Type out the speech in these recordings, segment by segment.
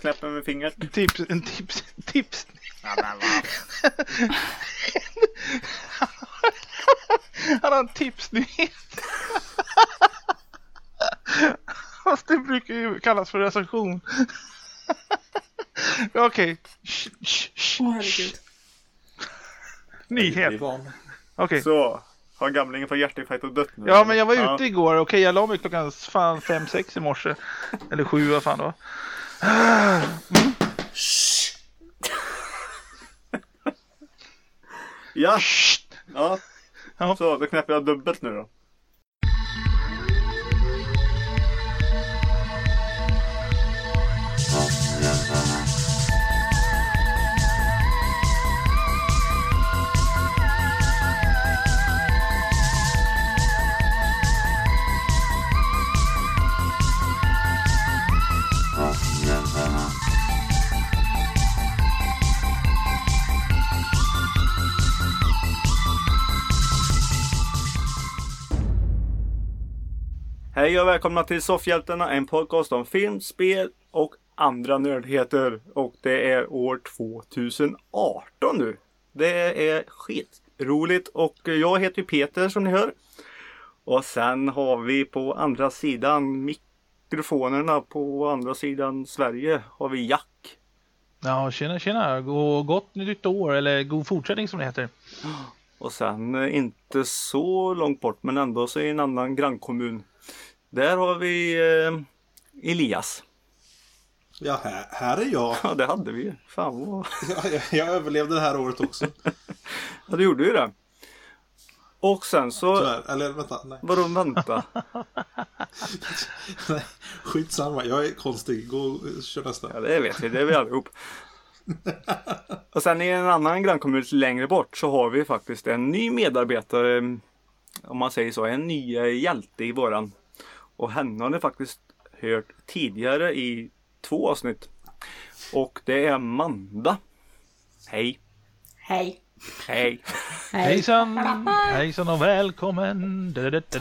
knäpper med fingret. Tips. Ja, men va? Han har en tipsnyhet. Fast det brukar ju kallas för recension. Okej. Herregud. Nyhet. Okej. Så, har gamlingen från hjärtinfarkt och dött nu? Ja, men jag var ute igår. Okej, jag la mig klockan 5-6 i morse. Eller 7, vad fan det var. Ja. Ja. Ja. Så, då knäpper jag dubbelt nu då. Hej och välkomna till Soffhjältarna, en podcast om film, spel och andra nördheter. Och det är år 2018 nu. Det är skitroligt och jag heter Peter som ni hör. Och sen har vi på andra sidan mikrofonerna, på andra sidan Sverige har vi Jack. Ja, tjena. Gott nytt år, eller god fortsättning som det heter. Och sen inte så långt bort men ändå så i en annan grannkommun. Där har vi Elias. Ja, här är jag. Ja, det hade vi ju. Fan vad... Jag överlevde det här året också. Ja, du gjorde ju det. Och sen så... Tyvärr. Eller vänta, nej. Vadå vänta? Nej, skitsamma. Jag är konstig. Gå och kör nästa. Ja, det vet vi. Det är vi allihop. Och sen i en annan grannkommun längre bort så har vi faktiskt en ny medarbetare. Om man säger så. En ny hjälte i våran. Och henne har ni faktiskt hört tidigare i 2 avsnitt. Och det är Amanda. Hej. Hej. Hej. Hejsan och välkommen.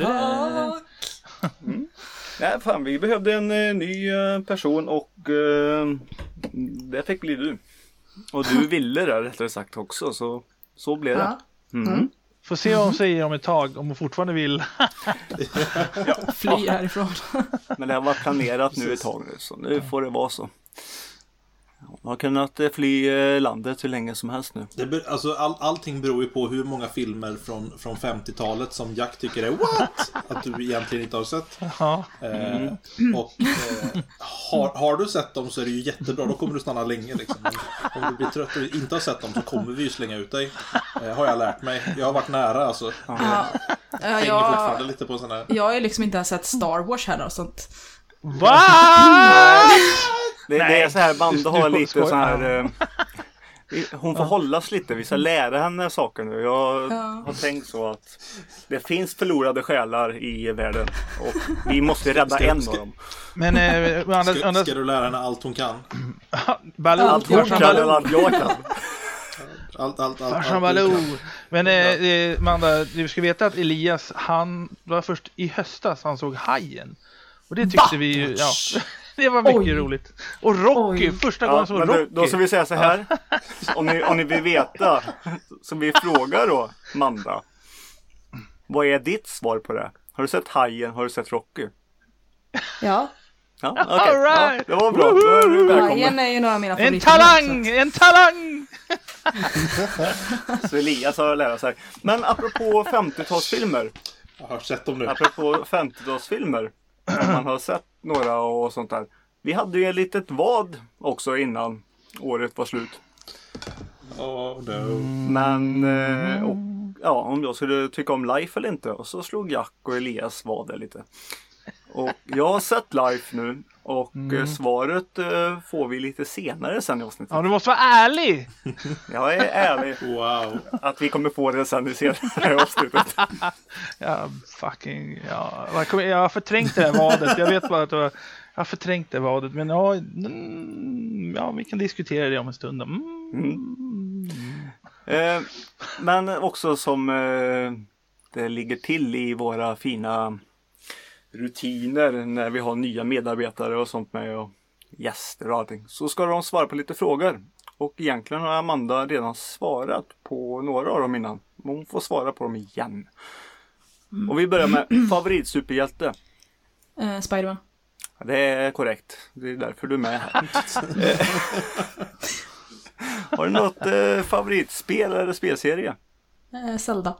Nej, fan, vi behövde en ny person och det fick bli du. Och du ville det rättare sagt också, så blev det. Ja. Får se vad hon säger om ett tag, om hon fortfarande vill. Fly härifrån. Men det har varit planerat nu ett tag nu, så nu får det vara så. Man har kunnat fly landet hur länge som helst nu. Alltså, allting beror ju på hur många filmer från 50-talet som Jack tycker är what? Att du egentligen inte har sett. Ja. Har du sett dem så är det ju jättebra. Då kommer du stanna länge liksom. Om du blir trött och inte har sett dem så kommer vi ju slänga ut dig. Har jag lärt mig. Jag har varit nära alltså. Hänger fortfarande lite på sån här. Jag är liksom inte ens sett Star Wars heller och sånt. Va? Det är så här, Banda har lite så här... hon får hållas lite, vi ska lära henne saker nu. Jag har tänkt så att det finns förlorade själar i världen och vi måste rädda en av dem. Men ska du lära henne allt hon kan? Allt hon kan eller allt jag kan. Allt. Men Amanda, du ska veta att Elias, han var först i höstas han såg Hajen. Och det tyckte vi ju, ja. Det var mycket roligt. Och Rocky, första gången som Rocky. Då ska vi säga så här. Om ni vill veta, så vi frågar då Manda. Vad är ditt svar på det? Har du sett Hajen? Har du sett Rocky? Ja. Ja, okej. Ja, det var bra. Då är du välkommen. Hajen är ju några av mina favoriter. En talang! Så Elias har lärt sig. Men apropå 50-talsfilmer. Jag har sett dem nu. Apropå 50-talsfilmer. Om man har sett några och sånt där. Vi hade ju ett litet vad också innan året var slut. Oh no. Men om jag skulle tycka om Life eller inte. Och så slog Jack och Elias vad det lite. Och jag har sett Life nu. Och svaret får vi lite senare sen i avsnittet. Ja, du måste vara ärlig. Jag är ärlig. Wow. Att vi kommer få det sen i senare avsnittet. Jag har förträngt det här vadet. Jag vet bara att jag har förträngt det vadet. Men ja, vi kan diskutera det om en stund. Men också som det ligger till i våra fina rutiner när vi har nya medarbetare och sånt med. Och gäster och allting. Så ska de svara på lite frågor. Och egentligen har Amanda redan svarat på några av dem innan. Men hon får svara på dem igen. Och vi börjar med favoritsuperhjälte. Spider-Man. Det är korrekt. Det är därför du är med här. Har du något favoritspel eller spelserie? Zelda.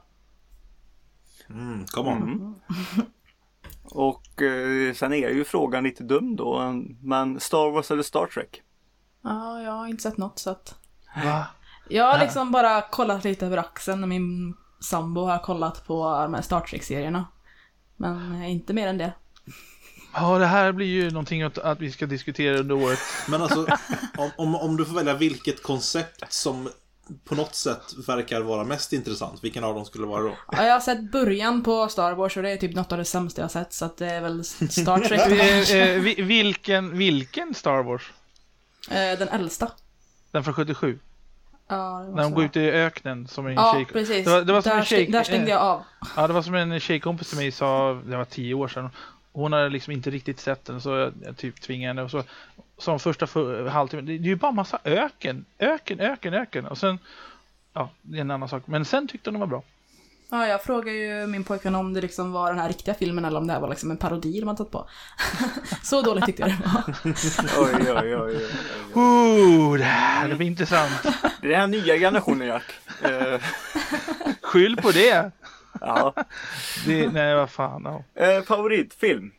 Come on. Och sen är ju frågan lite dum då. Men Star Wars eller Star Trek? Ja, jag har inte sett något så att... Va? Jag har liksom bara kollat lite över axeln när min sambo har kollat på de här Star Trek-serierna. Men inte mer än det. Ja, det här blir ju någonting att vi ska diskutera under året. Men alltså, om du får välja vilket koncept som på något sätt verkar vara mest intressant, vilken av dem skulle vara då? Ja, jag har sett början på Star Wars och det är typ något av det sämsta jag har sett, så att det är väl Star Trek. Vilken Star Wars? Den äldsta. Den från 77. Ja, när de går ut i öknen som en ja, tjej. precis. Det var som en tjej, där stängde jag av. Ja, det var som en tjejkompis till mig sa, det var 10 år sedan. Hon hade liksom inte riktigt sett den, så jag typ tvingade henne. Och så som första halvtimmen, det är ju bara massa öken. Och sen, ja, det är en annan sak. Men sen tyckte hon det var bra. Ja, jag frågade ju min pojkvän om det liksom var den här riktiga filmen eller om det här var liksom en parodi de hade tagit på. Så dåligt tyckte jag det var. Oj. Det blir intressant. Det är den här nya generationen, Jack. Skyll på det. Ja. Nej, vad fan. Ja. Favoritfilm?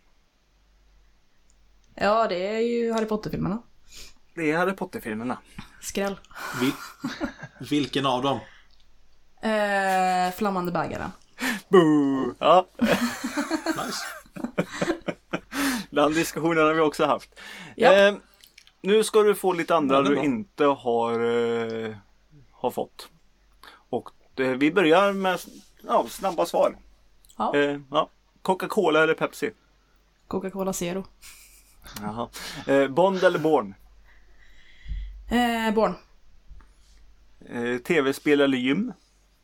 Ja, det är ju Harry Potter-filmerna. Det är Harry Potter-filmerna. Skräll. Vilken av dem? Flammande bägaren. Boo! Ja. Nice. Den diskussionen har vi också haft. Ja. Nu ska du få lite andra du inte har fått. Och vi börjar med snabba svar. Ja. Coca-Cola eller Pepsi? Coca-Cola Zero. Jaha. Bond eller Bourne? Bourne. TV-spel eller gym?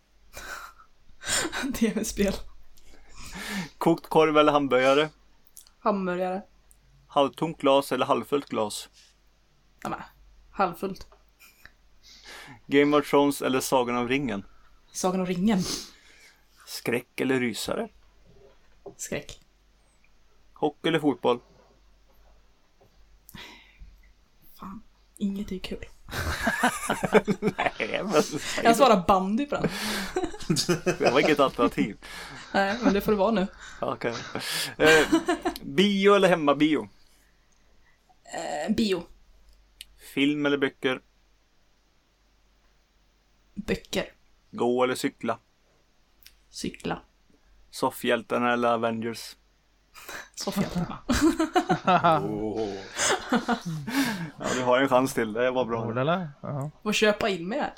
TV-spel. Kokt korv eller hamburgare? Hamburgare. Halvtomt glas eller halvfullt glas? Ja, men, halvfullt. Game of Thrones eller Sagan om ringen? Sagan om ringen. Skräck eller rysare? Skräck. Hockey eller fotboll? Fan, inget är kul. Nej, men... Jag svarar bandy på den. Det var inget alternativ. Nej, men det får det vara nu. Okay. Bio eller hemmabio? Bio. Film eller böcker? Böcker. Gå eller cykla? Cykla. Soffhjältarna eller Avengers? Soffhjältarna. Ja, du har en chans till. Det var bra. Får köpa in med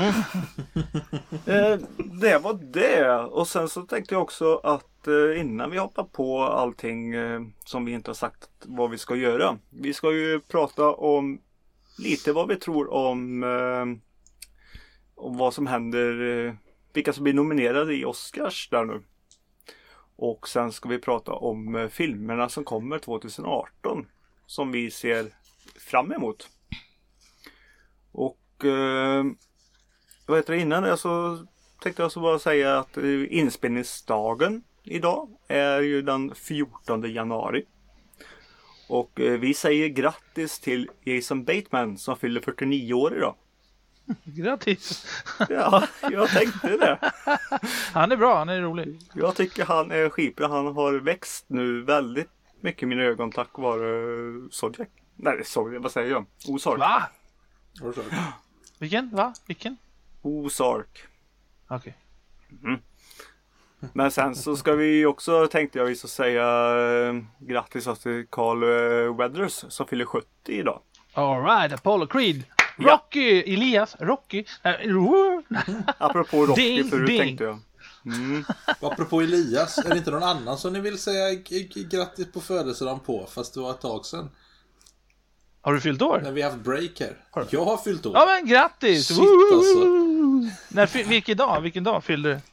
det. Det var det. Och sen så tänkte jag också att innan vi hoppar på allting som vi inte har sagt vad vi ska göra. Vi ska ju prata om lite vad vi tror om vad som händer, vilka som blir nominerade i Oscars där nu. Och sen ska vi prata om filmerna som kommer 2018 som vi ser fram emot. Och vad heter det, innan det så tänkte jag så bara säga att inspelningsdagen idag är ju den 14 januari. Och vi säger grattis till Jason Bateman som fyller 49 år idag. Grattis! Ja, jag tänkte det. Han är bra, han är rolig. Jag tycker han är skitbra. Han har växt nu väldigt mycket i mina ögon tack vare Zodiac. Nej, Zodiac, vad säger jag? Ozark. Va? Vilken? Va? Vilken? Ozark. Okej. Mm. Men sen så ska vi också, tänkte jag så säga grattis till Carl Weathers som fyller 70 idag. All right, Apollo Creed. Rocky, ja. Elias, Rocky. Apropå Rocky ding, förut ding. tänkte jag. Apropå Elias, är det inte någon annan som ni vill säga grattis på födelsedagen på, fast det var ett tag sedan? Har du fyllt år? När vi har haft break här. Jag har fyllt år. Ja, men grattis! Shit, alltså. Vilken dag fyllde du?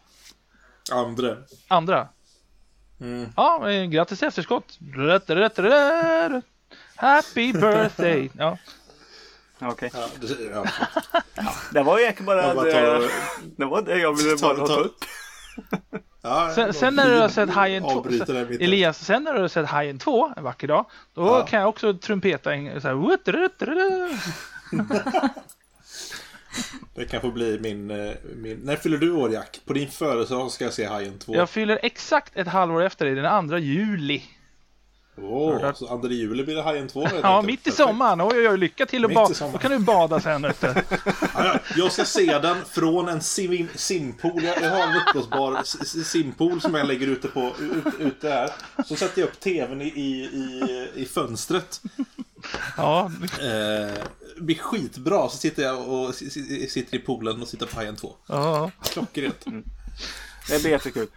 Andra. Ja, grattis efterskott. Happy birthday! Ja. Okej. Ja, Det var egentligen bara det var det jag ville bara ta upp. Ja, Sen när du har sett Hajen 2, avbryter det mitt i. Elias, sen när du har sett Hajen 2 en vacker dag, då kan jag också trumpeta en så här. Det kan få bli min... När fyller du år, Jack? På din födelsedag ska jag se Hajen 2. Jag fyller exakt ett halvår efter dig, den 2 juli. Så 2 juli blir det Hajen 2. Ja, mitt i sommaren. Oj, lycka till och då kan du bada sen. Jag ska se den från en simpool. Jag har en uppblåsbar simpool som jag lägger ute här. Så sätter jag upp tvn i fönstret. Ja. Det blir skitbra. Så sitter jag och sitter i poolen och sitter på Hajen 2. Ja. Klockrent. Det blir jättekul.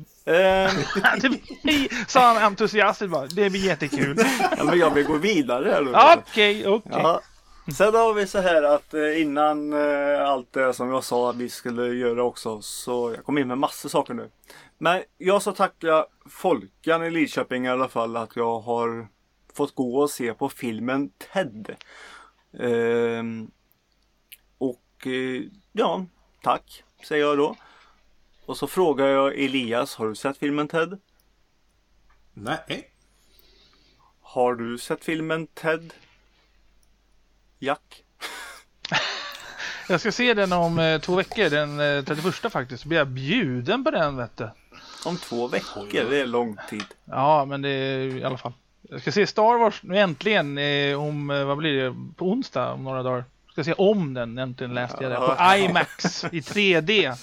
Sa han entusiastiskt bara. Det blir jättekul. Ja, men jag vill gå vidare här. Okej. Ja. Sen har vi så här att innan allt det som jag sa att vi skulle göra också, så jag kom in med massor saker nu. Men jag så tackar Folkan i Lidköping i alla fall att jag har fått gå och se på filmen Ted. Ja, tack säger jag då. Och så frågar jag Elias, har du sett filmen Ted? Nej. Har du sett filmen Ted? Jack? Jag ska se den om 2 veckor, den 31 faktiskt. Så blir jag bjuden på den, vet du. Om 2 veckor, det är lång tid. Ja, men det är i alla fall. Jag ska se Star Wars nu äntligen om, vad blir det, på onsdag om några dagar. Jag ska se om den, äntligen läste jag det. På IMAX i 3D.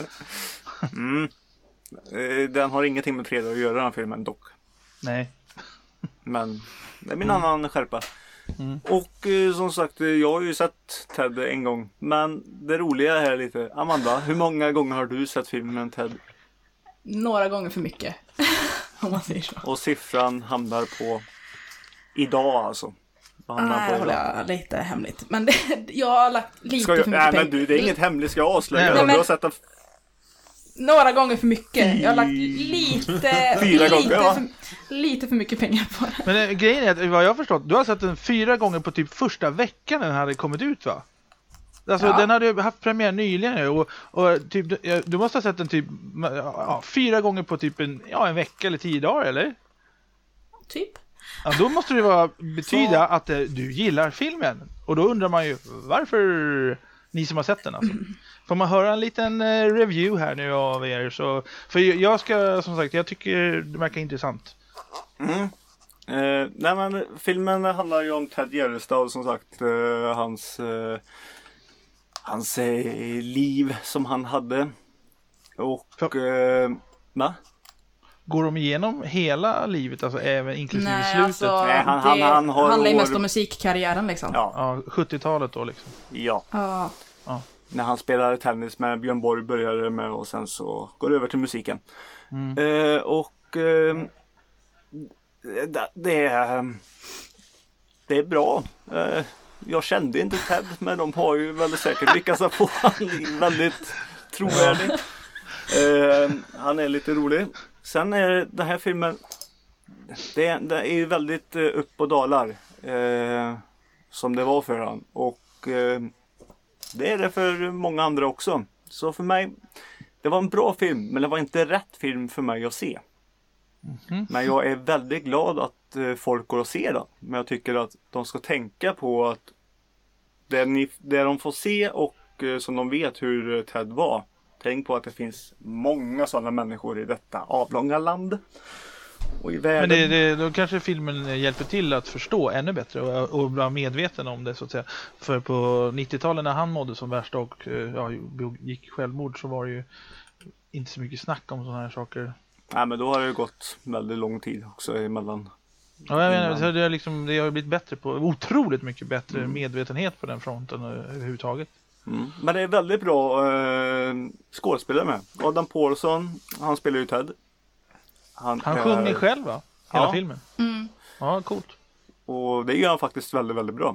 Den har ingenting med 3D att göra, den här filmen dock. Nej. Men det är min annan skärpa. Och som sagt, jag har ju sett Ted en gång. Men det roliga här är lite, Amanda, hur många gånger har du sett filmen Ted? Några gånger för mycket. Om man säger så. Och siffran hamnar på idag alltså. Nej, det håller jag lite hemligt. Men jag har lagt lite för mycket pengar. pengar. Men du, det är inget hemligt, ska jag avslöja. Nej, Du har sett några gånger för mycket. Jag har lagt lite för mycket pengar på det. Men grejen är att, vad jag har förstått, du har sett den 4 gånger på typ första veckan den hade kommit ut, va? Alltså den hade ju haft premiär nyligen nu och typ, du måste ha sett den typ 4 gånger på typ en vecka eller 10 dagar, eller? Typ. Ja, då måste det betyda att du gillar filmen. Och då undrar man ju, varför ni som har sett den alltså. Får man höra en liten review här nu av er? Så, för jag ska, som sagt, jag tycker det verkar intressant. Nej, men filmen handlar ju om Ted Gärdestad, som sagt, hans liv som han hade. Och Går de igenom hela livet, alltså även inklusive slutet? Alltså, Nej, han har handlar ju mest om musikkarriären liksom. Ja, 70-talet då liksom. Ja. Ja. När han spelade tennis med Björn Borg började det med, och sen så går det över till musiken. Det är bra. Jag kände inte Ted, men de har ju väldigt säkert lyckats få han väldigt trovärdig. Han är lite rolig. Sen är den här filmen, det är ju väldigt upp och dalar som det var för han. Och det är det för många andra också. Så för mig, det var en bra film, men det var inte rätt film för mig att se. Men jag är väldigt glad att folk går och ser den. Men jag tycker att de ska tänka på att det de får se och som de vet hur Ted var. Tänk på att det finns många sådana människor i detta avlånga land. Och i världen. Men då kanske filmen hjälper till att förstå ännu bättre och vara medveten om det, så att säga. För på 90-talet när han mådde som värst och gick självmord, så var det ju inte så mycket snack om sådana här saker. Nej, men då har det ju gått väldigt lång tid också emellan. Ja, jag menar, det har blivit bättre på, otroligt mycket bättre medvetenhet på den fronten överhuvudtaget. Men det är väldigt bra skådespelare med. Adam Paulson, han spelar ju Ted. Han sjunger själv, va? Hela filmen. Ja, coolt. Och det gör han faktiskt väldigt, väldigt bra.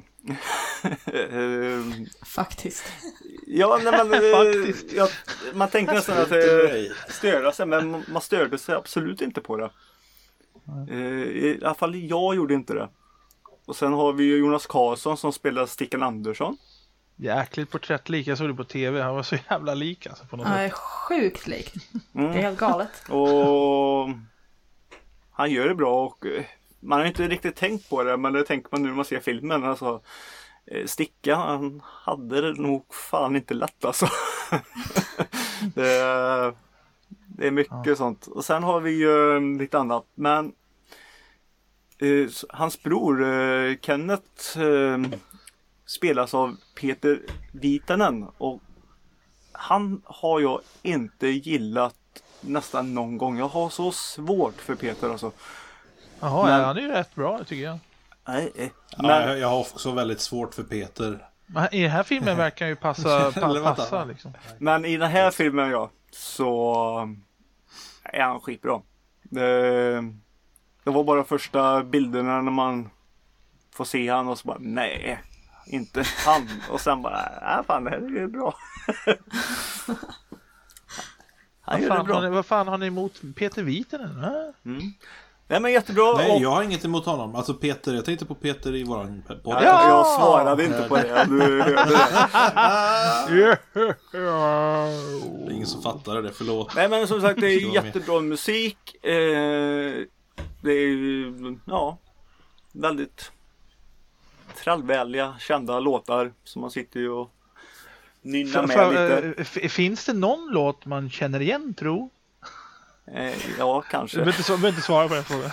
Faktiskt. Ja, men faktiskt. Man tänkte nästan att störa sig, men man störde sig absolut inte på det. I alla fall jag gjorde inte det. Och sen har vi ju Jonas Karlsson som spelar Stickan Andersson. Jäkligt porträttlik. Jag såg det på tv. Han var så jävla lik alltså, på något Han är sätt. sjukt lik. Det är helt galet. Och han gör det bra och man har inte riktigt tänkt på det, men det tänker man nu när man ser filmen. Alltså, Stickan, han hade det nog fan inte lätt alltså. det är mycket sånt. Och sen har vi ju lite annat. Men hans bror Kenneth spelas av Peter Viitanen. Och han har jag inte gillat nästan någon gång. Jag har så svårt för Peter alltså. Jaha, men han är ju rätt bra tycker jag. Nej, men jag har också väldigt svårt för Peter. Men i den här filmen verkar ju passa liksom. Men i den här filmen så är han skitbra. Det var bara första bilderna när man får se han och så bara nej, inte han. Och sen bara, fan det här är ju bra. Vad fan har ni emot Peter Viitanen? Nej men jättebra. Nej, jag har inget emot honom. Alltså Peter, jag tänkte på Peter i våran podd. Ja, jag svarade inte på det. Du hörde det. Det är ingen som fattar det, förlåt. Nej men som sagt, det är jättebra musik. Det är ju, väldigt trallvänliga, kända låtar som man sitter ju och nynnar med lite. Finns det någon låt man känner igen, tro? Ja, kanske. Du behöver inte svara på den frågan.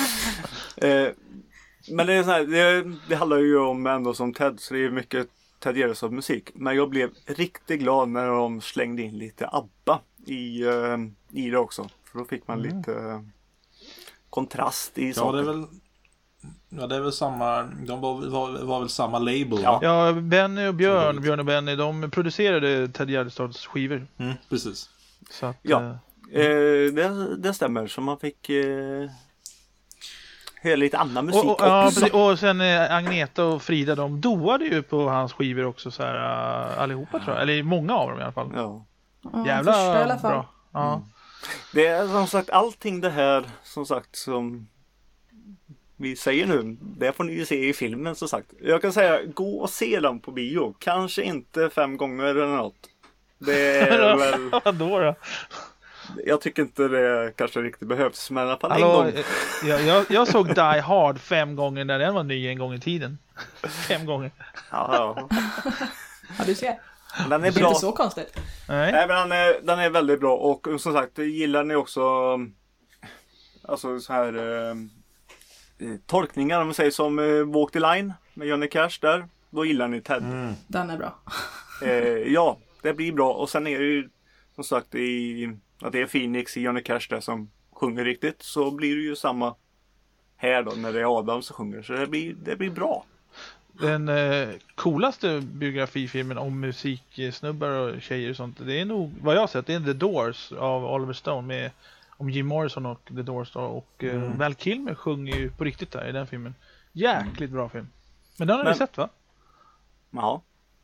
Men det är så här, det handlar ju om ändå som Ted, så det är mycket Ted Gärdestad musik. Men jag blev riktigt glad när de slängde in lite ABBA i det också. För då fick man lite kontrast i saken. Det är väl samma, de var väl samma label, ja. Va? Ja, Benny och Björn och Benny, de producerade Ted Gärdestads skivor. Precis. Så att, ja. Det stämmer, så man fick höra lite annan musik också. Och sen Agneta och Frida, de doade ju på hans skivor också så här, allihopa tror jag, eller många av dem i alla fall. Ja. Jävla första i alla fall. bra. Ja. Det är som sagt allting det här som sagt som vi säger nu, det får ni ju se i filmen som sagt. Jag kan säga, gå och se den på bio. Kanske inte 5 gånger eller något. Det är väl... då. Jag tycker inte det kanske riktigt behövs, men i alla fall en gång. Jag såg Die Hard 5 gånger när den var ny en gång i tiden. 5 gånger. Ja. Ja, du ser. Den är Det är bra. inte så konstigt. Nej, men den är väldigt bra. Och som sagt, gillar ni också alltså så här tolkningar, om man säger som Walk the Line med Johnny Cash där, då gillar ni Ted. Den är bra. Ja, det blir bra. Och sen är det ju som sagt att det är Phoenix i Johnny Cash där som sjunger riktigt, så blir det ju samma här då när det är Adam som sjunger, så det blir bra. Den coolaste biografifilmen om musiksnubbar och tjejer och sånt, det är nog vad jag har sett, det är The Doors av Oliver Stone om Jim Morrison och The Doors då, och Val Kilmer sjunger ju på riktigt där i den filmen. Jäkligt bra film. Men den har ni sett, va? Ja.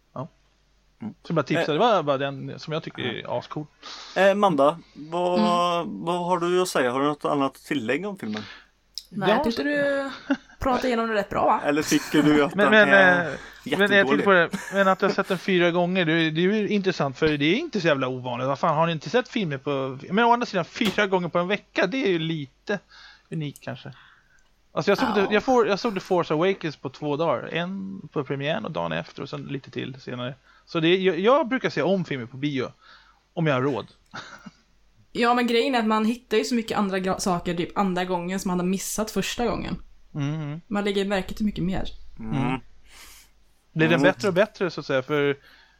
Så bara tipsa, det var bara den som jag tycker är ascool. Manda, vad har du att säga? Har du något annat tillägg om filmen? Nej, jag tyckte du pratade igenom det rätt bra, va? Eller tycker du att den är jättedålig? Jag på det, men att jag har sett den 4 gånger, det är ju intressant, för det är inte så jävla ovanligt. Vad fan, har ni inte sett filmer på... Men å andra sidan, 4 gånger på en vecka, det är ju lite unikt kanske. Alltså jag såg The Force Awakens på 2 dagar. En på premiären och dagen efter och sen lite till senare. Så jag brukar se om filmer på bio, om jag har råd. Ja, men grejen är att man hittar ju så mycket andra saker typ andra gången som man hade missat första gången. Man lägger märke till mycket mer. Blir den bättre och bättre så att säga, för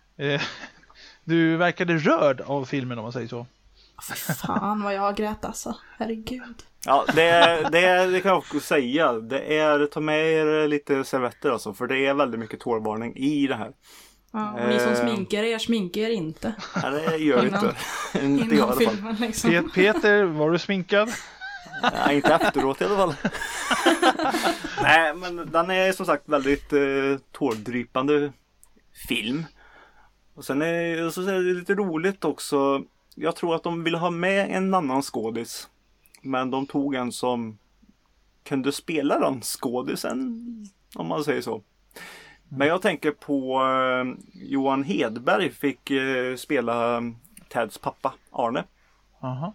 du verkade rörd av filmen om man säger så. Fan vad jag grät alltså, herregud. Ja, det kan jag också säga. Det är, ta med er lite servetter alltså, för det är väldigt mycket tårvarning i det här. Ja, och ni som sminkar er inte. Ja, det gör inte. Inte jag i alla fall. Filmen, liksom. Peter, var du sminkad? Nej, inte efteråt i alla fall. Nej, men den är som sagt väldigt tårdrypande film. Och sen är det lite roligt också. Jag tror att de ville ha med en annan skådis. Men de tog en som kunde spela den skådisen, om man säger så. Men jag tänker på Johan Hedberg fick spela Teds pappa, Arne. Aha.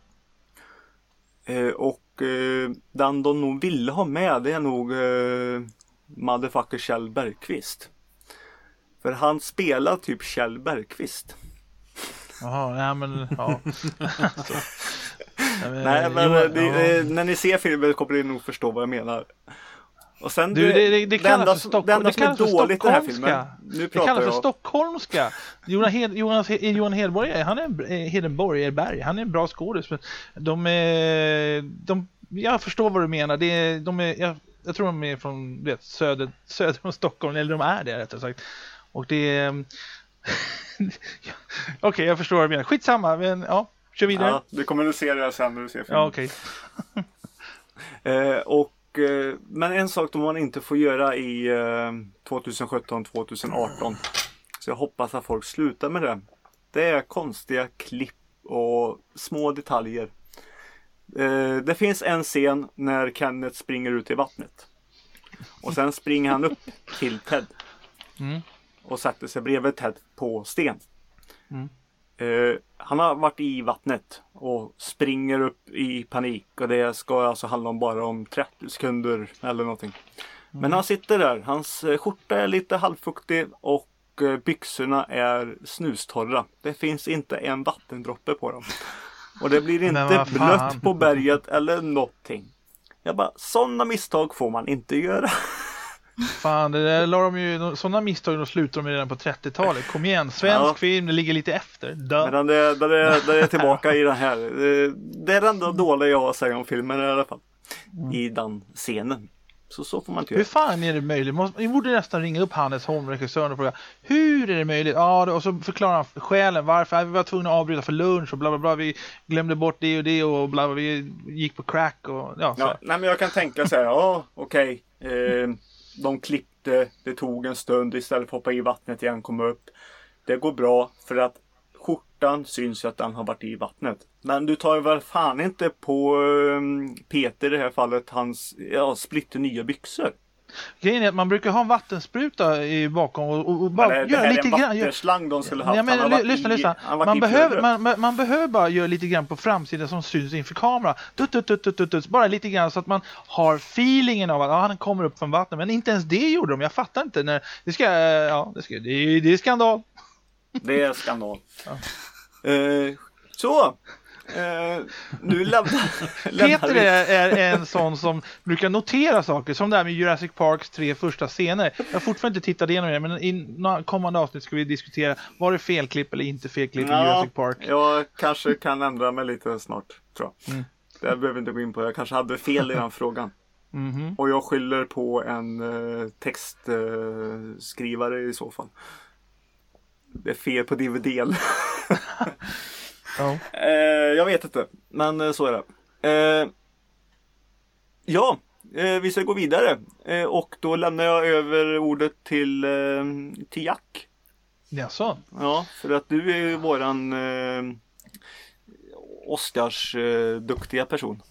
Och den de nog ville ha med, det är nog motherfucker Kjell Bergqvist. För han spelar typ Kjell Bergqvist. Jaha, ja men ja. Nej, men när ni ser filmen kommer ni nog förstå vad jag menar. Och sen det kallas för det enda som är dåligt i den här filmen. Det kallas för stockholmska. Johan Hedborg, han är Hedenborg, han är en bra skådis. Jag förstår vad du menar. Jag tror de är från söder om Stockholm, eller de är det rättare sagt. Och det är okej, jag förstår vad du menar. Skitsamma, men ja, kör vidare. Ja, du kommer att se det sen när du ser filmen. Ja, okej. Men en sak som man inte får göra i 2017-2018, så jag hoppas att folk slutar med det. Det är konstiga klipp och små detaljer. Det finns en scen när Kenneth springer ut i vattnet. Och sen springer han upp till Ted. Och sätter sig bredvid Ted på sten. Han har varit i vattnet och springer upp i panik. Och det ska alltså handla bara om 30 sekunder eller någonting. Men han sitter där. Hans skjorta är lite halvfuktig och byxorna är snustorra. Det finns inte en vattendroppe på dem. Och det blir inte blött på berget eller någonting. Jag bara, sådana misstag får man inte göra. Fan, det där la de ju, sådana misstag de slutar de redan på 30-talet. Kom igen, svensk film, det ligger lite efter. Men det är tillbaka i den här. Det är det enda dåliga jag har att säga om filmen i alla fall. I den scenen. Så får man inte göra. Hur fan är det möjligt? Vi borde nästan ringa upp Hannes Holm, regissören, och fråga hur är det möjligt? Ja, och så förklarar han skälen varför vi var tvungna att avbryta för lunch och bla bla bla. Vi glömde bort det och det och bla bla. Vi gick på crack och ja. Nej, men jag kan tänka så här, ja, okej. De klippte, det tog en stund istället för att hoppa i vattnet igen, komma upp. Det går bra för att skjortan syns ju att den har varit i vattnet. Men du tar ju väl fan inte på Peter i det här fallet hans splitter nya byxor. Grejen är att man brukar ha en vattenspruta i bakom och bara göra lite grann. Det här är en vatterslang de skulle haft. Ja, men lyssna. Man behöver bara göra lite grann på framsidan som syns inför kamera. Bara lite grann så att man har feelingen av att han kommer upp från vattnet. Men inte ens det gjorde de. Jag fattar inte när det är skandal. Det är skandal. Ja. Så. Nu Peter är en sån som brukar notera saker, som det här med Jurassic Parks 3 första scener. Jag har fortfarande inte tittat igenom det, men i kommande avsnitt ska vi diskutera, var det felklipp eller inte felklipp i Jurassic Park. Jag kanske kan ändra mig lite snart, tror jag. Det behöver inte gå in på. Jag kanske hade fel i den frågan. Och jag skyller på en textskrivare i så fall. Det är fel på DVD. Jag vet inte, men så är det. Vi ska gå vidare. Och då lämnar jag över ordet till Jack. Jaså? Ja, för att du är ju våran Oscars duktiga person.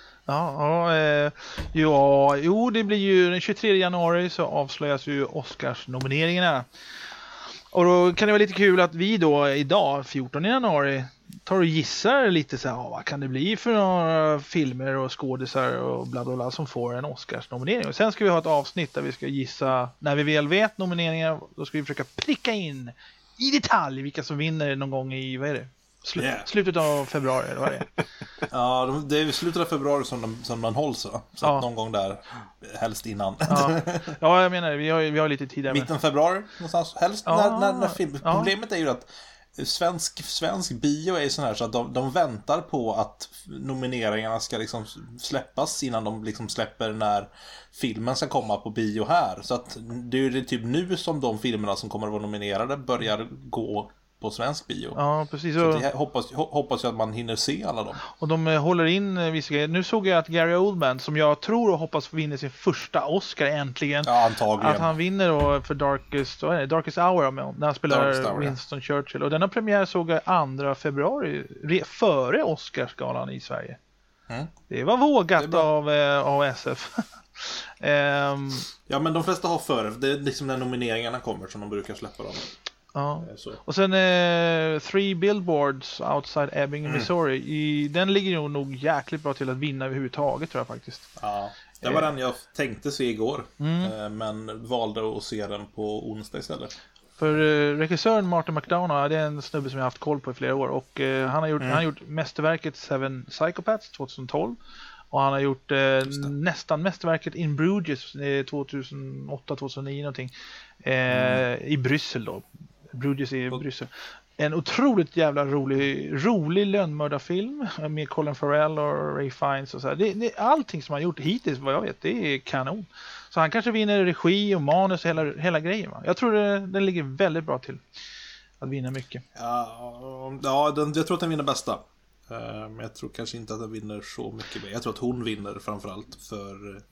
Det blir ju den 23 januari så avslöjas ju Oscars nomineringarna. Och då kan det vara lite kul att vi då idag, 14 januari, tar och gissar lite så här, vad kan det bli för några filmer och skådisar och bla bla bla som får en Oscars-nominering. Och sen ska vi ha ett avsnitt där vi ska gissa, när vi väl vet nomineringar, då ska vi försöka pricka in i detalj vilka som vinner någon gång i, vad är det? Slutet av februari, eller vad är det? Ja, det är slutet av februari som man hålls så att någon gång där, helst innan. Ja, jag menar vi har lite tid där. Mitten februari någonstans, helst när film. Problemet är ju att svensk bio är sån här så att de väntar på att nomineringarna ska liksom släppas innan de liksom släpper när filmen ska komma på bio här. Så att det är ju typ nu som de filmerna som kommer att vara nominerade börjar gå på svensk bio. Ja, precis. Så det hoppas jag att man hinner se alla dem. Och de håller in vissa grejer. Nu såg jag att Gary Oldman, som jag tror och hoppas vinner sin första Oscar äntligen. Ja, antagligen. Att han vinner då för Darkest Hour när han spelar Winston Churchill. Och denna premiär såg jag 2 februari före Oscarsgalan i Sverige. Det var vågat av SF. Ja, men de flesta har före. Det är liksom när nomineringarna kommer som de brukar släppa dem. Ja. Och sen 3 Billboards Outside Ebbing, Missouri. Den ligger nog jäkligt bra till att vinna överhuvudtaget, tror jag faktiskt. Ja, det var den jag tänkte se igår. Men valde att se den på onsdag istället. För regissören Martin McDonagh, det är en snubbe som jag har haft koll på i flera år. Och han har gjort mästerverket Seven Psychopaths 2012. Och han har gjort nästan mästerverket In Bruges 2008-2009 någonting. I Bryssel då. Bruges i Bryssel. En otroligt jävla rolig lönnmördarfilm med Colin Farrell och Ray Fiennes och så här. Det allting som han gjort hittills, vad jag vet, det är kanon. Så han kanske vinner regi och manus och hela grejen. Va? Jag tror den ligger väldigt bra till att vinna mycket. Ja, jag tror att den vinner bästa. Men jag tror kanske inte att den vinner så mycket mer. Jag tror att hon vinner framförallt för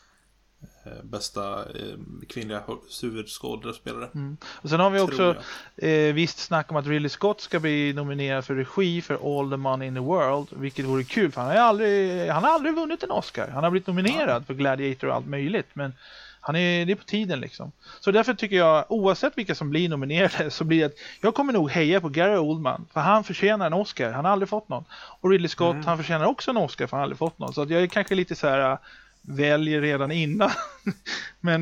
bästa kvinnliga huvudskådespelare. Och sen har vi också visst snack om att Ridley Scott ska bli nominerad för regi för All the Money in the World, vilket vore kul för han har aldrig vunnit en Oscar. Han har blivit nominerad för Gladiator och allt möjligt, men det är på tiden liksom. Så därför tycker jag, oavsett vilka som blir nominerade, så blir det att jag kommer nog heja på Gary Oldman, för han förtjänar en Oscar. Han har aldrig fått någon. Och Ridley Scott, han förtjänar också en Oscar, för han har aldrig fått någon. Så att jag är kanske lite så här väljer redan innan. Men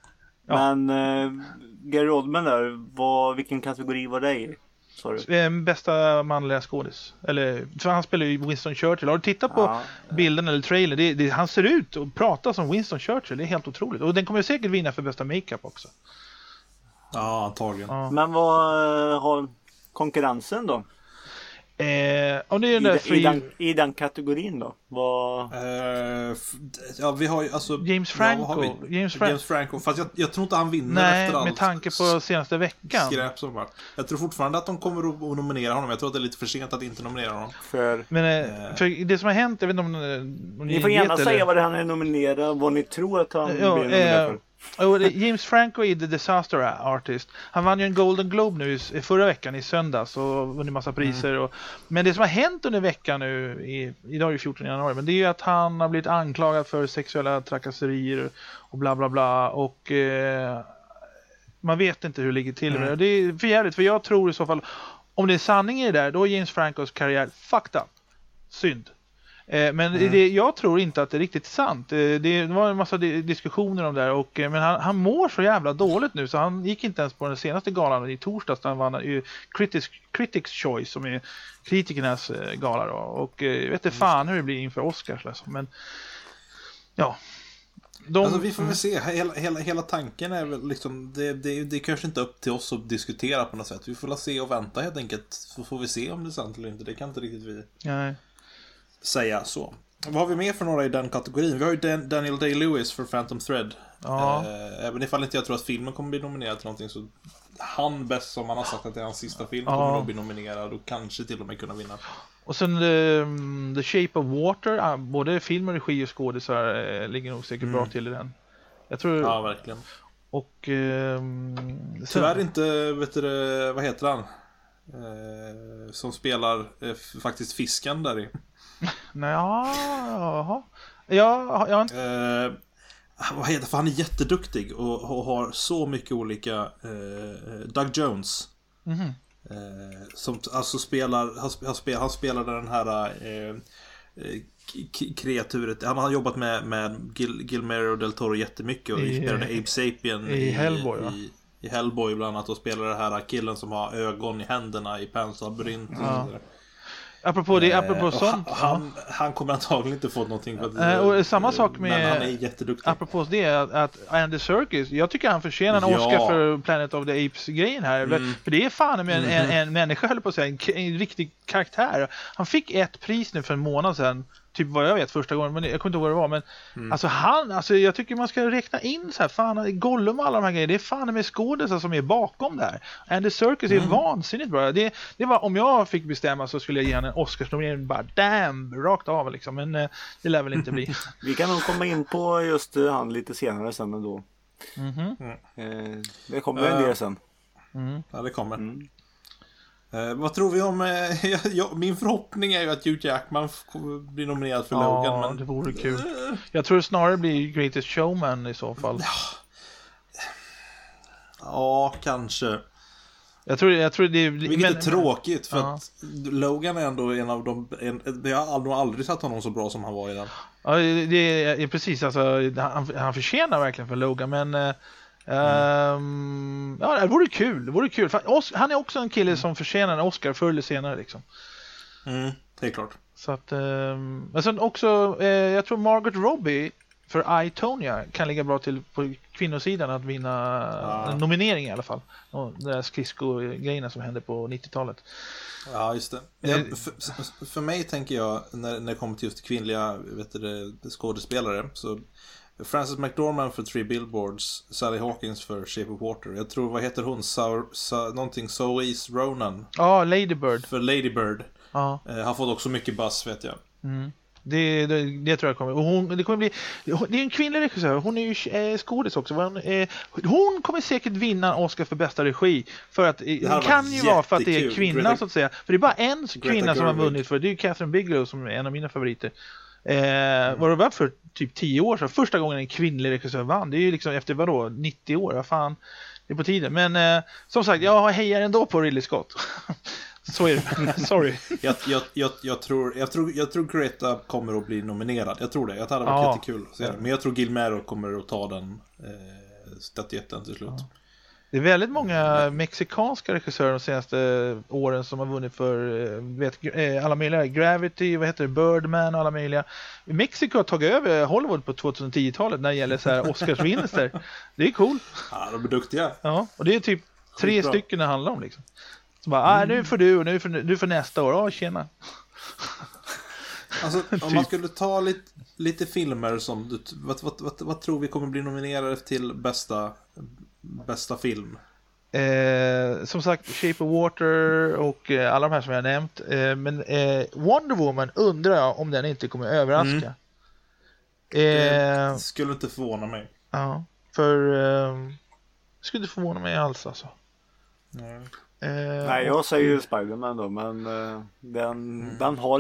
Gary Oldman där, vilken kategori var det i? Bästa manliga skådis. Eller, för han spelar ju Winston Churchill. Har du tittat på bilden eller trailer? Han ser ut och pratar som Winston Churchill. Det är helt otroligt. Och den kommer säkert vinna för bästa makeup också. Ja, antagligen. Ja. Men vad har konkurrensen då? Om det är I den kategorin då? Vi har ju alltså James Franco. James Franco. Fast jag tror inte han vinner efter allt. Med tanke på senaste veckan. Skräp som var. Jag tror fortfarande att de kommer att nominera honom. Jag tror att det är lite för sent att inte nominera honom. För det som har hänt, jag vet inte om ni får gärna säga vad det han är nominerad, vad ni tror att han blir nominerad för. James Franco är The Disaster Artist. Han vann ju en Golden Globe nu förra veckan i söndags och vunnit massa priser. Men det som har hänt under veckan nu, idag är det 14 januari, men det är ju att han har blivit anklagad för sexuella trakasserier och bla bla bla. Och man vet inte hur det ligger till med det. Det är för jävligt, för jag tror i så fall, om det är sanning i det där, då är James Francos karriär fucked up. Synd. Men jag tror inte att det är riktigt sant. Det var en massa diskussioner om det här, men han mår så jävla dåligt nu, så han gick inte ens på den senaste galan i torsdags där han vann Critics Choice, som är kritikernas gala då. Och jag vet inte fan hur det blir inför Oscars liksom. Men ja, alltså, vi får väl se. Hela tanken är väl liksom, det kanske inte upp till oss att diskutera på något sätt. Vi får väl se och vänta helt enkelt, så får vi se om det är sant eller inte. Det kan inte riktigt vi säga så. Vad har vi mer för några i den kategorin? Vi har ju Daniel Day-Lewis för Phantom Thread. Även ifall inte jag tror att filmen kommer bli nominerad till någonting, så han bäst, som han har sagt att det är hans sista film, kommer att bli nominerad och kanske till och med kunna vinna. Och sen The Shape of Water, både film och regi och skådisar ligger nog säkert bra till i den. Jag tror. Ja, verkligen. Och tyvärr inte, vet du, vad heter han? Som spelar faktiskt fisken där i. Nej, vad heter, för han är jätteduktig och har så mycket olika Doug Jones. Som alltså han spelar den här kreaturet. Han har jobbat med Guillermo del Toro jättemycket och spelade Abe Sapien i Hellboy, i Hellboy bland annat, och spelar det här killen som har ögon i händerna i Pans labyrint. Apropå sånt. Han kommer antagligen inte få någonting och samma sak med, men han är jätteduktig. Apropå det, att Andy Serkis, jag tycker han förtjänar en Oscar för Planet of the Apes-grejen här. För det är fan med en människa, höll på att säga, en riktig karaktär. Han fick ett pris nu för en månad sedan, typ vad jag vet, första gången, men jag kommer inte ihåg vad det var, men alltså jag tycker man ska räkna in så här, fan, Gollum och alla de här grejerna, det är fan med skådespelare som är bakom där. Andy Serkis är vansinnigt bra. Det var, om jag fick bestämma så skulle jag ge han en Oscarsnominering, bara rakt av liksom, men det lär väl inte bli. Vi kan nog komma in på just han lite senare sen ändå. Det kommer en del sen. Ja, det kommer. Vad tror vi om... min förhoppning är ju att Hugh Jackman blir nominerad för Logan. Men... det vore kul. Jag tror snarare blir Greatest Showman i så fall. Ja, kanske. Jag tror det är... Vilket är tråkigt, för att Logan är ändå en av de... jag har nog aldrig sett honom så bra som han var i den. Ja, det är precis. Alltså, han förtjänar verkligen för Logan, men... ja, det vore kul. Det vore kul. Han är också en kille som förtjänar en Oscar förr eller senare liksom. Det är klart. Så att men sen också jag tror Margot Robbie för I, Tonya kan ligga bra till på kvinnosidan att vinna en nominering i alla fall. Och de där skridsko-grejerna som hände på 90-talet. Ja, just det. För mig tänker jag när det kommer till just kvinnliga skådespelare, så Frances McDormand för 3 Billboards, Sally Hawkins för Shape of Water. Jag tror, vad heter hon? Någonting Saoirse Ronan. Ja, Lady Bird. För Lady Bird. Ja. Har fått också mycket buzz, vet jag. Det tror jag kommer. Och det kommer bli. Det är en kvinnlig regissör. Hon är ju skådis också. Hon kommer säkert vinna Oscar för bästa regi. För att det kan ju vara för att det är kvinna så att säga. För det är bara en kvinna som har vunnit för. Det är ju Catherine Bigelow som är en av mina favoriter. Var det var för typ 10 år sedan. Första gången en kvinnlig regissör vann. Det är ju liksom efter vadå? 90 år. Vad fan. Det är på tiden. Men som sagt, jag hejar ändå på Ridley Scott. Så är det. Sorry. Jag tror Greta kommer att bli nominerad. Jag tror det. Jag hade varit jättekul att se det. Men jag tror Guillermo kommer att ta den statyetten till slut. Det är väldigt många mexikanska regissörer de senaste åren som har vunnit för alla möjliga. Gravity, vad heter det? Birdman och alla möjliga. Mexiko har tagit över Hollywood på 2010-talet när det gäller så här Oscarsvinster. Det är cool. Ja, de är duktiga. Ja, och det är typ 3 stycken det handlar om liksom. Så bara, nu får du och nu för nästa år. Tjena. Alltså, om man skulle ta lite filmer som du, vad tror vi kommer bli nominerade till bästa film? Som sagt, Shape of Water och alla de här som jag har nämnt. Men Wonder Woman undrar jag om den inte kommer överraska. Det skulle inte förvåna mig. Ja, för skulle inte förvåna mig alls alltså. Nej, jag säger ju Spider-Man då, men den har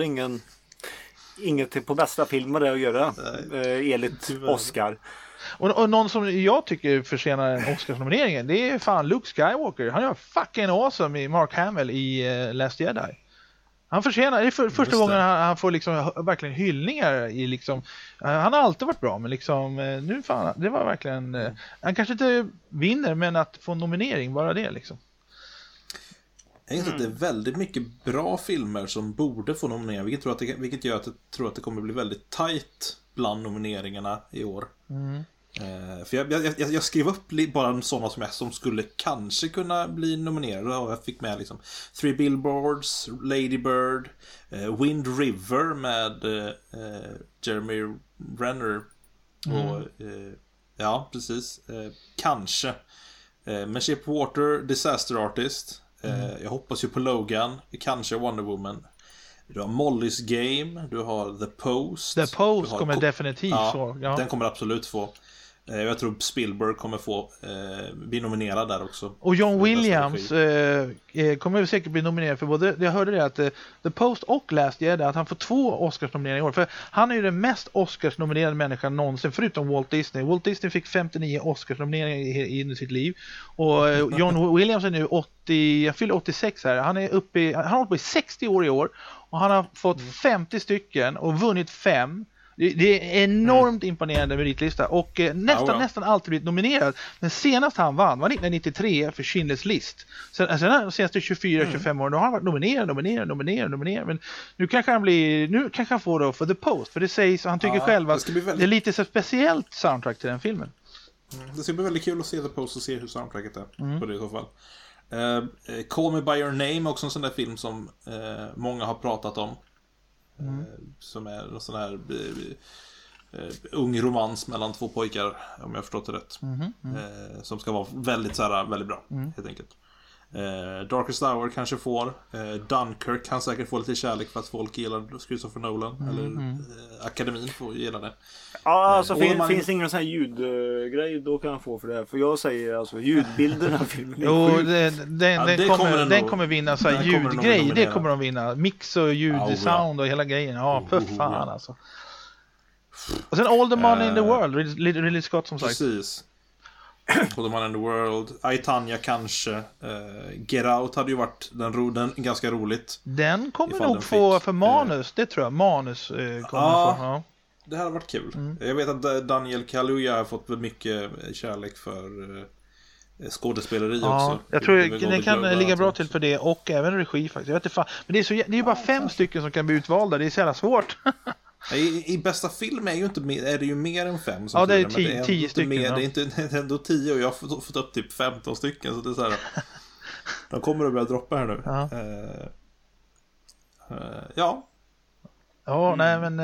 inget på bästa film med det att göra enligt Oscar. Och någon som jag tycker förtjänar en Oscarsnomineringen, det är fan Luke Skywalker. Han gör fucking awesome i Mark Hamill i Last Jedi. Han förtjänar, det är första gången han får liksom verkligen hyllningar i liksom, han har alltid varit bra, men liksom nu fan, det var verkligen han kanske inte vinner, men att få en nominering, bara det liksom. Jag inser att det är väldigt mycket bra filmer som borde få nomineringar, vilket gör att jag tror att det kommer bli väldigt tight bland nomineringarna i år. För jag skrev upp bara sådana som skulle kanske kunna bli nominerade, och jag fick med liksom 3 Billboards, Lady Bird, Wind River med Jeremy Renner och ja, precis, kanske med Shape of Water, Disaster Artist. Jag hoppas ju på Logan, kanske Wonder Woman. Du har Molly's Game, du har The Post. The Post kommer definitivt få. Ja, den kommer absolut få. Jag tror Spielberg kommer få bli nominerad där också. Och John Williams kommer säkert bli nominerad för både, jag hörde det att The Post och Last Jedi, att han får 2 Oscarsnomineringar i år. För han är ju den mest Oscarsnominerade människan någonsin, förutom Walt Disney. Walt Disney fick 59 Oscarsnomineringar i sitt liv. Och John Williams är nu 80, jag fyller 86 här. Han har hållit på i 60 år i år. Och han har fått 50 stycken och vunnit 5. Det är enormt imponerande meritlista. Och nästan alltid blivit nominerad. Men senast han vann var 1993 för Schindler's List. Sen de senaste 24-25 åren då har han varit nominerad. Men nu kanske han får då för The Post. För det sägs, han tycker själv att det är lite så speciellt soundtrack till den filmen. Det ska bli väldigt kul att se The Post och se hur soundtracket är på det i så fall. Call Me By Your Name, också en sån där film som många har pratat om. Som är en sån här ung romans mellan 2 pojkar, om jag har förstått det rätt. Som ska vara väldigt bra, helt enkelt. Darkest Hour kanske får. Dunkirk kan säkert få lite kärlek för att folk gillar Christopher Nolan. Eller akademin får gilla det. Ja, alltså finns det ingen sån här ljudgrej då kan han få för det här. För jag säger alltså ljudbilderna av filmen. Jo, den kommer vinna så här ljudgrej. Det kommer de vinna. Mix och ljudsound och hela grejen. Ja, för fan alltså. Och sen All the Money in the World. Ridley Scott som sagt. Precis. All the Money in the World. I, Tonya kanske. Get Out hade ju varit den ganska roligt. Den kommer nog få för manus. Det tror jag. Manus kommer få. Ja. Det här har varit kul. Jag vet att Daniel Kaluuya har fått mycket kärlek för skådespeleri också. Jag tror den kan ligga bra till för det och även regi faktiskt. Jag vet inte fan. Men det är ju bara 5 stycken som kan bli utvalda. Det är så jävla svårt. I bästa film är det ju mer än 5 som det är 10 stycken. Det är inte ändå 10 och jag har fått upp typ 15 stycken så det är så här. De kommer att börja droppa här nu. Ja. Nej men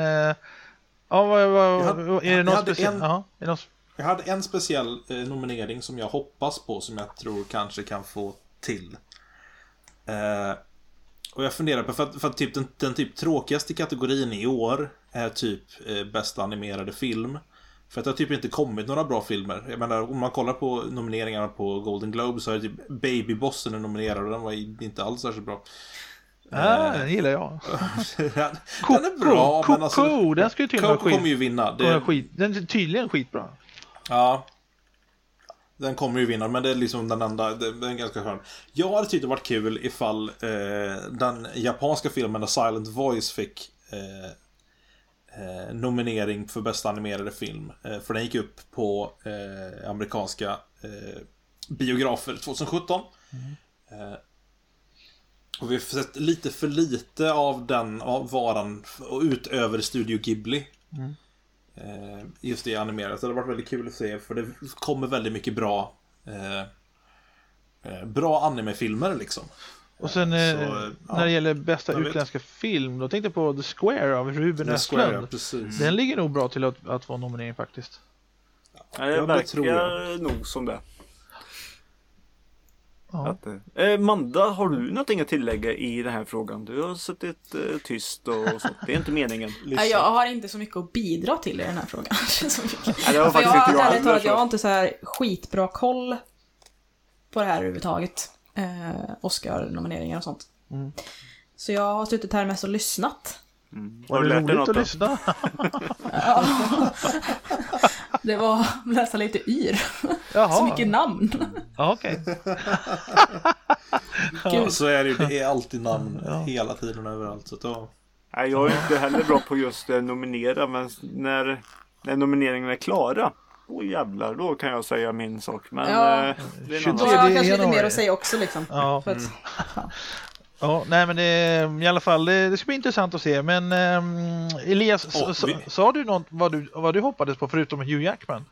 är det något speciellt? Jag hade en speciell nominering som jag hoppas på som jag tror kanske kan få till. Och jag funderar på för att typ den typ tråkigaste kategorin i år är typ bästa animerade film. För att det har typ inte kommit några bra filmer. Jag menar, om man kollar på nomineringarna på Golden Globe så är det typ Baby Bossen är nominerad och den var inte alls särskilt bra. Den gillar jag. Den är bra, men alltså den ska ju tydligen Coco kommer ju vinna. Den är tydligen skitbra. Ja. Den kommer ju vinna, men det är liksom den enda. Det är ganska skön. Jag hade tyckt det varit kul ifall den japanska filmen A Silent Voice fick nominering för bästa animerade film. För den gick upp på amerikanska biografer 2017. Och vi har sett lite för lite av den varan utöver Studio Ghibli. Just det animerat. Så det har varit väldigt kul att se. För det kommer väldigt mycket bra animefilmer liksom. Och sen när det gäller bästa utländska film, då tänkte jag på The Square av Ruben Östlund. Den ligger nog bra till att få nominering faktiskt. Ja, det verkar nog som det. Ja. Manda, har du någonting att tillägga i den här frågan? Du har suttit tyst och sånt. Det är inte meningen. Jag har inte så mycket att bidra till i den här frågan. Jag har inte så här skitbra koll på det här överhuvudtaget. Oscar-nomineringar och sånt. Så jag har suttit här mest och lyssnat. Var det roligt att lyssna? Ja. Det var läsa lite yr. Så mycket namn. Okej. Ja, så är det ju. Det är alltid namn hela tiden överallt. Så då... Nej, jag är inte heller bra på just det nominera. Men när nomineringarna är klara, jävlar, då kan jag säga min sak. Men det är då har jag kanske lite mer att säga också liksom. Ja. Ja, nej men i alla fall det ska bli intressant att se. Men Elias, sa du något vad du hoppades på förutom Hugh Jackman?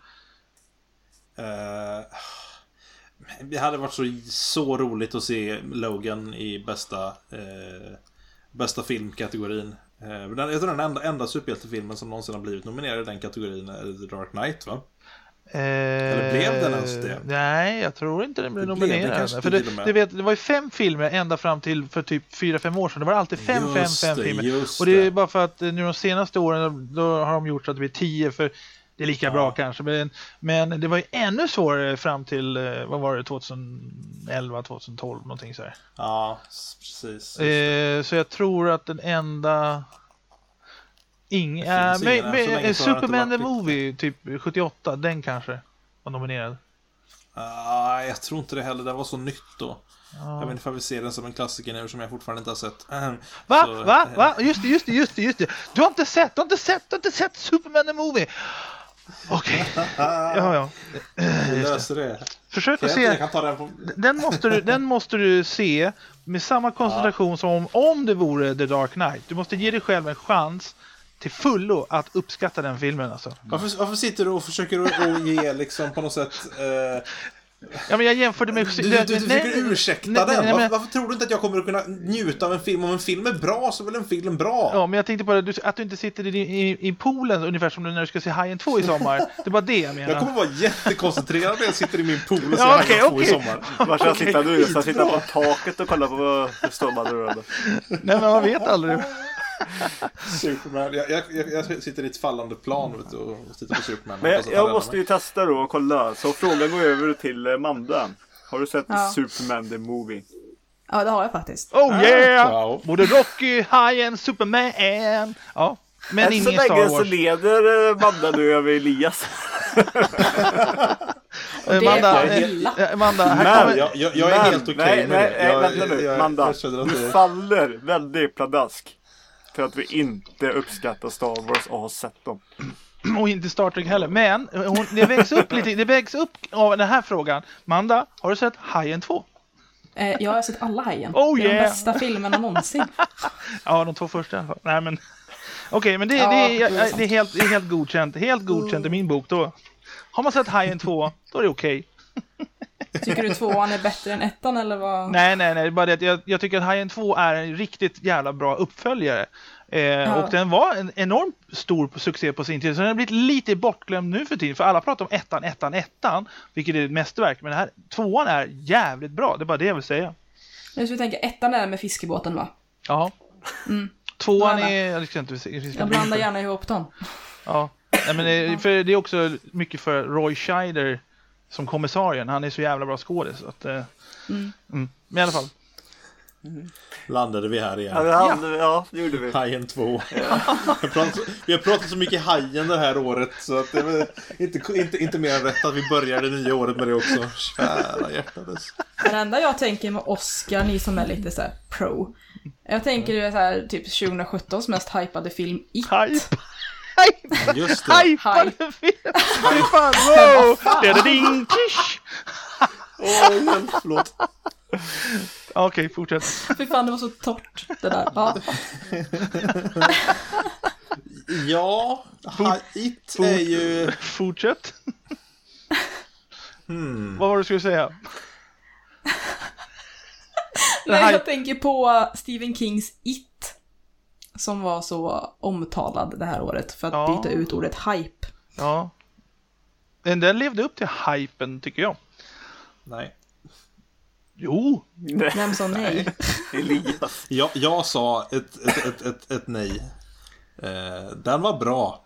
Det hade varit så roligt att se Logan i bästa filmkategorin. Jag tror den enda superhjältefilmen som någonsin har blivit nominerad i den kategorin är The Dark Knight, va? Eller blev den ens det? Nej, jag tror inte den blev nominerad. För det var ju 5 filmer ända fram till för typ 4-5 år sedan. Det var alltid 5 filmer. Och det är bara för att nu de senaste åren då har de gjort så att det blir 10 för det är lika bra kanske. Men det var ju ännu svårare fram till, vad var det, 2011, 2012 någonting så här. Ja, precis. Så jag tror att den enda... Superman the Movie typ 78, den kanske var nominerad. Jag tror inte det heller, den var så nytt då. Jag vet inte om vi ser den som en klassiker nu som jag fortfarande inte har sett. Va? Just det. Du har inte sett Superman the Movie. Okej. Ja. Vi löser det. Försök att se. Jag kan ta den på... Den måste du se med samma koncentration som om det vore The Dark Knight. Du måste ge dig själv en chans till fullo att uppskatta den filmen alltså. Varför sitter du och försöker att ge liksom på något sätt Ja, men jag jämförde med... Du försöker ursäkta den. Varför tror du inte att jag kommer att kunna njuta av en film? Om en film är bra så är väl en film bra. Ja, men jag tänkte bara att du inte sitter i poolen ungefär som när du ska se Hajen 2 i sommar. Det är bara det jag menar. Jag kommer vara jättekoncentrerad när jag sitter i min pool och ser Ja, Hajen 2 i sommar. Var ska jag sitta nu? Jag ska sitta på taket och kolla på Stormadröda. Nej, men man vet aldrig. Superman. Jag sitter i ett fallande plan, vet du, och tittar på Superman. Men jag måste ju testa då och kolla. Så frågan går över till Manda. Har du sett Superman the Movie? Ja, det har jag faktiskt. Oh yeah! Wow. Både Rocky, Hajen, Superman. Ja, men ingen så Star länge så Wars. leder Manda nu över Elias. Manda, här kommer... Jag är helt okej med det. Vänta nu. Manda, du faller väldigt pladask. För att vi inte uppskattar Star Wars och har sett dem. Och inte Star Trek heller. Men det vägs upp av den här frågan. Manda, har du sett Hajen 2? Jag har sett alla Hajen. Oh, det är yeah. de bästa filmerna någonsin. Ja, de 2 första i alla fall. Nej, men... Okej, men det är helt godkänt. Helt godkänt i min bok. Då har man sett Hajen 2, då är det okej. Tycker du 2:an är bättre än 1:an eller vad? Nej, det är bara det att jag tycker att Hajen 2 är en riktigt jävla bra uppföljare. Och den var en enormt stor succé på sin tid. Så den har blivit lite bortglömd nu för tiden. För alla pratar om ettan, vilket är ett mästerverk. Men den här 2:an är jävligt bra. Det är bara det jag vill säga. Jag skulle tänka 1:an är med fiskebåten, va? Ja. 2:an är... Jag blandar gärna ihop dem. Ja. Nej, men för det är också mycket för Roy Scheider som kommissarien. Han är så jävla bra skådis. Så att, men i alla fall. Landade vi här igen. Ja, det gjorde vi. Hajen 2. Vi har pratat så mycket Hajen det här året, så att det är inte mer än rätt att vi börjar det nya året med det också. Kära hjärtades. Det enda jag tänker med Oscar, ni som är lite så här pro. Jag tänker det är så här, typ 2017s mest hypade film It. Just det. Hypade film. Fy fan, wow. Det är det ding. Förlåt. Okej, fortsätt. Fy fan, det var så torrt det där. Ja, It är ju... Fortsätt. Vad var det du skulle säga? Nej, jag tänker på Stephen Kings It. Som var så omtalad det här året för att byta ut ordet hype. Ja. Men den levde upp till hypen, tycker jag. Nej. Jo. Vem sa nej? Elias. Jag sa ett nej. Den var bra.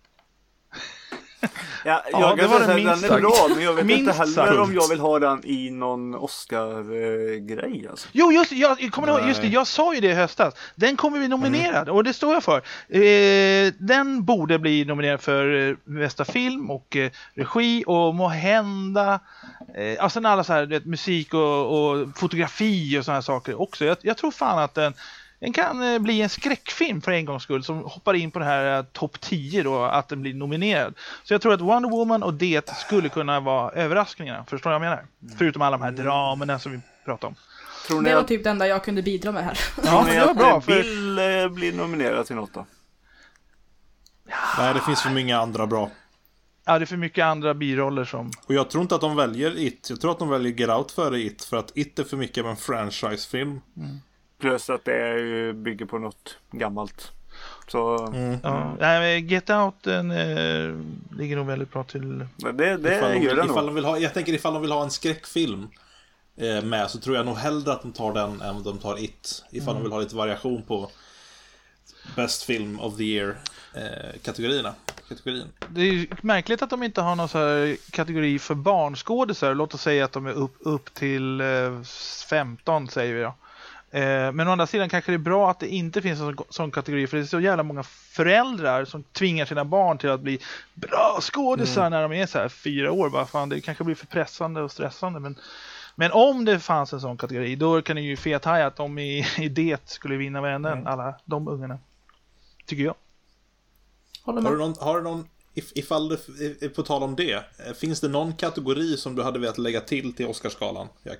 Det var den är bra, men jag vet inte heller om jag vill ha den i någon Oscar-grej. Alltså. Jo, jag kommer ihåg, just det, jag sa ju det i höstas. Den kommer bli nominerad, och det står jag för. Den borde bli nominerad för bästa film och regi och måhända alltså alla så här, musik och fotografi och såna här saker också. Jag tror fan att den kan bli en skräckfilm för en gångs skull som hoppar in på det här topp 10 då, att den blir nominerad. Så jag tror att Wonder Woman och det skulle kunna vara överraskningarna. Förstår du vad jag menar? Förutom alla de här dramerna som vi pratar om. Tror ni det var typ det enda jag kunde bidra med här. Ja, men det var bra. Vill bli nominerad till något då? Nej, det finns för många andra bra. Ja, det är för mycket andra biroller som... Och jag tror inte att de väljer It. Jag tror att de väljer Get Out före It. För att It är för mycket av en franchise-film. Plus att det är ju bygger på något gammalt. Så... Get Out ligger nog väldigt bra till... Det gör det nog. Jag tänker ifall de vill ha en skräckfilm med, så tror jag nog hellre att de tar den än de tar It. Ifall de vill ha lite variation på Best Film of the Year kategorin. Det är ju märkligt att de inte har någon så här kategori för barnskådisar. Låt oss säga att de är upp till 15, säger vi då. Men å andra sidan kanske det är bra att det inte finns en sån kategori, för det är så jävla många föräldrar som tvingar sina barn till att bli bra skådisar när de är så här 4 år. Bara fan, det kanske blir för pressande och stressande, men om det fanns en sån kategori, då kan det ju fethaja att de i det skulle vinna varenda alla de ungarna, tycker jag. Har du någon ifall det, på tal om det, finns det någon kategori som du hade velat lägga till Oscarsgalan, Jack?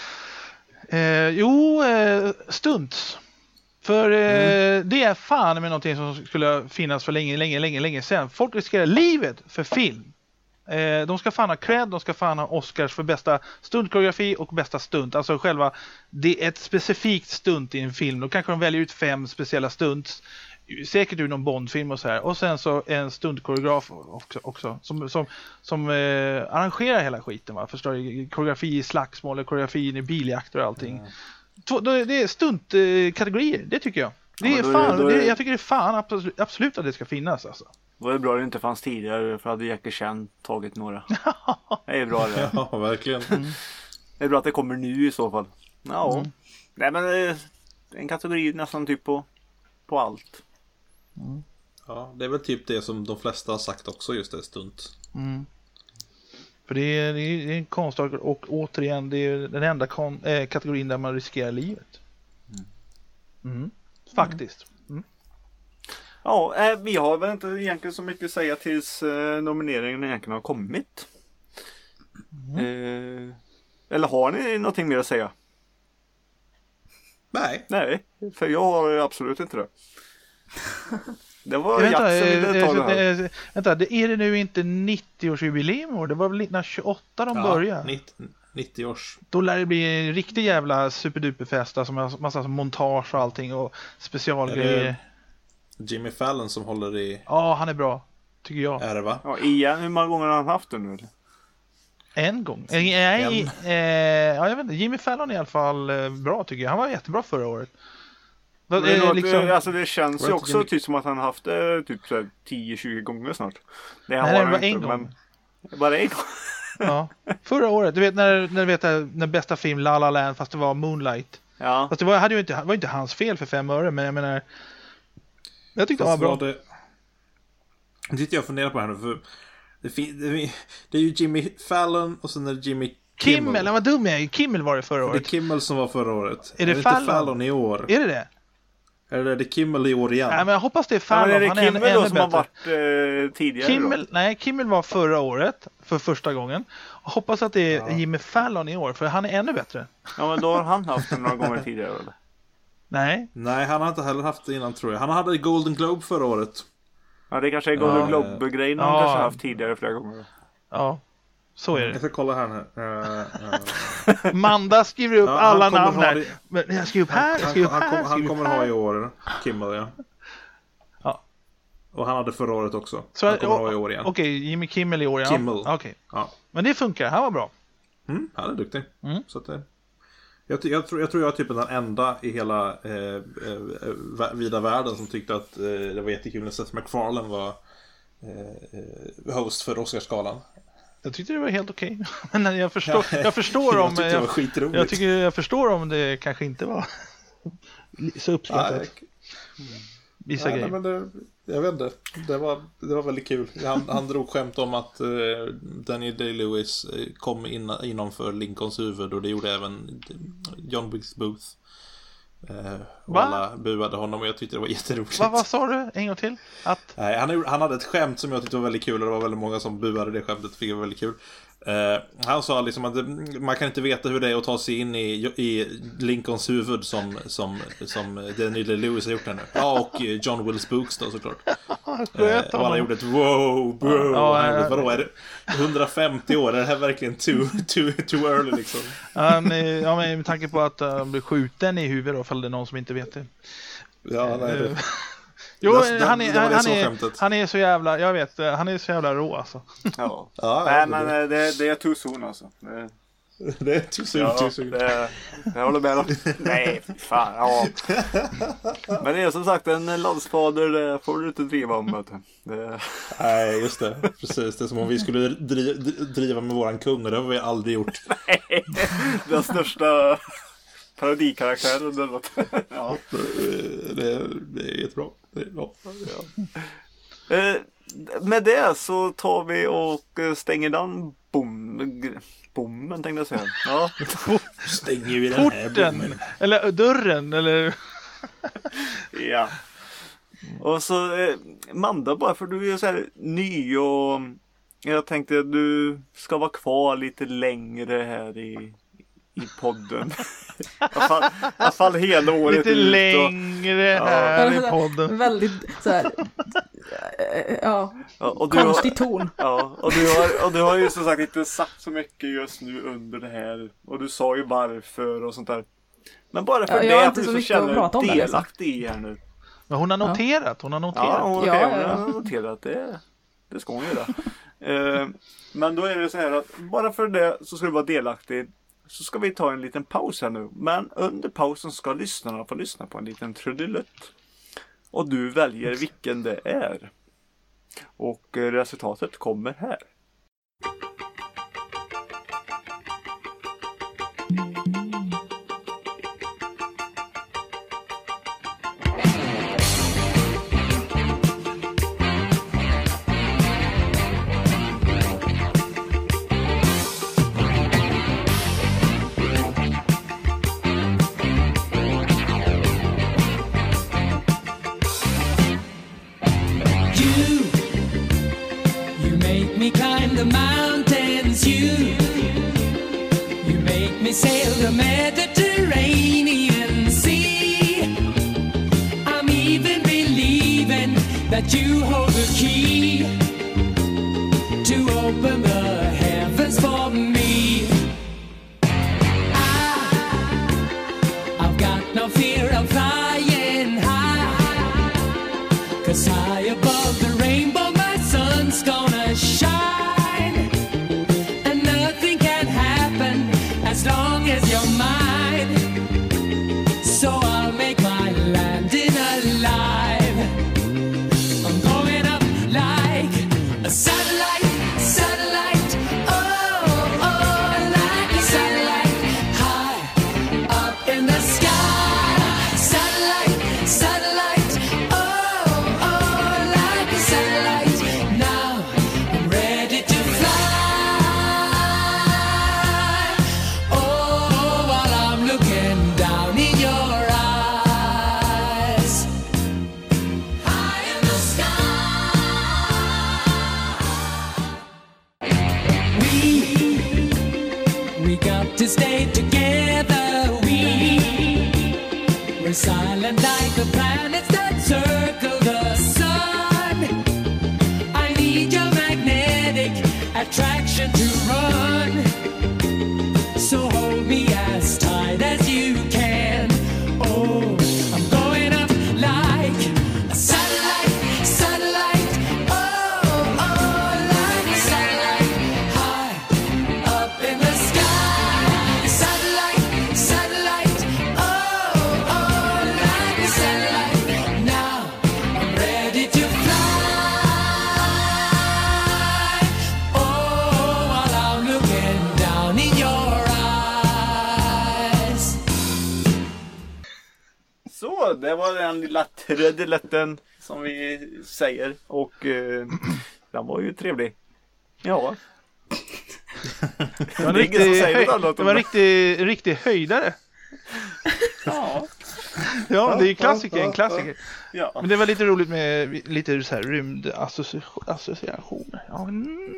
Stunts. För det är fan med någonting som skulle finnas för länge sedan. Folk riskerar livet för film. De ska fan ha cred, de ska fan ha Oscars för bästa stuntkoreografi och bästa stunt. Alltså själva, det är ett specifikt stunt i en film. Då kanske de väljer ut 5 speciella stunts. Säkert ur någon Bondfilm och så här. Och sen så en stuntkoreograf också som arrangerar hela skiten, va? Förstår du? Koreografi i slagsmål, koreografi i biljakter och allting. Det är stuntkategorier, det tycker jag. Det är jag tycker det är fan absolut att det ska finnas alltså. Var det bra att det inte fanns tidigare, för hade Jackie Chan tagit några. Det är bra det. Ja, verkligen. Det är bra att det kommer nu i så fall. Ja. Nej, men det är en kategori nästan typ på allt. Ja, det är väl typ det som de flesta har sagt också, just det, stunt. För det är en konstart, och återigen, det är den enda kategorin där man riskerar livet. Faktiskt. Ja, vi har väl inte egentligen så mycket att säga tills nomineringen egentligen har kommit. Eller har ni någonting mer att säga? Nej, för jag har absolut inte det. Det var Jack som ville ta det här. Vänta, är det nu inte 90-årsjubileum år? Det var väl 1928 de började? 90 års. Då lär det bli en riktig jävla superduperfest, alltså med massa montage och allting och specialgrejer. Jimmy Fallon som håller i... Ja, han är bra, tycker jag. Är det, va? Ja, igen, hur många gånger har han haft det nu? En gång. Ja, jag vet inte. Jimmy Fallon är i alla fall bra, tycker jag. Han var jättebra förra året. Alltså det känns ju också typ som att han haft det typ 10-20 gånger snart. Det var en gång. Men bara en gång. Ja. Förra året, du vet när bästa film La La Land, fast det var Moonlight. Ja. Fast det var inte hans fel för 5 öre, men jag menar, jag tyckte det var bra. Det sitter jag och funderar på här nu, för det är ju Jimmy Fallon och sen är det Jimmy Kimmel. Vad dum jag är. Kimmel var det förra året. Det är Kimmel som var förra året. Är det inte Fallon i år? Är det? Eller är det Kimmel i år igen? Nej, men jag hoppas det är Fallon. Ja, är det han Kimmel är då ännu som har bättre. varit tidigare? Kimmel var förra året för första gången. Jag hoppas att det är Jimmy Fallon i år, för han är ännu bättre. Ja, men då har han haft det några gånger tidigare, eller? Nej, han har inte heller haft det innan, tror jag. Han hade Golden Globe förra året. Ja, det kanske är Golden Globe-grejen han kanske har haft tidigare flera gånger. Ja, så är det. Jag ska kolla här nu. Manda skriver upp alla namn här. Men jag skriver upp här. Han kommer ha i år, Kimmel, ja. Och han hade förra året också. Så han kommer ha i år igen. Okej, Jimmy Kimmel i år, ja. Kimmel. Okay. Ja. Men det funkar, han var bra. Han är duktig. Så att jag tror jag är typ den enda i hela vida världen som tyckte att det var jättekul när Seth MacFarlane var host för Oscarsgalan. Jag tyckte det var helt okej. Men jag förstår om jag tyckte det var skitroligt. Jag förstår om det kanske inte var så uppskattat. Vissa grejer. Men jag vet inte. Det var väldigt kul. Han drog skämt om att Daniel Day-Lewis kom innanför Lincolns huvud, och det gjorde även John Wilkes Booth. Och alla buade honom, och jag tyckte det var jätteroligt. Vad sa du? En gång till? Nej, han hade ett skämt som jag tyckte var väldigt kul, och det var väldigt många som buade det skämtet. Det fick jag väldigt kul. Han sa liksom att man kan inte veta hur det är att ta sig in i Lincolns huvud som Daniel Day-Lewis har gjort här nu. Ja, och John Wilkes Booth då, såklart. Och han gjorde ett wow, bro. Vadå, är det 150 år? Är det här verkligen too early liksom? Ja, men med tanke på att han blev skjuten i huvudet då, ifall det är någon som inte vet det. Ja, nej. Jo, han är så jävla, jag vet, han är så jävla rå alltså. Ja. Nej, men det är too soon alltså. Det är too soon. Jag håller med om. Nej, fan. Ja. Men det är som sagt en landsfader, det får du inte driva om. Nej, just det. Precis, det är som om vi skulle driva med våran kung, och det har vi aldrig gjort. Nej, den största parodikaraktären eller något. Ja. Det är jättebra. Det är bra. Ja. Med det så tar vi och stänger den bommen, tänkte jag säga. Ja. Stänger vi den här bommen. Eller dörren, eller... Ja. Och så Manda, bara för du är så här ny, och jag tänkte att du ska vara kvar lite längre här i podden. I alla fall hela året lite ut. Längre här i podden. Väldigt så här, konstig ton. Ja, och du har ju som sagt inte sagt så mycket just nu under det här. Och du sa ju varför och sånt där. Men bara för det att du så känner dig delaktig i här nu. Men hon har noterat. Hon har noterat. Det ska hon göra. Men då är det så här att bara för det så ska du vara delaktig. Så ska vi ta en liten paus här nu. Men under pausen ska lyssnarna få lyssna på en liten trudelutt. Och du väljer vilken det är. Och resultatet kommer här. Det var den lilla trudelutten som vi säger. Och den var ju trevlig. Ja. Det var en riktig höjdare. Ja. Ja, det är ju en klassiker. Ja. Men det var lite roligt med lite så här rymdassociationer. Ja.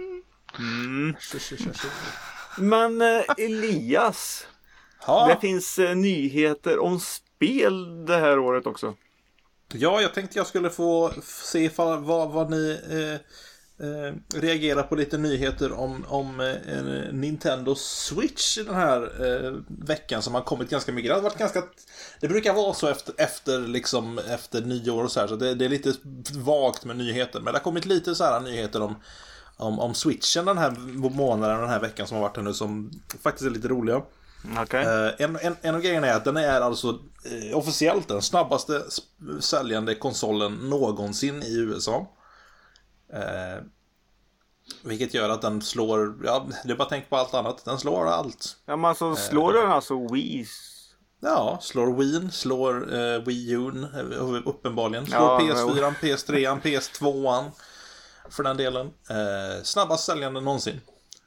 Men Elias, det finns nyheter om spel det här året också. Ja, jag tänkte jag skulle få se vad ni reagerar på lite nyheter om Nintendo Switch i den här veckan som har kommit ganska mycket. Det har varit det brukar vara så efter nyår och så här, så det är lite vagt med nyheter, men det har kommit lite så här nyheter om Switchen den här månaden, den här veckan som har varit här nu, som faktiskt är lite roliga. Okay. En av grejerna är att den är alltså officiellt den snabbaste säljande konsolen någonsin i USA. Vilket gör att den slår, det är bara tänk på allt annat, den slår allt. Ja, men alltså slår den alltså Wii? Ja, slår Wii, slår Wii U uppenbarligen, slår PS4, PS3, PS2 för den delen. Snabbast säljande någonsin.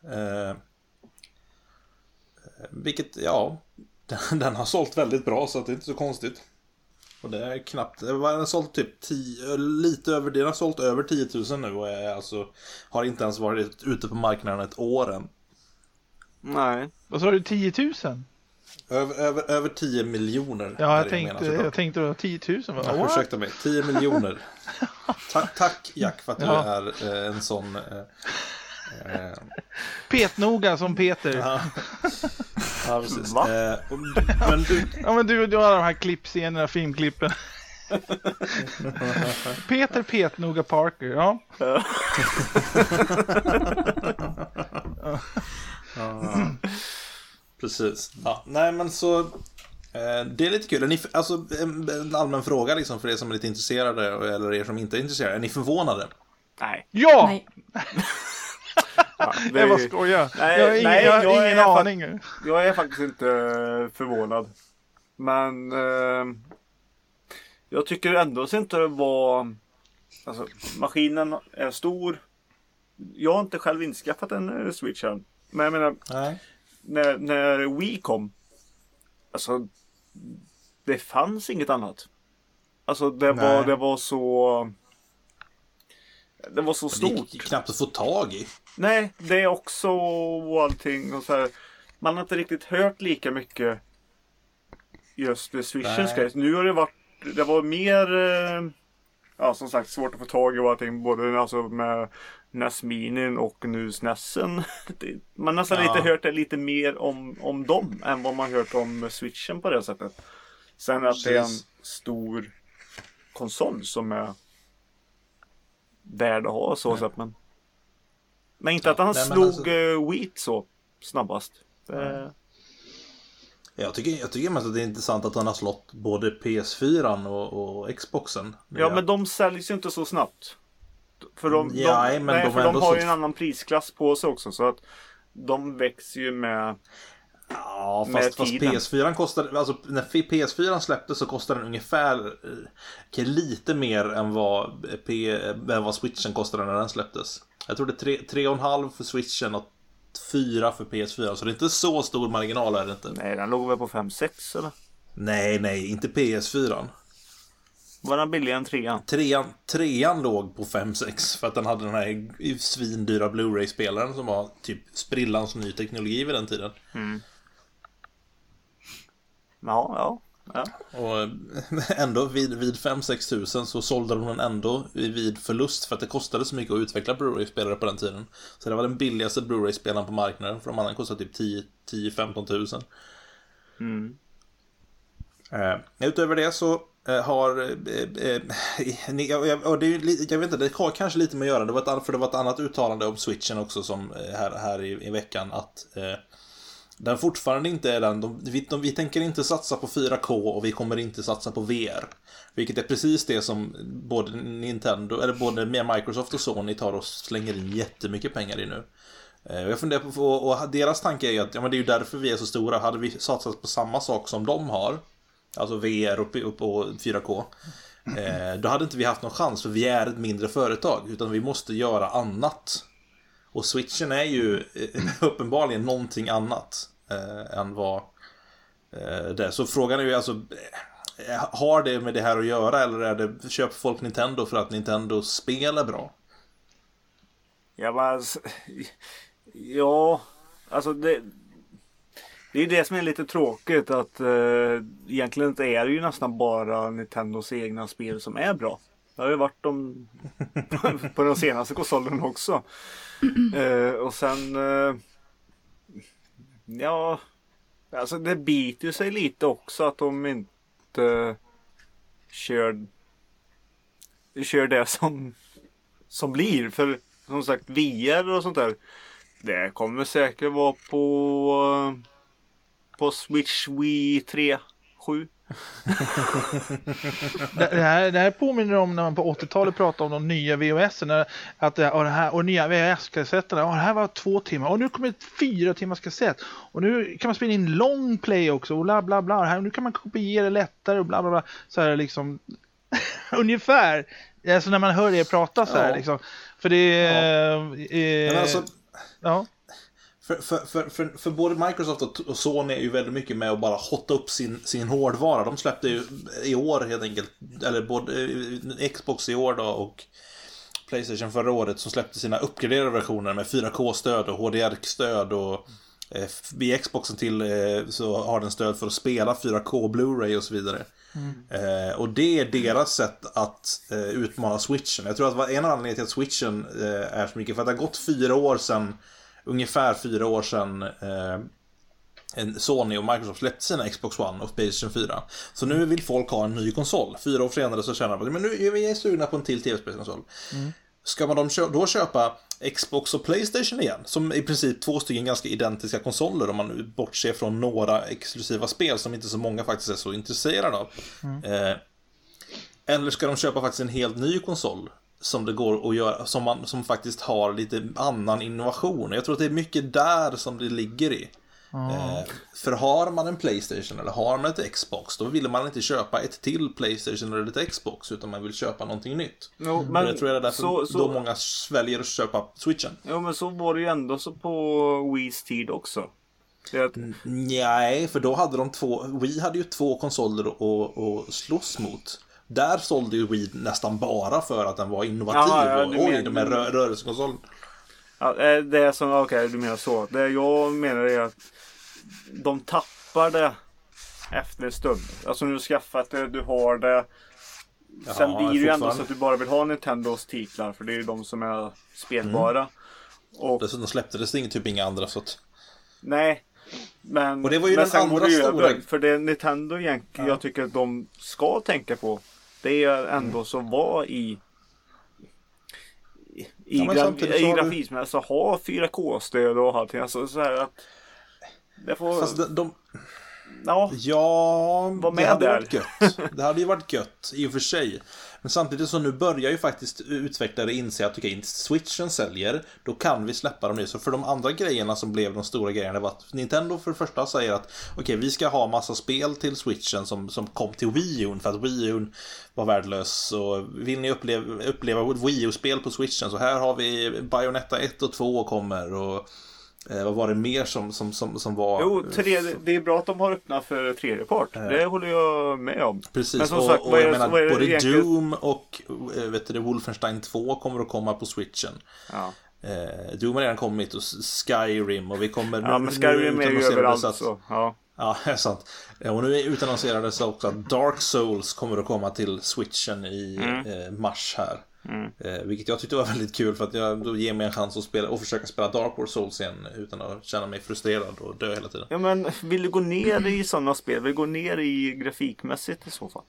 Vilket, den har sålt väldigt bra, så att det är inte så konstigt. Och det är knappt, den har sålt typ den har sålt över 10 000 nu och har inte ens varit ute på marknaden ett år än. Nej. Vad sa du, 10 000? Över 10 miljoner. Ja, jag tänkte då 10 000. Ursäkta mig, 10 miljoner. Tack Jack för att du är en sån... Petnoga som Peter. Ja, precis. Men du har de här klippscenerna, filmklippen. Peter Petnoga Parker, ja. Precis. Ja, nej men så det är lite kul. Alltså en allmän fråga liksom för er som är lite intresserade eller er som inte är intresserade. Är ni förvånade? Nej. Ja! Nej. Ja, Jag bara skojar. Jag har ingen aning. Jag är faktiskt inte förvånad. Men jag tycker ändå att det inte var... Alltså, maskinen är stor. Jag har inte själv inskaffat en Switch än. Men jag menar, när Wii kom, alltså, det fanns inget annat. Alltså, det var så... Det var så stort. Det gick knappt att få tag i. Nej, det är också allting och så här. Man har inte riktigt hört lika mycket just med Switchens grej. Nu har det var mer som sagt svårt att få tag i allting både alltså med NES Mini och nu SNESen. Man har nästan hört lite mer om dem än vad man hört om Switchen på det sättet. Sen att det är en stor konsol som är värd att ha så sätt, men inte att han slog Wii så snabbast. Jag tycker mest att det är intressant att han har slått både PS4 och Xboxen. Ja, men de säljs ju inte så snabbt. För de har ju en annan prisklass på sig också, så att de växer ju med. Ja, fast PS4 kostade, alltså när PS4 släpptes så kostade den ungefär lite mer än vad Switchen kostade när den släpptes. Jag tror det är 3,5 för Switchen och 4 för PS4, så det är inte så stor marginal är det inte. Nej, den låg väl på 5-6 eller? Nej, inte PS4. Var den billigare än 3an? Trean låg på 5-6 för att den hade den här svindyra Blu-ray-spelaren som var typ sprillans ny teknologi vid den tiden. Mm. Ja. Och ändå vid 5-6 tusen så sålde de den ändå vid förlust för att det kostade så mycket att utveckla Blu-ray-spelare på den tiden. Så det var den billigaste Blu-ray-spelaren på marknaden, för de andra kostade typ 10-15 tusen. Mm. Utöver det så har och det är, jag vet inte, det har kanske lite med att göra. Det var ett annat uttalande om Switchen också som här i veckan att den fortfarande inte är den. Vi tänker inte satsa på 4K och vi kommer inte satsa på VR. Vilket är precis det som både Microsoft och Sony tar och slänger in jättemycket pengar i nu. Jag funderar på, och deras tanke är ju att men det är ju därför vi är så stora. Hade vi satsat på samma sak som de har, alltså VR och 4K, då hade inte vi haft någon chans, för vi är ett mindre företag, utan vi måste göra annat. Och Switchen är ju uppenbarligen någonting annat än vad det. Så frågan är ju alltså, har det med det här att göra, eller är det köper folk Nintendo för att Nintendo spelar bra? Ja, alltså det är det som är lite tråkigt, att egentligen inte är det ju nästan bara Nintendos egna spel som är bra. Det har ju varit de på den senaste konsolen också. Och sen alltså det biter ju sig lite också att de inte kör det som blir, för som sagt VR och sånt där, det kommer säkert vara på Switch Wii 3.7. Det här påminner om när man på 80-talet pratade om de nya VHS, och nya VHS-kassetterna. Det här var 2 timmar och nu kommer ett 4 timmars kassett och nu kan man spela in long play också och bla bla bla. Här, nu kan man kopiera lättare och bla bla bla. Så här liksom ungefär. Alltså när man hör det prata så här liksom. För det ja. För både Microsoft och Sony är ju väldigt mycket med att bara hotta upp sin hårdvara. De släppte ju i år helt enkelt, eller både Xbox i år då och PlayStation förra året, som släppte sina uppgraderade versioner med 4K-stöd och HDR-stöd och I Xboxen till så har den stöd för att spela 4K Blu-ray och så vidare. Och det är deras sätt att utmana Switchen. Jag tror att en av anledningarna till att Switchen är så mycket för att det har gått ungefär 4 år sedan Sony och Microsoft släppte sina Xbox One och PlayStation 4. Så nu vill folk ha en ny konsol. 4 år senare så känner man, men nu är vi sugna på en till tv-spelskonsol. Ska man då köpa Xbox och PlayStation igen, som i princip 2 stycken ganska identiska konsoler om man bortser från några exklusiva spel som inte så många faktiskt är så intresserade av. Eller ska de köpa faktiskt en helt ny konsol som det går att göra, som faktiskt har lite annan innovation. Jag tror att det är mycket där som det ligger i. För har man en PlayStation eller har man ett Xbox, då vill man inte köpa ett till PlayStation eller ett Xbox, utan man vill köpa någonting nytt. Men jag tror det är därför då många väljer att köpa Switchen. Ja, men så var det ju ändå så på Wii's tid också. Nej, för då hade Wii hade ju 2 konsoler att slåss mot. Där sålde ju Wii nästan bara för att den var innovativ de här rörelsekonsolen. Ja, det är som, okej, du menar så. Det jag menar är att de tappar det efter en stund. Alltså när du skaffat det, du har det. Sen blir det ju ändå så att du bara vill ha Nintendos titlar, för det är ju de som är spelbara. Och dessutom släppte det typ inga andra så att... Nej. Men, och det var ju den andra stora... För det Nintendo egentligen jag tycker att de ska tänka på, det är ändå som var i grafism, alltså ha 4K-stöd och allting, alltså så här att det får... Fast det hade ju varit gött i och för sig. Men samtidigt så nu börjar ju faktiskt utvecklare inse att Switchen säljer, då kan vi släppa dem nu. Så för de andra grejerna som blev de stora grejerna var att Nintendo för det första säger att vi ska ha massa spel till Switchen som kom till Wii U, för att Wii U var värdelös. Och vill ni uppleva Wii U-spel på Switchen, så här har vi Bayonetta 1 och 2 kommer, och vad var det mer som var... Jo, det är bra att de har öppnat för tredje part. Det håller jag med om. Precis, men som sagt, jag menar, både egentligen... Doom och Wolfenstein 2 kommer att komma på Switchen. Ja. Doom har redan kommit, och Skyrim, och vi kommer... Ja, men Skyrim är ju överallt så. Ja. Ja, det är sant. Och nu utannonserades också att Dark Souls kommer att komma till Switchen i mars här. Vilket jag tyckte var väldigt kul, för att jag ger mig en chans att spela och försöka spela Dark Souls igen utan att känna mig frustrerad och dö hela tiden. Ja, men vill du gå ner i sådana spel? Vill du gå ner i grafikmässigt i så fall?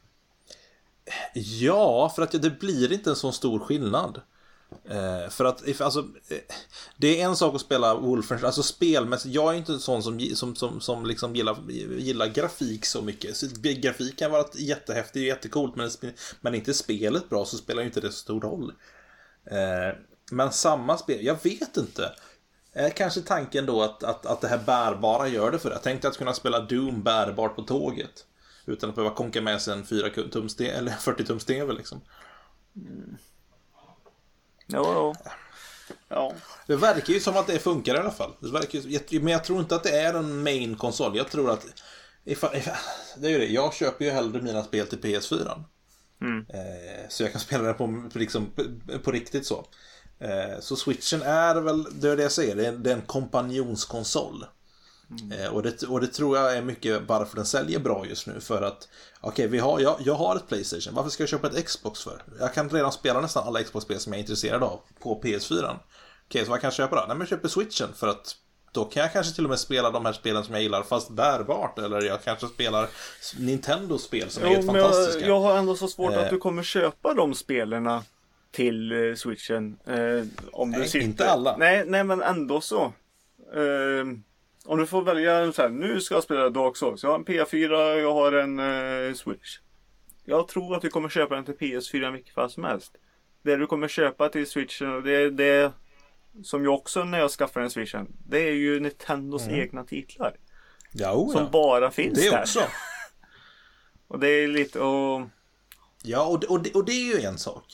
Ja, för att det blir inte en sån stor skillnad. För att det är en sak att spela Wolfenstein, alltså spelmässigt. Jag är inte en sån som liksom gillar grafik så mycket. Så grafik kan vara jättehäftigt och jättecoolt, men inte spelet bra, så spelar ju inte det så stor roll. Men samma spel, jag vet inte. Kanske tanken då att det här bärbara gör det för det. Jag tänkte att kunna spela Doom bärbart på tåget utan att behöva konka med sig en 4-tums eller 40-tums TV liksom. Ja. Det verkar ju som att det funkar i alla fall. Men jag tror inte att det är en main-konsol. Jag tror att det är ju det. Jag köper ju hellre mina spel till PS4. Så jag kan spela det på riktigt så. Så Switchen är väl, det är det jag säger, det är en kompanjonskonsol. Och det tror jag är mycket bara för den säljer bra just nu. För att jag har ett PlayStation, varför ska jag köpa ett Xbox för? Jag kan redan spela nästan alla Xbox-spel som jag är intresserad av på PS4. Så vad kan jag köpa då? Nej, men jag köper Switchen, för att då kan jag kanske till och med spela de här spelen som jag gillar fast bärbart. Eller jag kanske spelar Nintendo-spel som är helt fantastiska. Jag har ändå så svårt att du kommer köpa de spelarna till Switchen om du sitter... inte alla. Nej, men ändå så. Om du får välja så här, nu ska jag spela Dark Souls. Jag har en PS4, jag har en Switch. Jag tror att du kommer köpa den till PS4 mycket fall som helst. Det du kommer köpa till Switchen, och det som jag också när jag skaffar en Switchen, det är ju Nintendos egna titlar. Som bara finns det där. Också. Och det är lite... Ja, och det är ju en sak.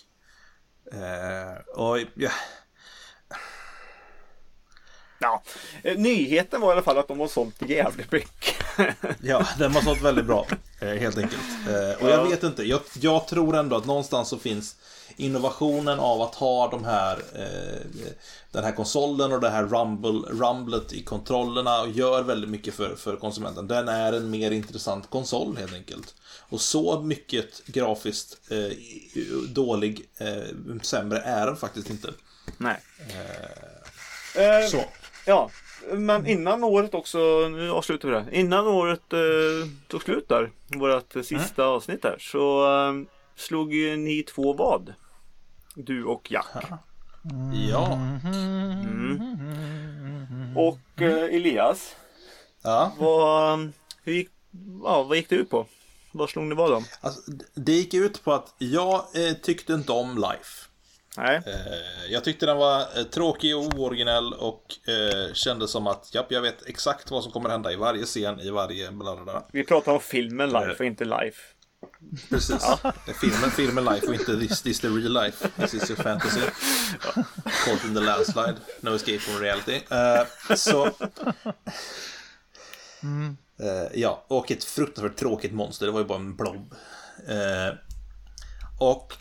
Ja, nyheten var i alla fall att de har sålt jävligt mycket. Ja, den var sånt väldigt bra, helt enkelt. Och jag vet inte, jag tror ändå att någonstans så finns innovationen av att ha den här konsolen och det här rumblet i kontrollerna och gör väldigt mycket för konsumenten. Den är en mer intressant konsol helt enkelt. Och så mycket grafiskt dålig, sämre är den faktiskt inte. Nej. Så. Ja, men innan året också, nu avslutar vi det. Innan året tog slut där, vårt sista avsnitt här, så slog ju ni 2 vad? Du och Jack. Ja. Och Elias. Ja. Vad gick det ut på? Vad slog ni vad om? Alltså, det gick ut på att jag tyckte inte om Life. Nej. Jag tyckte den var tråkig och ooriginell och kände som att jag vet exakt vad som kommer hända i varje scen, i varje blablabla. Vi pratar om filmen Life och inte Life. Precis. Ja. Filmen Life och inte this the real life. This is a fantasy. Caught in the landslide. No escape from reality. Ja, och ett fruktansvärt tråkigt monster. Det var ju bara en blob. Och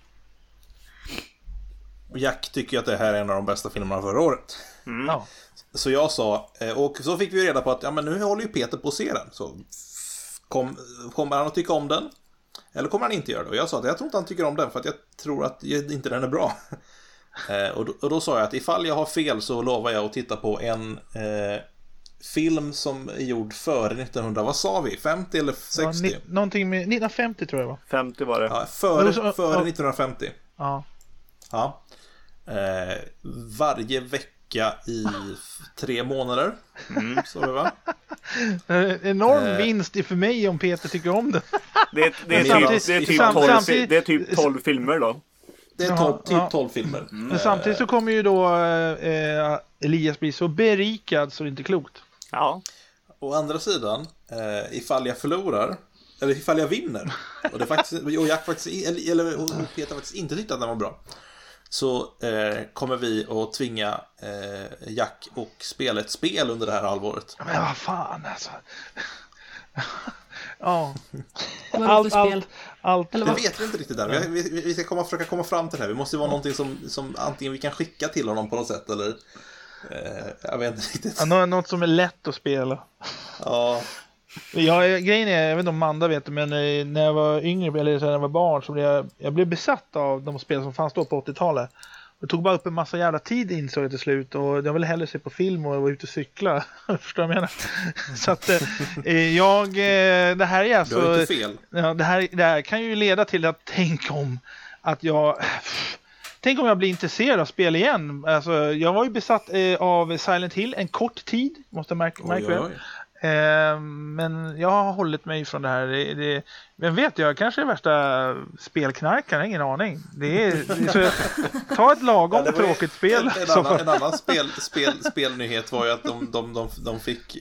Jack tycker att det här är en av de bästa filmerna förra året. Ja. Så jag sa, och så fick vi reda på att ja, men nu håller ju Peter på att se den. Så kommer han att tycka om den? Eller kommer han inte göra det? Och jag sa att jag tror inte han tycker om den för att jag tror att inte den är bra. Och då sa jag att ifall jag har fel så lovar jag att titta på en film som är gjord före 1900, vad sa vi? 50 eller 60? Ja, någonting med 1950 tror jag var. 50 var det. Ja, före 1950. Ja. Ja. Varje vecka i 3 månader. Så det va? Enorm vinst för mig om Peter tycker om det. Det är typ 12 filmer då. Det är typ 12 filmer. Men samtidigt så kommer ju då Elias bli så berikad så det är inte klokt. Ja. Å andra sidan, ifall jag förlorar eller ifall jag vinner och det faktiskt och Jack faktiskt och Peter faktiskt inte tyckte att den var bra, så kommer vi att tvinga Jack och spela ett spel under det här halvåret. Men vad fan alltså. Ja. Allt. Det vet vi inte riktigt där. Vi ska försöka komma fram till det här. Vi måste ju vara någonting som antingen vi kan skicka till honom på något sätt eller jag vet inte riktigt. Ja, något som är lätt att spela. Ja. Grejen är, jag vet inte om Manda vet det, men när jag var yngre eller när jag var barn så blev jag blev besatt av de spel som fanns då på 80-talet. Det tog bara upp en massa jävla tid insåg jag till slut, och jag ville hellre se på film och vara ute och cykla. Förstår du vad jag menar? Så att det här är alltså... Du har inte fel. Ja, det här kan ju leda till att tänk om jag blir intresserad av spel igen. Alltså, jag var ju besatt av Silent Hill en kort tid, måste jag märka. Men jag har hållit mig från det här. Vem vet, jag kanske är värsta spelknarkaren, ingen aning. Så, ta ett lagom tråkigt spel. En annan spelnyhet var ju att de fick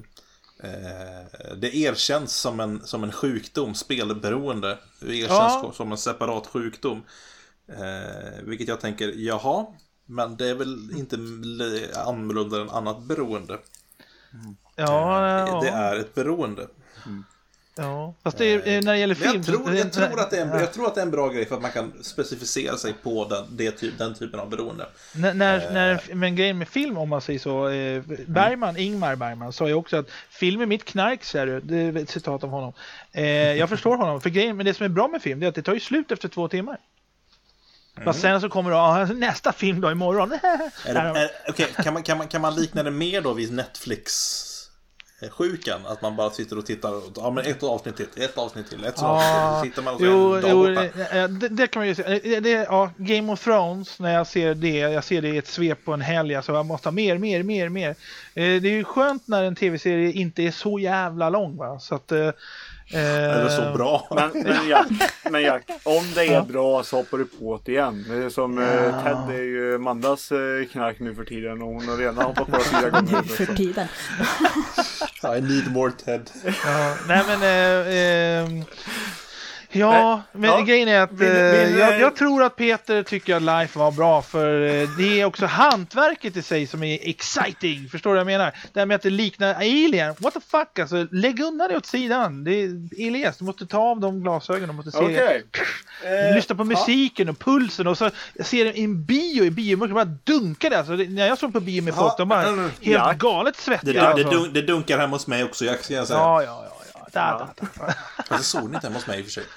det erkänns som en sjukdom, spelberoende. Det erkänns som en separat sjukdom. Vilket jag tänker, jaha, men det är väl inte annorlunda än annat beroende. Ja. Det är ett beroende. Ja, fast det är, när det gäller film... Jag tror att det är en bra grej för att man kan specificera sig på den typen av beroende. Men grejen med film, om man säger så, Ingmar Bergman sa ju också att film är mitt knark, säger det är ett citat av honom. Jag förstår honom, för grejen, men det som är bra med film det är att det tar ju slut efter 2 timmar. Fast sen så kommer nästa film då imorgon. Kan man likna det mer då vid Netflix-sjukan? Att man bara sitter och tittar men ett avsnitt till. Sitter man och det kan man ju säga. Game of Thrones, när jag ser det i ett svep på en helg, så jag måste ha mer. Det är ju skönt när en tv-serie inte är så jävla lång, va? Så att eller så bra. Men Jack, om det är bra så hoppar du på det igen. Det är som Ted är ju Mandas knark nu för tiden, och hon har redan hoppat på 4 gånger nu för tiden. I need more Ted. Ja, nej men Ja, men ja. grejen är att jag tror att Peter tycker att Life var bra, för det är också hantverket i sig som är exciting. Förstår du vad jag menar? Det här med att det liknar Alien. What the fuck, alltså lägg undan det åt sidan. Det är Elias, du måste ta av de glasögonen, du måste se lyssna på musiken och pulsen, och så jag ser det i en biomörker bara dunkar det. Alltså, när jag såg på bio med folk, de bara helt galet svettiga. Det dunkar hemma hos mig också, jag ska säga. Ja. Fast det såg ni inte hemma hos mig i och för sig.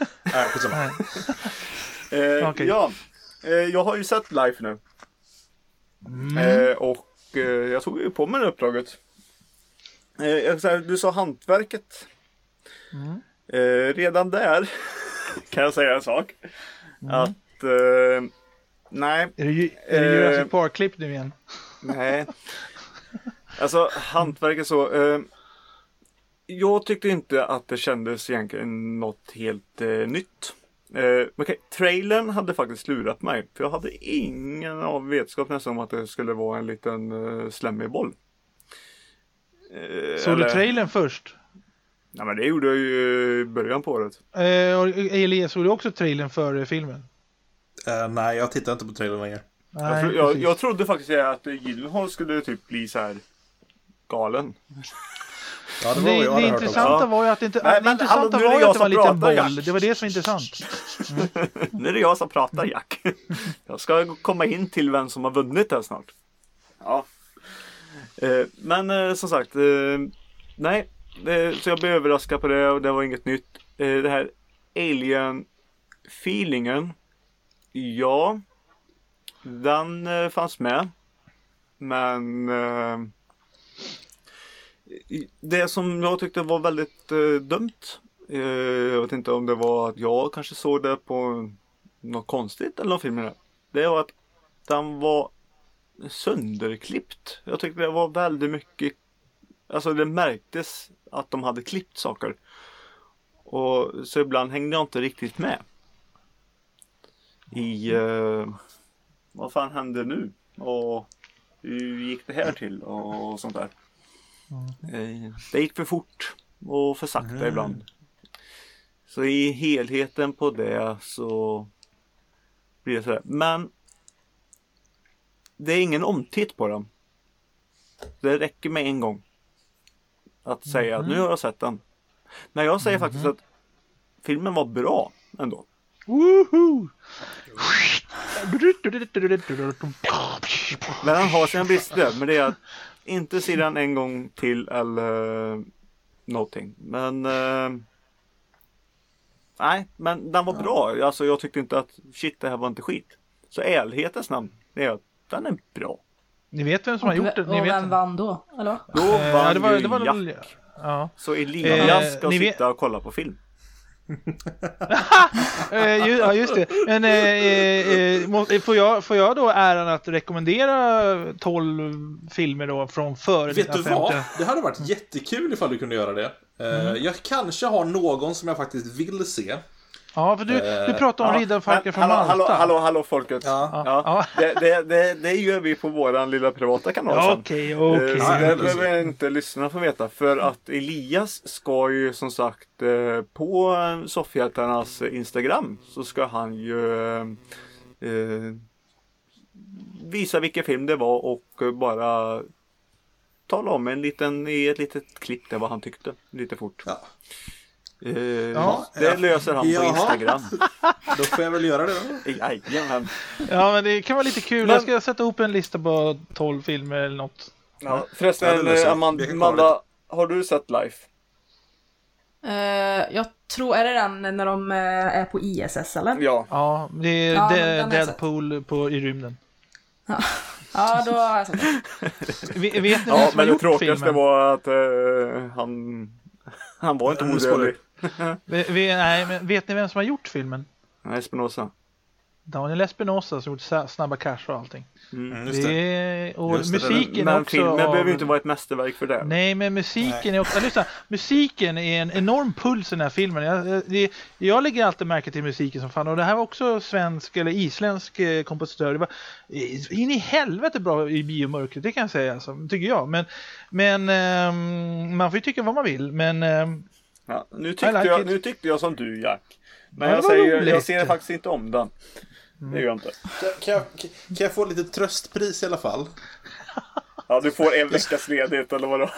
Okay. Ja, jag har ju sett Life nu. Och jag tog ju på mig det uppdraget. Du sa hantverket. Redan där kan jag säga en sak. Att nej. Är det Jurassic Park-klipp nu igen? Nej. Alltså hantverket så. Jag tyckte inte att det kändes egentligen något helt nytt. Okay. Trailern hade faktiskt lurat mig. För jag hade ingen av vetskap nästan om att det skulle vara en liten slemmig boll. Såg du trailern först? Nej, men det gjorde jag ju i början på året. Elias, såg du också trailern för filmen? Nej, jag tittar inte på trailern längre. Jag trodde faktiskt att Gyllenhaal skulle typ bli så här galen. Ja, det intressanta var ju att det inte var en liten boll. Jack. Det var det som var intressant. Nu är det jag som pratar, Jack. Jag ska komma in till vem som har vunnit här snart. Ja. Men som sagt, nej. Så jag blev överraskad på det, och det var inget nytt. Det här Alien-feelingen, ja, den fanns med. Men det som jag tyckte var väldigt dumt, jag vet inte om det var att jag kanske såg det på något konstigt eller någon film, det var att den var sönderklippt. Jag tyckte det var väldigt mycket, alltså det märktes att de hade klippt saker, och så ibland hängde jag inte riktigt med i vad fan hände nu och hur gick det här till och sånt där. Det gick för fort och för sakta ibland. Så i helheten på det så blir det sådär. Men det är ingen omtitt på den. Det räcker med en gång att säga att nu har jag sett den. Men jag säger faktiskt att filmen var bra ändå. Woohoo! Men han har sina brister, men det är att inte se den en gång till eller någonting. Men nej, men den var bra. Alltså jag tyckte inte att shit, det här var inte skit. Så ärlighetens namn är att den är bra. Ni vet vem som har gjort det? Och vem vann då? Eller? Då vann det var Jack. Ja. Så Elias ska sitta och kolla på film. Ja, just det. Men får jag då äran att rekommendera 12 filmer då från före? Vet du vad? Det hade varit jättekul ifall du kunde göra det. Jag kanske har någon som jag faktiskt vill se. Ja, för du pratar om riddarfalken från Malta. Hallå folket. Ja. Det gör vi på våran lilla privata kanal sen. Okej. Så det behöver inte lyssna få veta. För att Elias ska ju som sagt på Soffhjältarnas Instagram så ska han ju visa vilken film det var och bara tala om i ett litet klipp där vad han tyckte lite fort. Ja. Det löser han på Instagram. Då får jag väl göra det då. Jajamän. Ja, men det kan vara lite kul. Jag ska sätta ihop en lista på 12 filmer eller något. Ja, förresten, Amanda, har du sett Life? Jag tror, är det den när de är på ISS eller? Ja, det är Deadpool i rymden. Ja, då har jag sett det. Vet ni vem som har gjort filmen? Det tråkigaste var att han var inte odödlig. Nej, men vet ni vem som har gjort filmen? Nej, Espinosa. Daniel Espinosa som gjort Snabba Cash och allting. Just det. Och just musiken men också. Filmen behöver ju inte vara ett mästerverk för det. Nej, men musiken är också. Lyssna, musiken är en enorm puls i den här filmen. Jag lägger alltid märke till musiken som fan. Och det här var också svensk eller isländsk kompositör. Det var in i helvete bra i biomörkret, det kan jag säga. Alltså, tycker jag. Men man får ju tycka vad man vill. Men Ja, nu tyckte jag som du, Jack. Men jag ser faktiskt inte om den. Det gör jag inte. Kan jag få lite tröstpris i alla fall? Ja, du får en veckas ledigt eller vadå?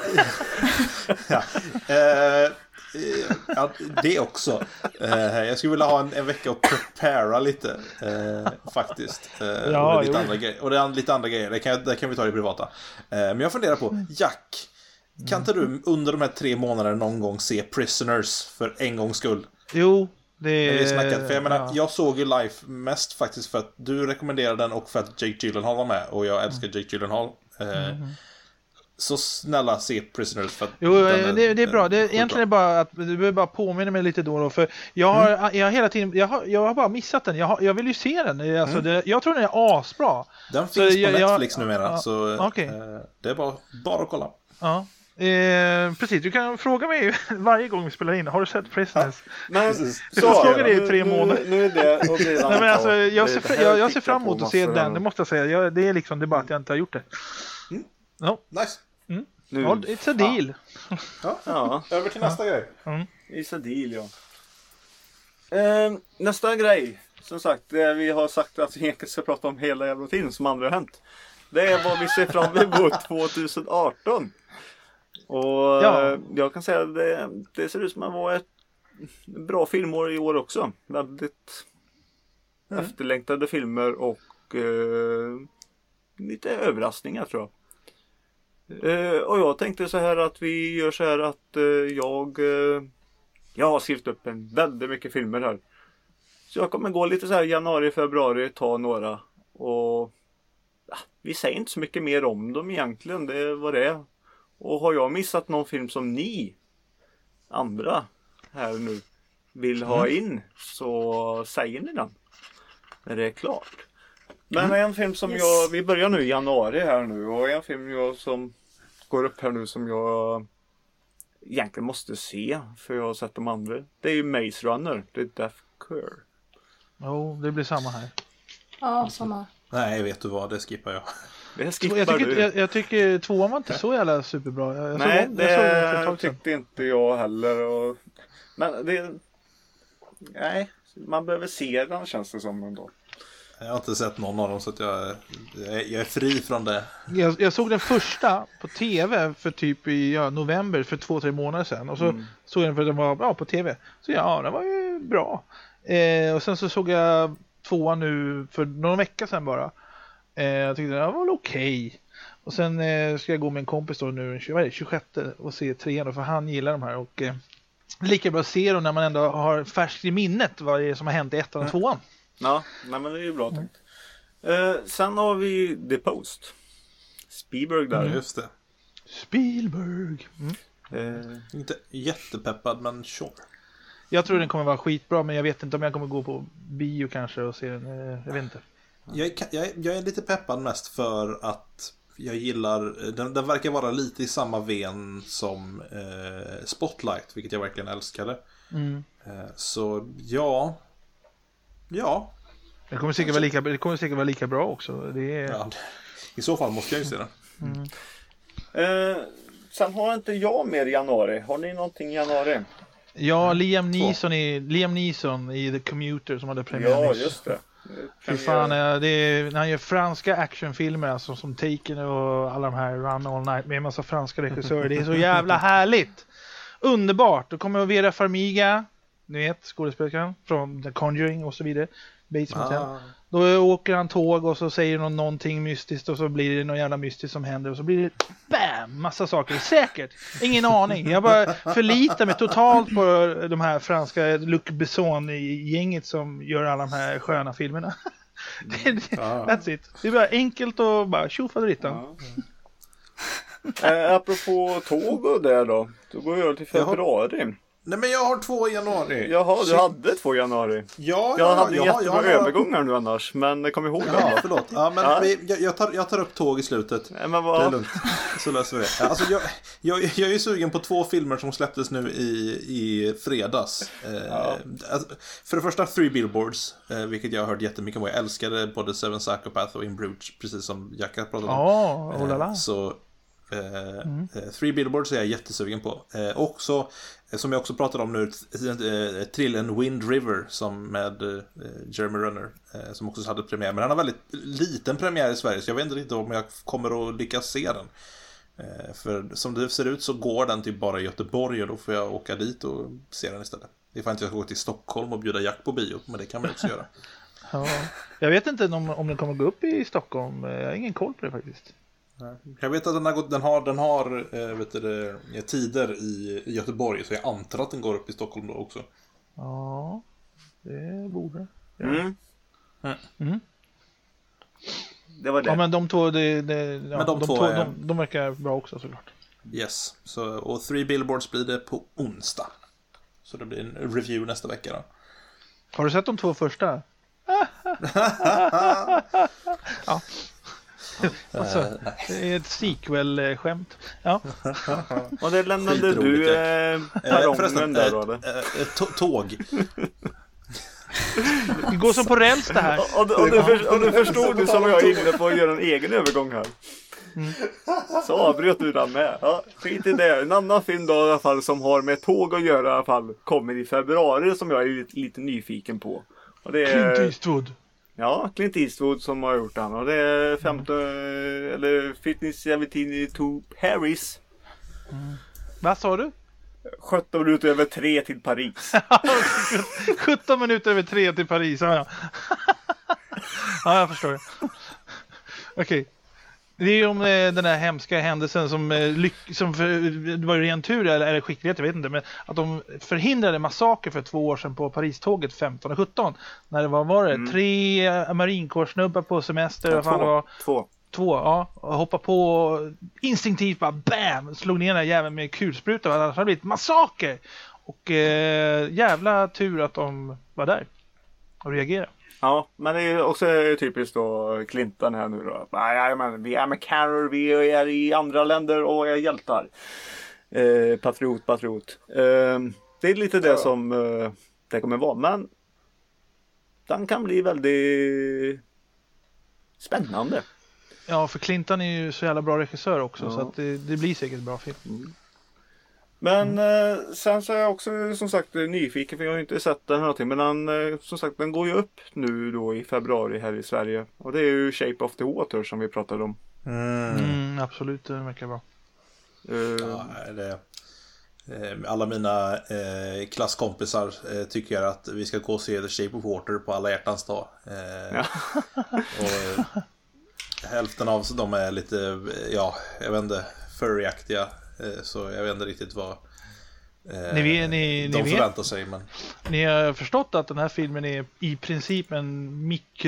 Ja, det också. Jag skulle vilja ha en vecka att prepara lite faktiskt. Och lite andra grejer. Och det är lite andra grejer. Det kan vi ta i privata. Men jag funderar på, Jack, kan inte du under de här 3 månaderna någon gång se Prisoners för en gångs skull? Jo, det vi snackat, för jag menar, jag såg ju Life mest faktiskt för att du rekommenderade den och för att Jake Gyllenhaal var med. Och jag älskar Jake Gyllenhaal. Så snälla, se Prisoners för att det är bra. Det är egentligen bara att du behöver bara påminna mig lite då för jag har hela tiden jag har bara missat den. Jag vill ju se den. Alltså, jag tror den är asbra. Den finns på Netflix numera, så det är bara att kolla. Ja. Precis, du kan fråga mig varje gång vi spelar in. Har du sett Prisoners? Men så frågar det i 3 månader. Nu är det. Nej, men alltså, jag ser fram emot att se den. Det måste jag säga. Det är liksom det bara att jag inte har gjort det. No. Nice. It's a deal. Ja. Över till nästa grej. It's a deal, ja. Nästa grej, som sagt, det vi har sagt att vi inte ska prata om hela jävla tiden som andra har hänt. Det är vad vi ser fram emot 2018. Och jag kan säga att det ser ut som att vara ett bra filmår i år också. Väldigt efterlängtade filmer och lite överraskningar, tror jag. Och jag tänkte så här att vi gör så här att jag har skrivit upp väldigt mycket filmer här. Så jag kommer gå lite så här januari, februari, ta några. Och vi säger inte så mycket mer om dem egentligen, det är vad det är. Och har jag missat någon film som ni andra här nu vill ha in, så säger ni den när det är klart. Men en film som vi börjar nu i januari här nu, och en film som går upp här nu som jag egentligen måste se, för jag har sett de andra. Det är ju Maze Runner, det är Death Curve. Det blir samma här. Ja, samma. Nej, vet du vad, det skippar jag. Jag tycker 2 var inte så jävla superbra. Nej, det tyckte inte jag heller. Men nej, man behöver se den, känns det som ändå. Jag har inte sett någon av dem, så att jag är fri från det. Jag såg den första på tv för typ i november för 2-3 månader sedan. Och så såg jag den för att den var bra på tv. Så den var ju bra. Och sen så såg jag 2 nu för några veckor sedan bara. Jag tyckte den var okej. Och sen ska jag gå med en kompis då nu 26 och se 3, för han gillar de här. Och lika bra att se dem när man ändå har färskt i minnet vad det är som har hänt i 1 och 2. Ja, nej, men det är ju bra tänkt. Sen har vi The Post. Spielberg där. Just det. Spielberg. Inte jättepeppad, men sure. Jag tror den kommer vara skitbra, men jag vet inte om jag kommer gå på bio kanske och se den. Jag vet inte. Jag är lite peppad mest för att jag gillar, den verkar vara lite i samma ven som Spotlight, vilket jag verkligen älskade. Så ja. Det kommer säkert vara lika bra också. I så fall måste jag ju se den. Sen har inte jag mer i januari. Har ni någonting i januari? Ja, Liam Neeson i The Commuter som hade premiär. Ja, just det. Fy fan, när han gör franska actionfilmer, alltså som Taken och alla de här Run All Night med en massa franska regissörer. Det är så jävla härligt. Underbart. Då kommer Vera Farmiga, ni vet, skådespelerskan från The Conjuring och så vidare. Då åker han tåg och så säger de någonting mystiskt och så blir det något jävla mystiskt som händer och så blir det bam, massa saker. Säkert, ingen aning. Jag bara förlitar mig totalt på de här franska Luc Besson-gänget som gör alla de här sköna filmerna. That's it. Det är bara enkelt och bara tjofaderittan. Apropå tåg och det då går jag till februari. Nej, men jag har 2 i januari. Jaha, du hade 2 i januari. Jag hade jättebra övergångar nu annars, men kom ihåg det. Ja, förlåt. Ja, men jag tar upp tåg i slutet. Nej, men vad? Det är lugnt. Så löser vi det. Alltså, jag är ju sugen på 2 filmer som släpptes nu i fredags. För det första 3 Billboards, vilket jag har hört jättemycket om. Jag älskade både Seven Psychopaths och In Bruges, precis som Jack har pratat om. Oh la la. Så Three Billboards är jag jättesugen på. Också, som jag också pratade om nu, Trill and Wind River som med Jeremy Renner, som också hade premiär. Men han har väldigt liten premiär i Sverige, så jag vet inte riktigt om jag kommer att lyckas se den. För som det ser ut så går den typ bara i Göteborg, och då får jag åka dit och se den istället. Det är fan inte jag ska gå till Stockholm och bjuda Jack på bio, men det kan man också göra. Ja. Jag vet inte om den kommer gå upp i Stockholm. Jag har ingen koll på det faktiskt. Jag vet att den har tider i Göteborg, så jag antar att den går upp i Stockholm då också. Ja, det borde. Ja. Det var det. Ja, men de två, de verkar bra också såklart. Yes, och Three Billboards blir det på onsdag. Så det blir en review nästa vecka då. Har du sett de två första? Ja. Alltså, det är ett sequel-skämt. Ja. Och det lämnade du perrongen där då? Tåg. Det går som på räls det här. Och du förstod du som jag är inne på att göra en egen övergång här. Så avbröt du den med. Ja, skit i det. En annan film då i alla fall som har med tåg att göra i alla fall kommer i februari, som jag är lite nyfiken på. Och det är Clint Eastwood. Ja, Clint Eastwood som har gjort den. Och det är Fitness 17 to Paris. Vad sa du? 17 minuter över 3 till Paris. 17 minuter över 3 till Paris, ja. Ja, jag förstår det. Okej. Det är ju om den här hemska händelsen som det var ju ren tur eller skicklighet, jag vet inte, men att de förhindrade massaker för 2 år sedan på Pariståget 15 och 17 när det var det 3 marinkårssnubbar på semester. Två, ja. Och hoppa på instinktivt bara bam, slog ner den här jäveln med kulspruta, annars hade det blivit massaker. Och jävla tur att de var där och reagerade. Ja, men det är också typiskt då Clinton här nu då. Nej, men vi är amerikaner, vi är i andra länder och är hjältar. Patriot. Det är lite det som det kommer vara, men den kan bli väldigt spännande. Ja, för Clinton är ju så jävla bra regissör också, så att det blir säkert en bra film. Men sen så är jag också som sagt nyfiken, för jag har inte sett den någonting. Men den går ju upp nu då i februari här i Sverige. Och det är ju Shape of the Water som vi pratade om. Absolut, det verkar bra. Alla mina klasskompisar tycker att vi ska gå och se The Shape of Water på alla hjärtans dag. Och hälften av dem är lite, jag vet inte, furryaktiga. Så jag vet inte riktigt vad de förväntar sig. Men ni har förstått att den här filmen är i princip en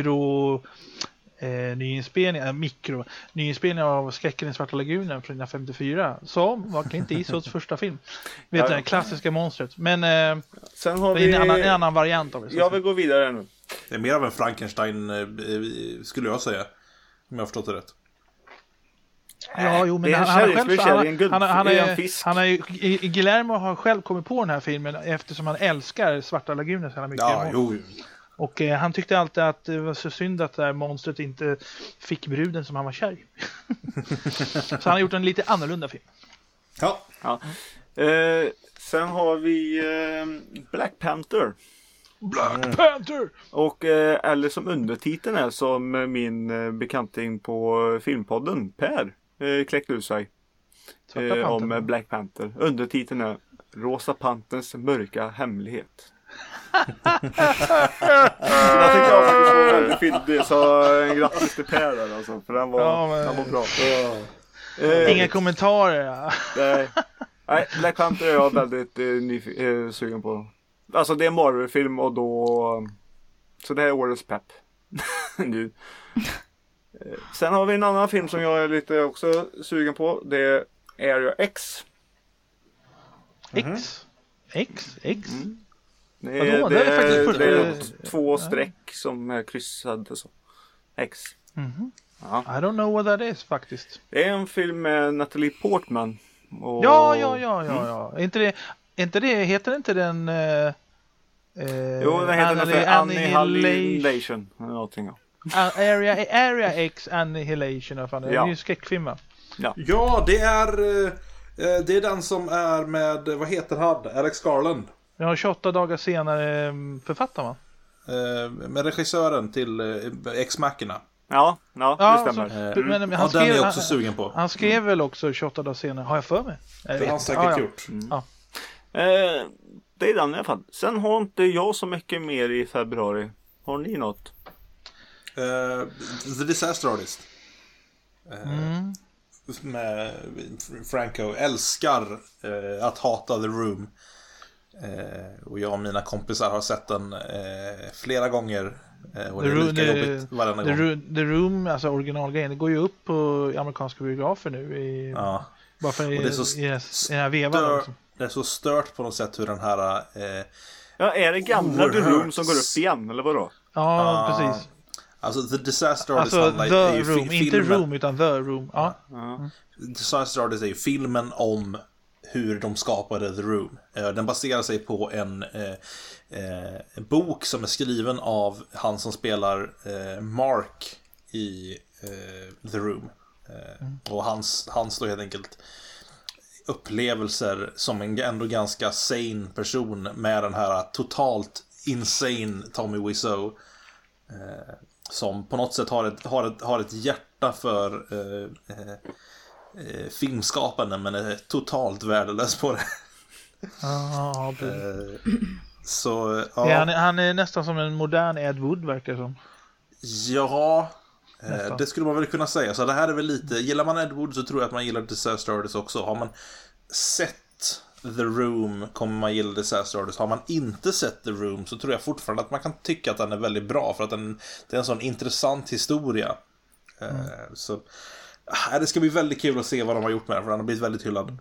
nyinspelning av Skräcken i Svarta lagunen från 1954, som var Clint Eastwoods första film. Vet du, det klassiska monstret. Men sen har vi en annan variant av det. Jag vill gå vidare nu. Det är mer av en Frankenstein, skulle jag säga, om jag har förstått det rätt. Ja, jo, men Guillermo har själv kommit på den här filmen eftersom han älskar Svarta lagunen så mycket. Ja, jo. Och han tyckte alltid att det var så synd att det här monstret inte fick bruden som han var kär i. Så han har gjort en lite annorlunda film. Ja. Sen har vi Black Panther. Panther! Och eller som undertiteln är, som min bekanting på Filmpodden Per kläckte ut sig om Black Panther. Undertiteln är Rosa Panterns mörka hemlighet. Jag tycker jag faktiskt var väldigt fint det, så grattis till Per där alltså, för den var bra. Inga kommentarer. Nej, Black Panther är jag väldigt sugen på. Alltså det är en Marvel-film och då så det här är årets pepp nu. Sen har vi en annan film som jag är lite också sugen på. Det är Area X. X? Det är 2 streck som är kryssade så. X. Ja. I don't know what that is faktiskt. Det är en film med Natalie Portman. Och... Ja. Inte det, heter inte den jo, den heter Annihilation. Någonting, Area X Annihilation. Det är ju skräckfilm. Ja, det är den som är med, vad heter han? Alex Garland. Ja, 28 dagar senare författar man. Med regissören till Ex Machina. Ja, det stämmer. Men den är jag också sugen på. Han skrev väl också 28 dagar senare, har jag för mig? Det har han säkert gjort. Ja. Det är den i alla fall. Sen har inte jag så mycket mer i februari. Har ni något? The Disaster Artist. Med Franco. Älskar att hata The Room. Och jag och mina kompisar har sett den flera gånger. Och det är lika jobbigt varenda gång. The Room, alltså originalgrejen, det går ju upp på amerikanska biografer nu. Bara för i den här vevan. Det är så stört på något sätt hur den här... är det gamla The Room som går upp igen, eller vadå? Ja, precis. Alltså The Disaster Artist är ju Room, inte Room utan The Room. Disaster Artist är ju filmen om hur de skapade The Room. Den baserar sig på en bok som är skriven av han som spelar Mark i The Room. Och hans då helt enkelt upplevelser som en ändå ganska sane person med den här totalt insane Tommy Wiseau som på något sätt har ett hjärta för filmskapande men är totalt värdelös på det. Så han är nästan som en modern Ed Wood, verkar det som. Ja, det skulle man väl kunna säga. Så det här är väl lite, gillar man Ed Wood så tror jag att man gillar Disaster Artist också. Har man sett The Room kommer man gilla Disaster Artist. Har man inte sett The Room så tror jag fortfarande att man kan tycka att den är väldigt bra, för att det är en sån intressant historia. Så det ska bli väldigt kul att se vad de har gjort med den, för den har blivit väldigt hyllad.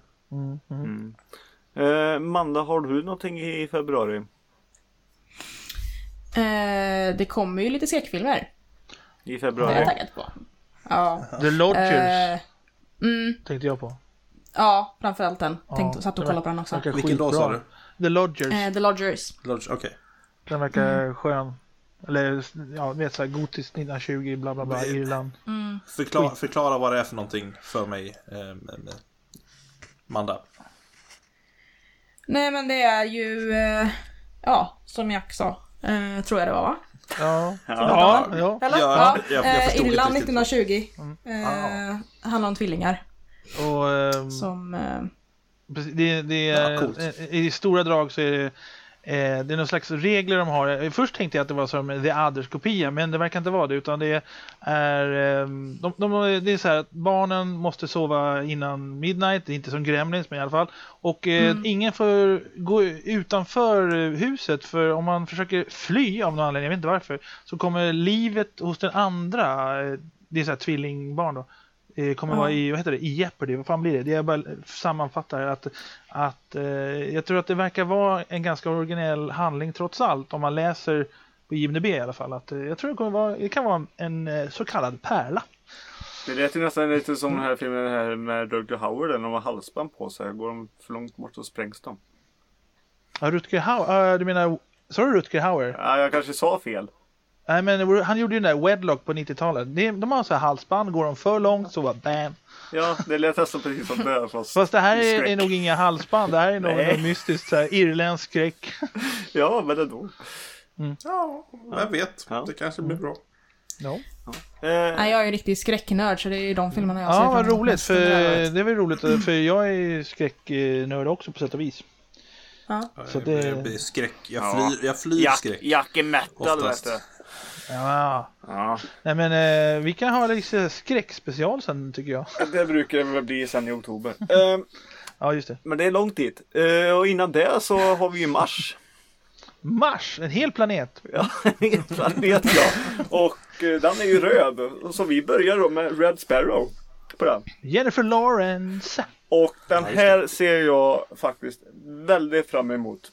Manda, har du någonting i februari? Det kommer ju lite skräckfilmer. I Det februari? är jag taggad på. Ja. The Lodgers tänkte jag på. Ja, framförallt den. Satt och kollade på den också. Vilken dag sa du? The Lodgers. The Lodgers. Okej. Den verkar skön. Eller, vet så här, gotiskt 1920, bla bla bla, Irland. Förklara vad det är för någonting för mig, Manda. Nej, men det är ju... som Jack sa. Tror jag det var, va? Ja. Eller? Ja, jag förstod Irland inte riktigt. 1920. Handlar om tvillingar. Och som... det är i stora drag så är det är någon slags regler de har. Först tänkte jag att det var som The Others-kopia, men det verkar inte vara det, utan det är det är så här att barnen måste sova innan midnight, det är inte som Gremlins, men i alla fall, och ingen får gå utanför huset, för om man försöker fly av någon anledning, jag vet inte varför, så kommer livet hos den andra, det är så här tvillingbarn då, kommer vara i, vad heter det, i Jeopardy, vad fan blir det? Det är bara sammanfattar att jag tror att det verkar vara en ganska originell handling trots allt, om man läser på IMDb i alla fall, att jag tror det kan vara en så kallad pärla. Det lät ju nästan lite som den här filmen här med Rutger Hauer, där de har halsband på sig. Går de för långt bort så sprängs de. Ja, Rutger Hauer, du menar, sa du Rutger Hauer? Ja, jag kanske sa fel. Nej, men han gjorde ju den där Wedlock på 90-talet. De har så här halsband, går de för långt så bara bam. Ja, det lät nästan precis som det. Fast det här är nog inga halsband, det här är nog något mystiskt så här, irländsk skräck. Ja, men ändå. Ja, jag vet. Det kanske blir bra. Ja. Nej, jag är ju riktigt skräcknörd, så det är ju de filmerna jag ser. Ja, vad roligt, för det är väl roligt, för jag är skräcknörd också på sätt och vis. Ja. Så det skräck. Jag flyr skräck. Jack är metal, vet du. Ja. Nej, men vi kan ha lite skräckspecial sen, tycker jag. Det brukar det väl bli sen i oktober. Ja, just det. Men det är långt dit. Och innan det så har vi ju Mars. Mars, en hel planet. Ja, en hel planet, ja. Och den är ju röd. Så vi börjar då med Red Sparrow på den. Jennifer Lawrence. Och den här ser jag faktiskt väldigt fram emot.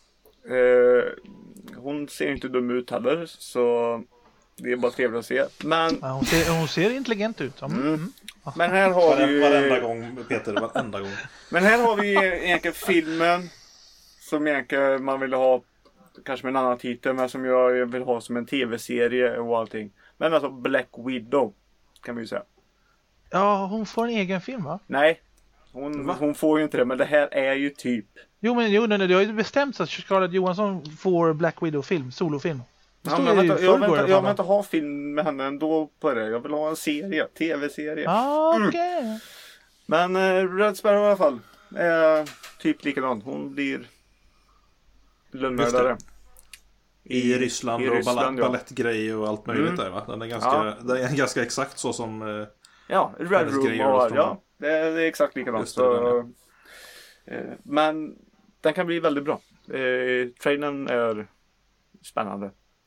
Hon ser inte dum ut heller, så det är bara trevligt att se. Men ja, hon ser intelligent ut. Men här har vi varenda gång, Peter, varenda gång. Men här har vi egentligen filmen som egentligen man vill ha kanske med en annan titel, men som jag vill ha som en tv-serie och allting. Men alltså Black Widow kan vi ju säga. Ja, hon får en egen film, va? Nej, hon får ju inte det, men det här är ju typ. Jo, men det har ju bestämt sig att Scarlett Johansson får Black Widow-film, solofilm. Ja, men jag vill inte ha film med henne ändå på det. Jag vill ha en serie, tv-serie. Okej. Men Red Sparrow i alla fall är typ likadant. Hon blir lönnmördare. I Ryssland och ballettgrej och allt möjligt där, va? Den är ganska exakt så som Red Room och det är exakt likadant. Så, men den kan bli väldigt bra. Trailern är spännande.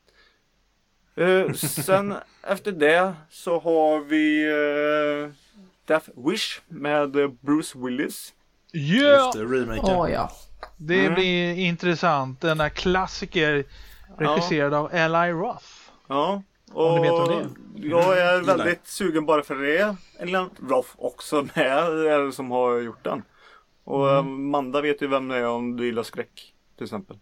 Sen efter det så har vi Death Wish med Bruce Willis. Yeah! Remaken. Det blir intressant. Den här klassiker regisserad av Eli Roth. Ja. Om du vet vad det är. Jag är väldigt sugen bara för det. Eli Roth också med som har gjort den. Och Manda vet ju vem det är om du gillar skräck till exempel.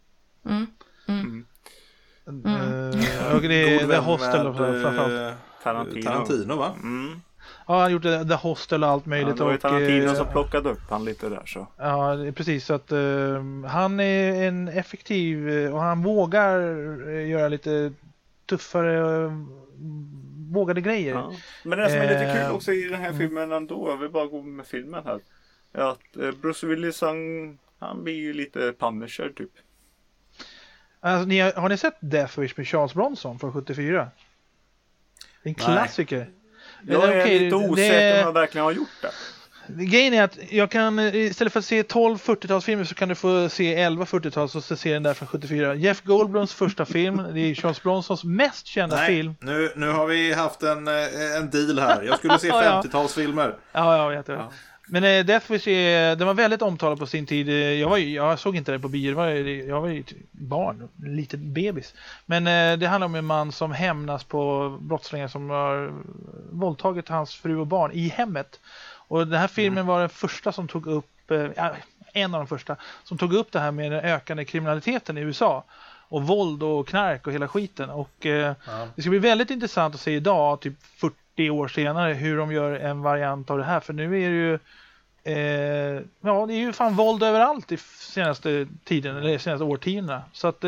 Och det är The Hostel framförallt. Tarantino, va? Ja, han gjorde The Hostel och allt möjligt. Det var Tarantino som plockade upp han lite där så. Ja, precis. Så att han är en effektiv och han vågar göra lite tuffare vågade grejer. Ja. Men det som är lite kul också i den här filmen ändå, jag vill bara gå med filmen här, är att Bruce Willis han blir ju lite Punisher typ. Alltså, har ni sett Death Wish med Charles Bronson från 74? Det är en klassiker. Jag är lite osäker om jag verkligen har gjort det. Grejen är att jag kan, istället för att se 12 40-talsfilmer så kan du få se 11 40-tals och så se den där från 74. Jeff Goldblums första film, det är Charles Bronsons mest kända film. Nu har vi haft en deal här. Jag skulle se 50-talsfilmer. Ja, jag vet det. Ja. Men Death Wish den var väldigt omtalad på sin tid. Jag såg inte det på bio. Jag var ju ett barn, en liten bebis. Men det handlar om en man som hämnas på brottslingar som har våldtagit hans fru och barn i hemmet. Och den här filmen var den första som tog upp, en av de första, som tog upp det här med den ökande kriminaliteten i USA. Och våld och knark och hela skiten. Och det ska bli väldigt intressant att se idag, typ 40 år senare, hur de gör en variant av det här. För nu är det ju det är ju fan våld överallt i senaste tiden, eller senaste årtiondena. Så att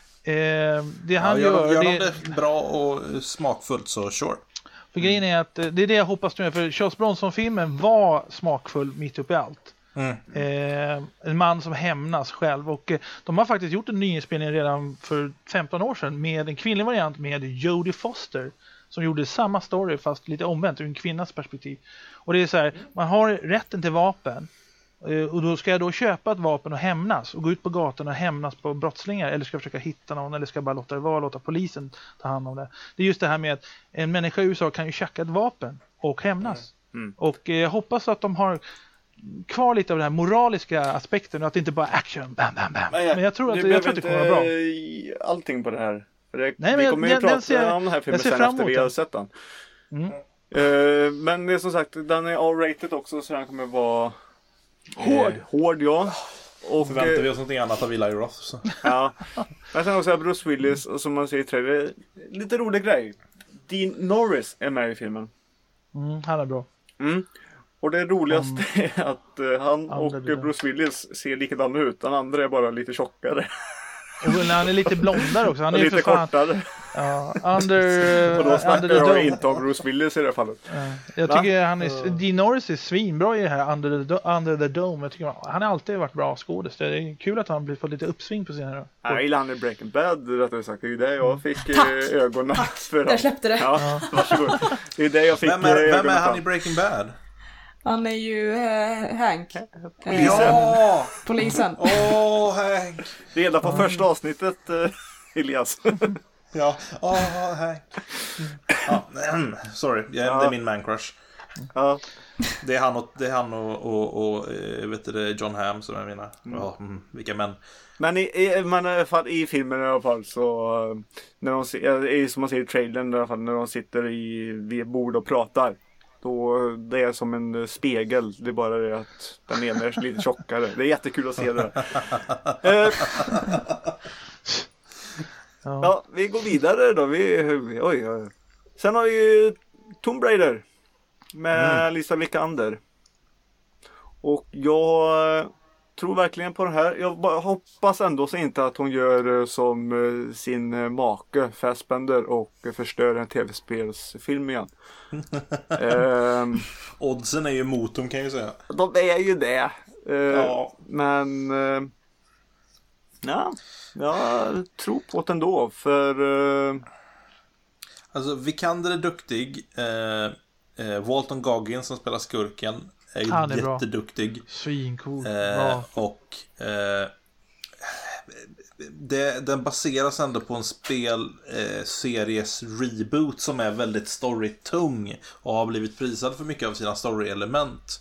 det han gör det bra och smakfullt, så sure. För grejen är att det är det jag hoppas nu, för Charles Bronson-filmen var smakfull mitt uppe i allt. En man som hämnas själv, och de har faktiskt gjort en nyinspelning redan för 15 år sedan med en kvinnlig variant med Jodie Foster som gjorde samma story fast lite omvänt ur en kvinnas perspektiv. Och det är så här, man har rätten till vapen och då ska jag då köpa ett vapen och hämnas och gå ut på gatan och hämnas på brottslingar, eller ska jag försöka hitta någon, eller ska jag bara låta det vara, låta polisen ta hand om det. Det är just det här med att en människa i USA kan ju tjacka ett vapen och hämnas. Och jag hoppas att de har kvar lite av den här moraliska aspekten och att det inte bara action, bam, bam, bam. Men jag tror att det kommer vara bra. Allting på det här. Nej, vi kommer ju prata om den här filmen sen efter vi har sett den. Men det är som sagt, den är R-rated också, så den kommer vara hård, ja. Och förväntar vi oss någonting annat av Eli Roth. Så. Ja. Men sen också Bruce Willis, och som man ser i trailer, lite rolig grej. Dean Norris är med i filmen. Han är bra. Och det roligaste är att han och Bruce Willis ser likadana ut. Den andra är bara lite tjockare. Och han är lite blondare också. Han är lite kortare. Ja, och då snackar jag inte om Bruce Willis i det här fallet. Jag tycker Dean Norris är svinbra i det här Under the Dome. Jag tycker han har alltid varit bra skådis. Det är kul att han fått lite uppsving på sina. Jag gillar han i Breaking Bad, rättare sagt. Det är ju det jag fick ögonen för. Där släppte det. Ja, varsågod. Det är det jag fick. Vem är han i Breaking Bad? Han är ju Hank. Polisen. Hank. Redan på första avsnittet, Elias. Hank. Sorry, det är min man crush. Ja. Det är han och vet du, John Hamm som jag menar. Vilka män. Men i filmen i alla fall så när de ser, som man ser i trailern i alla fall, när de sitter vid ett bord och pratar, då det är som en spegel. Det är bara det att den ena är lite tjockare. Det är jättekul att se det. Ja, vi går vidare då. Sen har vi Tomb Raider. med Alicia Vikander. Och jag tror verkligen på det här. Jag bara hoppas ändå så inte att hon gör som sin make Fassbender och förstör en tv-spelsfilm igen. Oddsen är ju emot dem, kan jag ju säga. De är ju det. Ja. Men ja, jag tror på det ändå. För alltså Vikander är duktig. Walton Goggins som spelar skurken är jätteduktig. Svincool. Och den baseras ändå på en spelseries reboot som är väldigt storytung och har blivit prisad för mycket av sina storyelement.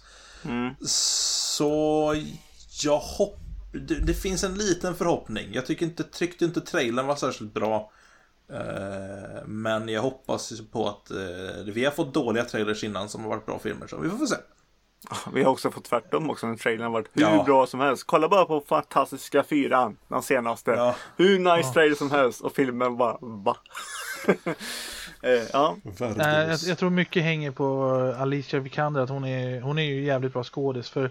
Så jag det finns en liten förhoppning. Jag tyckte inte trailern var särskilt bra. Men jag hoppas på att vi har fått dåliga trailers innan som har varit bra filmer, så vi får se. Vi har också fått tvärtom också. Den trailern har varit hur bra som helst. Kolla bara på Fantastiska 4, den senaste. Ja. Hur nice trailer som helst. Och filmen bara va? Ja. Jag tror mycket hänger på Alicia Vikander, att hon är ju jävligt bra skådis för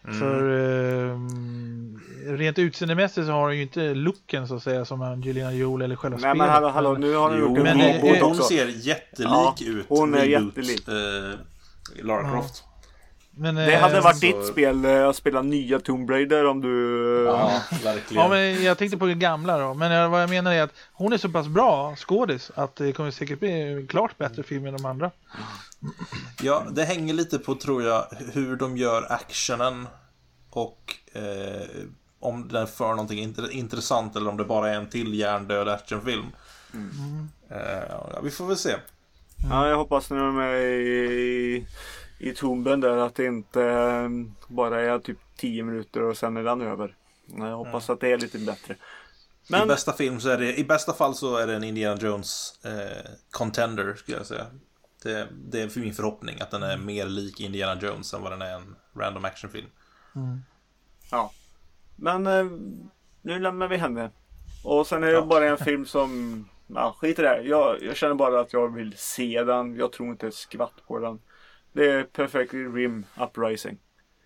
rent utseendemässigt så har hon ju inte looken så att säga som Angelina Jolie eller själva spelet. Nej men hallå, nu har hon gjort en hon också. ser jättelik ut. Hon är jättelik. Lara Croft. Men, det hade varit ditt spel att spela nya Tomb Raider om du... Ja, verkligen. Ja, men jag tänkte på det gamla då. Men vad jag menar är att hon är så pass bra skådis att det kommer säkert bli en klart bättre film än de andra. Ja, det hänger lite på, tror jag, hur de gör actionen och om den för någonting intressant eller om det bara är en till hjärndöd actionfilm. Ja, vi får väl se. Ja, jag hoppas när de är i tomben där att det inte bara är typ 10 minuter och sen är den över. Jag hoppas att det är lite bättre. Men I bästa fall så är det en Indiana Jones contender, skulle jag säga. Det är för min förhoppning att den är mer lik Indiana Jones än vad den är en random actionfilm. Ja. Men nu lämnar vi henne. Och sen är det bara en film som skit i det här. Jag känner bara att jag vill se den. Jag tror inte ett skvatt på den. Det är Perfectly Rim Uprising.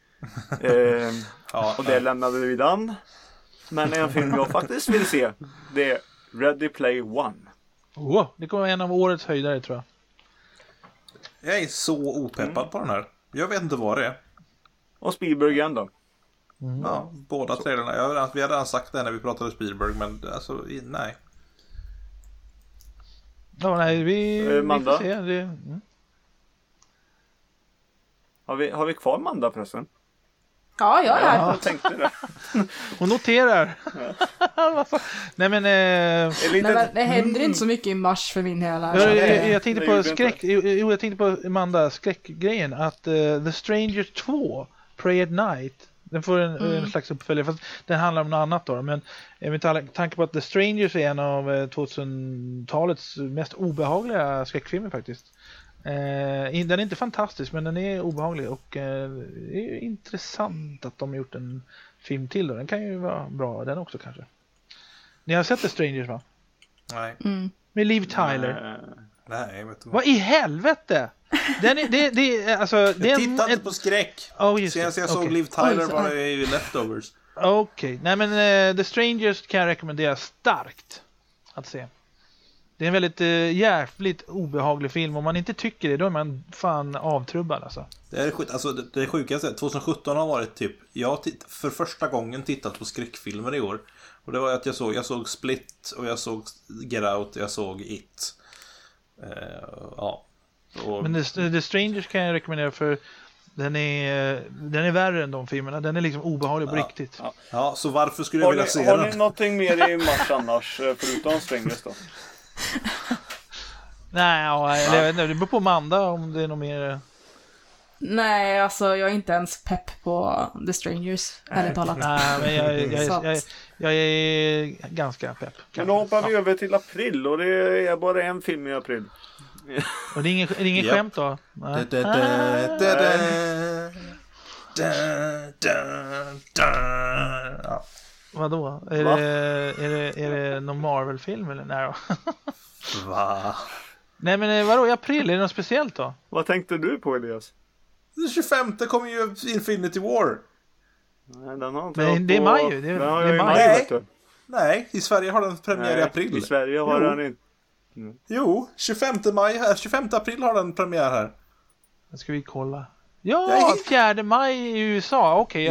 Och det lämnade vi den. Men en film jag faktiskt vill se, det är Ready Player One. Det kommer vara en av årets höjdare, tror jag. Jag är så opeppad på den här. Jag vet inte vad det är. Och Spielberg igen då. Ja, båda trailerna. Vi hade redan sagt det när vi pratade Spielberg, men alltså, nej. Ja, nej, vi får se. Har vi kvar Manda förresten? Ja, jag är här. Ja, jag tänkte det. Hon noterar. Nej, men det händer inte så mycket i mars för min hela. Jag tänkte på jag tänkte på Amanda skräckgrejen att The Stranger 2 Pray at Night, den får en slags uppföljare, fast den handlar om något annat då, men med tanke på att The Strangers är en av 2000-talets mest obehagliga skräckfilmer faktiskt. Den är inte fantastisk, men den är obehaglig och det är intressant att de har gjort en film till då. Den kan ju vara bra, den också kanske. Ni har sett The Strangers, va? Nej. Med Liv Tyler. Nej, vet du vad i helvete? Den är, alltså, jag tittade inte på skräck. Senast jag såg Liv Tyler var det i Leftovers. Okej. Nej, men The Strangers kan jag rekommendera starkt att se. Det är en väldigt jävligt obehaglig film. Om man inte tycker det, då är man fan avtrubbad alltså. Det är skit. Alltså det sjukaste, 2017 har varit typ, jag har för första gången tittat på skräckfilmer i år. Och det var att jag såg Split och jag såg Get Out och jag såg It. Men The Strangers kan jag rekommendera, för den är värre än de filmerna. Den är liksom obehaglig på riktigt. Ja, så varför skulle jag vilja se den? Har ni någonting mer i mars annars förutom Strangers då? Nej, jag vet inte, det beror på Amanda om det är något mer. Nej, alltså jag är inte ens pepp på The Strangers, ärligt talat. Nej, men jag är ganska pepp. Men då hoppar vi över till april, och det är bara en film i april. Och det är ingen skämt då? Nej. Vadå? Är det någon Marvel-film eller? Nej då? Va? Nej men vadå, i april? Är det något speciellt då? Vad tänkte du på, Elias? Den 25 kommer ju Infinity War. Nej, den har inte Men det är maj ju. Det är maj. vet du. Nej, i Sverige har den premiär i april. I Sverige har den inte. Jo, 25 maj här. 25 april har den premiär här. Nu ska vi kolla. Ja, 4 maj i USA. Okej.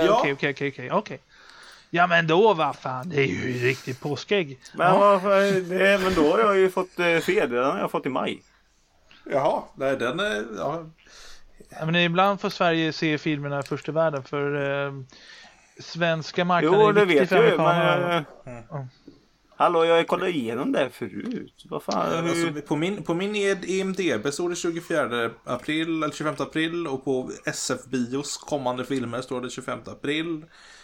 Ja men då, vad fan, det är ju riktigt påskägg. Men, men då har jag ju fått fel. Den har jag fått i maj. Jaha, nej den är... Ja. Ja, men ibland får Sverige se filmerna först i världen för svenska marknaden jo, är det viktig vet för jag ju, amerikanerna. Hallå, jag kollade igenom det förut. Vad fan? Alltså, på min IMDb står det 24 april eller 25 april och på SF Bios kommande filmer står det 25 april.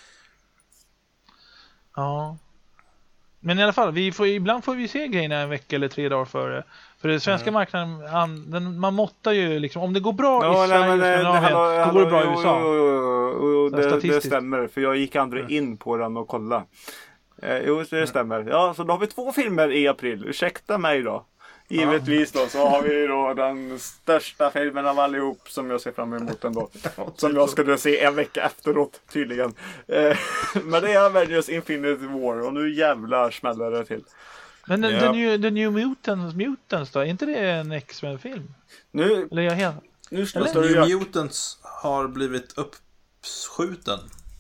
Ja. Men i alla fall, ibland får vi se grejerna en vecka eller 3 dagar före. För den svenska marknaden, man måttar ju liksom, om det går bra i Sverige då går det bra i USA. Jo, det stämmer, för jag gick aldrig in på den och kolla. Jo, det stämmer. Ja, så då har vi 2 filmer i april. Ursäkta mig då. Givetvis då, så har vi då den största filmen av allihop som jag ser fram emot ändå. Som jag skulle se en vecka efteråt, tydligen. Men det är Avengers Infinity War, och nu jävlar smäller det till. Men The New Mutants då, är inte det en X-Men-film? Nu New Mutants har blivit uppskjuten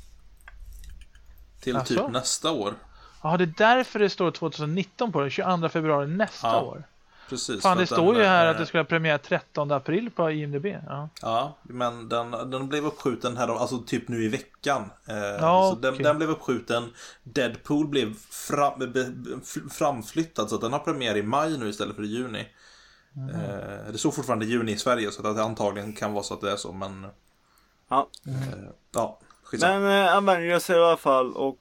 till typ nästa år. Ja, det är därför det står 2019 på den, 22 februari nästa år. Precis. Fan, det står ju här att det ska ha premiär 13 april på IMDb. Ja, men den blev uppskjuten här, alltså typ nu i veckan. Så den blev uppskjuten. Deadpool blev framflyttad, så att den har premiär i maj nu istället för i juni. Det står fortfarande juni i Sverige, så att det antagligen kan vara så att det är så, men... Men Avengers i alla fall, och...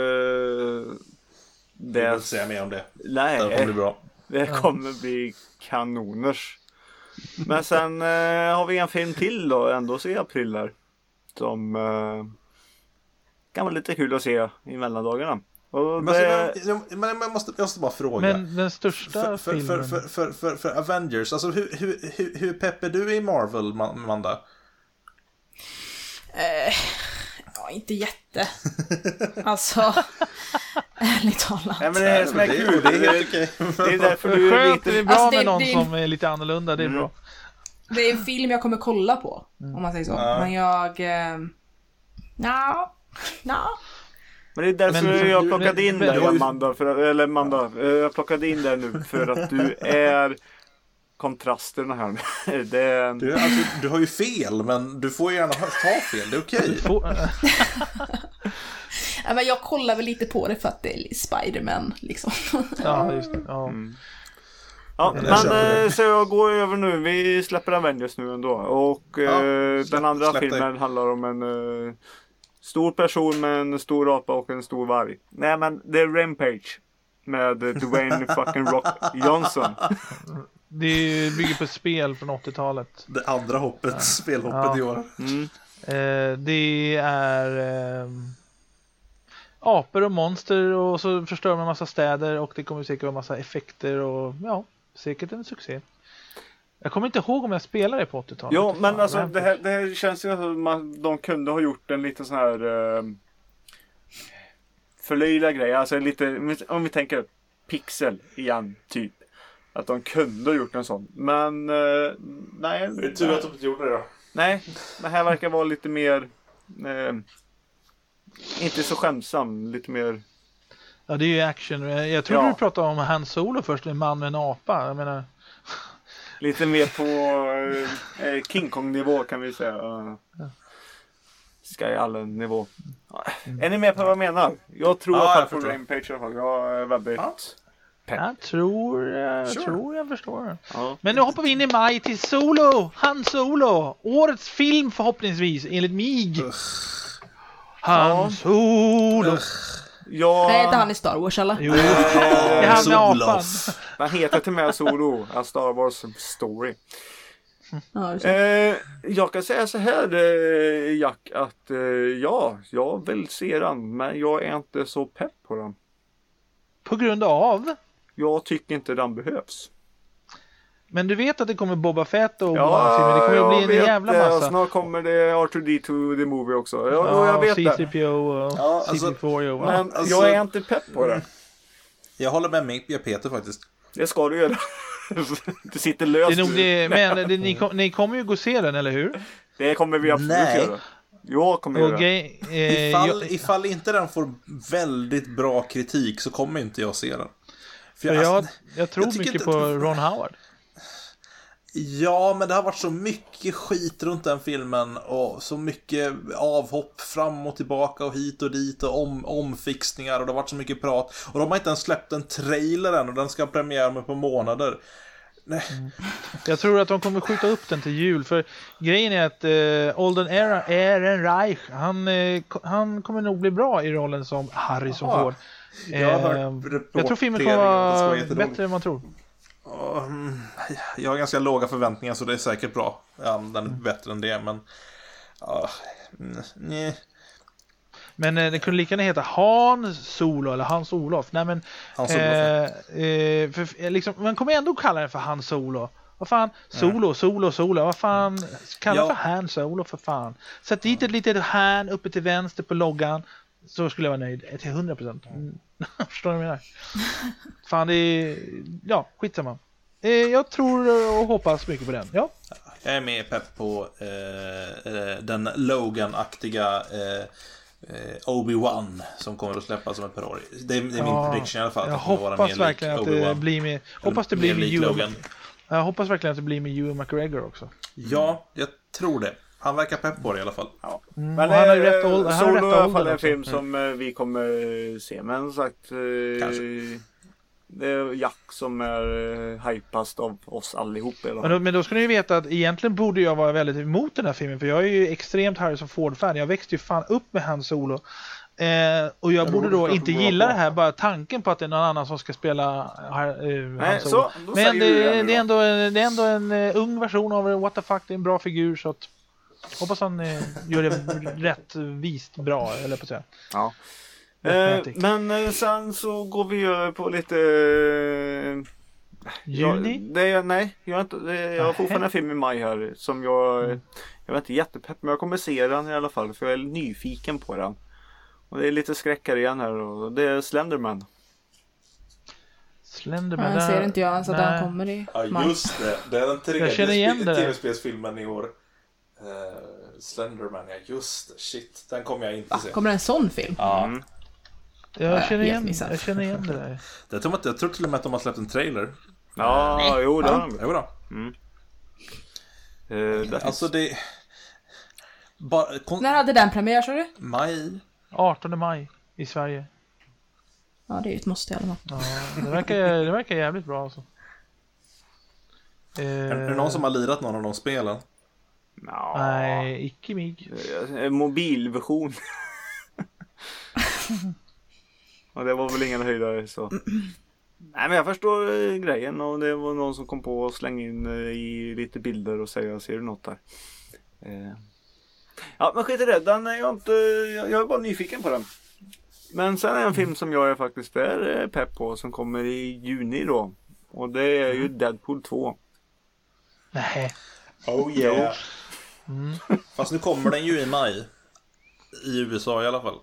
Jag vill inte säga mer om det. Nej. Det kommer bli bra. Det kommer bli kanoners. Men sen har vi en film till då, ändå i april här. Som kan vara lite kul att se i mellandagarna. Och men jag måste bara fråga. Men den största filmen... För Avengers, alltså hur pepp är du i Marvel, Amanda? Ja, inte jätte. Alltså, ärligt talat. Ja, men det är som är kul. Det är helt okej. Det är därför du är lite... Det är bra med någon som är lite annorlunda, det är bra. Det är en film jag kommer kolla på, om man säger så. Men jag... Men det är därför jag plockade in dig, Amanda. Jag plockade in dig nu för att du är... kontrasterna här. Du har ju fel, men du får gärna ta fel, det är okej. Ja, men jag kollar väl lite på det för att det är Spider-Man liksom. Ja, just det. Ja. Ja, men så jag går över nu. Vi släpper Avengers nu ändå. Och den andra filmen handlar om en stor person med en stor apa och en stor varg. Nej, men det är Rampage med Dwayne fucking Rock Johnson. Det bygger på spel från 80-talet. Det andra hoppet, spelhoppet i år. Det är apor och monster, och så förstör man en massa städer, och det kommer säkert vara massa effekter och säkert en succé. Jag kommer inte ihåg om jag spelade det på 80-talet. Ja, men alltså det här känns ju som de kunde ha gjort en liten sån här förlöjliga grej. Alltså lite, om vi tänker pixel igen, typ. Att de kunde ha gjort en sån. Men nej. Det är tur att de inte gjorde det då. Nej, det här verkar vara lite mer inte så skämsam, lite mer. Ja, det är ju action. Jag tror du pratade om Han Solo först, en man med en apa. Jag menar... Lite mer på King Kong-nivå kan vi säga. Sky Allen-nivå. Är ni med på vad jag menar? Jag tror att på Rampage i alla fall. Jag är väldigt... Jag tror jag förstår. Ja. Men nu hoppar vi in i maj till Solo. Han Solo. Årets film förhoppningsvis, enligt mig. Han Solo. Nej, inte han i Star Wars, eller? Jo, det är han med apan. Han heter till mig Solo. A Star Wars Story. Jag kan säga så här, Jack, att jag vill se den, men jag är inte så pepp på den. På grund av? Jag tycker inte den behövs. Men du vet att det kommer Boba Fett och Obi-Wan-filmer. Det kommer att bli en jävla massa. Och snart kommer det R2D2 The Movie också. Jag vet det. C-3PO och C-3PO. Men jag är inte pepp på det. Jag håller med mig Peter faktiskt. Det ska du göra. Du sitter löst. Det är nog det, men ni kommer ju gå och se den, eller hur? Det kommer vi absolut göra. Jag kommer göra. Ifall inte den får väldigt bra kritik så kommer inte jag se den. För jag tror mycket på Ron Howard. Ja, men det har varit så mycket skit runt den filmen och så mycket avhopp fram och tillbaka och hit och dit och omfixningar och det har varit så mycket prat. Och de har inte ens släppt en trailer än och den ska premiär med på månader. Nej. Jag tror att de kommer skjuta upp den till jul, för grejen är att Alden Ehrenreich, han kommer nog bli bra i rollen som Harrison Ford. Jag tror filmen kommer vara bättre än man tror. Jag har ganska låga förväntningar så det är säkert bra. Den är bättre än det, men nej. Men det kunde lika gärna heta Han Solo eller Hans Olof. Nej, men liksom, man kommer ändå kalla den för Han Solo. Vad fan? Solo. Vad fan? Kalla för Han Solo för fan. Sätt dit ett litet Han uppe till vänster på loggan. Så skulle jag vara nöjd till 100%. Förstår du vad jag menar? Fan, det är... Ja, skitsamma. Jag tror och hoppas mycket på den. Ja. Jag är med pepp på den Logan-aktiga Obi-Wan som kommer att släppas som ett par år. Det är min prediction i alla fall. Jag hoppas verkligen att det blir med... Hoppas det blir med Ewan. Jag hoppas verkligen att det blir med Ewan McGregor också. Ja, jag tror det. Han verkar pepp på det i alla fall. Ja. Men han är rätt ålder. Solo är i alla fall en film som vi kommer se. Men som sagt, det är Jack som är hypast av oss allihop. Men då ska ni ju veta att egentligen borde jag vara väldigt emot den här filmen. För jag är ju extremt Harrison Ford-fan. Jag växte ju fan upp med Han Solo. Och jag borde då inte gilla det här, bara tanken på att det är någon annan som ska spela Han Solo. Men det är ändå en ung version av What the fuck, det är en bra figur, så att hoppas han gör det rättvist bra, eller på att säga. Ja. Men sen så går vi över på lite juni? Jag har fortfarande en film i maj här som jag vet inte jättepepp, men jag kommer se den i alla fall för jag är nyfiken på den. Och det är lite skräckare igen här och det är Slenderman. Jag ser inte jag ens att den kommer i maj. Ja, just det. Det är den tredje tv-spelsfilmen i år. Slenderman, ja just det. Shit, den kommer jag inte se. Kommer en sån film? Ja. Jag känner igen det där. Jag tror till och med att de har släppt en trailer. Ja, jo det har de. Jo då. Alltså det... När hade den premiär, sa du? Maj. 18 maj i Sverige. Ja, det är ju ett måste i alla fall. Ja, det verkar jävligt bra alltså. Är det någon som har lirat någon av de spelen? No. Nej, icke mig. Mobilversion. Och det var väl ingen höjdare så. Nej, men jag förstår grejen och det var någon som kom på att slänga in i lite bilder och säga, ser du något där? Ja, men skit i det. Den är jag är bara nyfiken på den. Men sen är en film som jag är faktiskt pepp på som kommer i juni då. Och det är ju Deadpool 2. Nej. Oh yeah. Fast nu kommer den ju i maj. I USA i alla fall.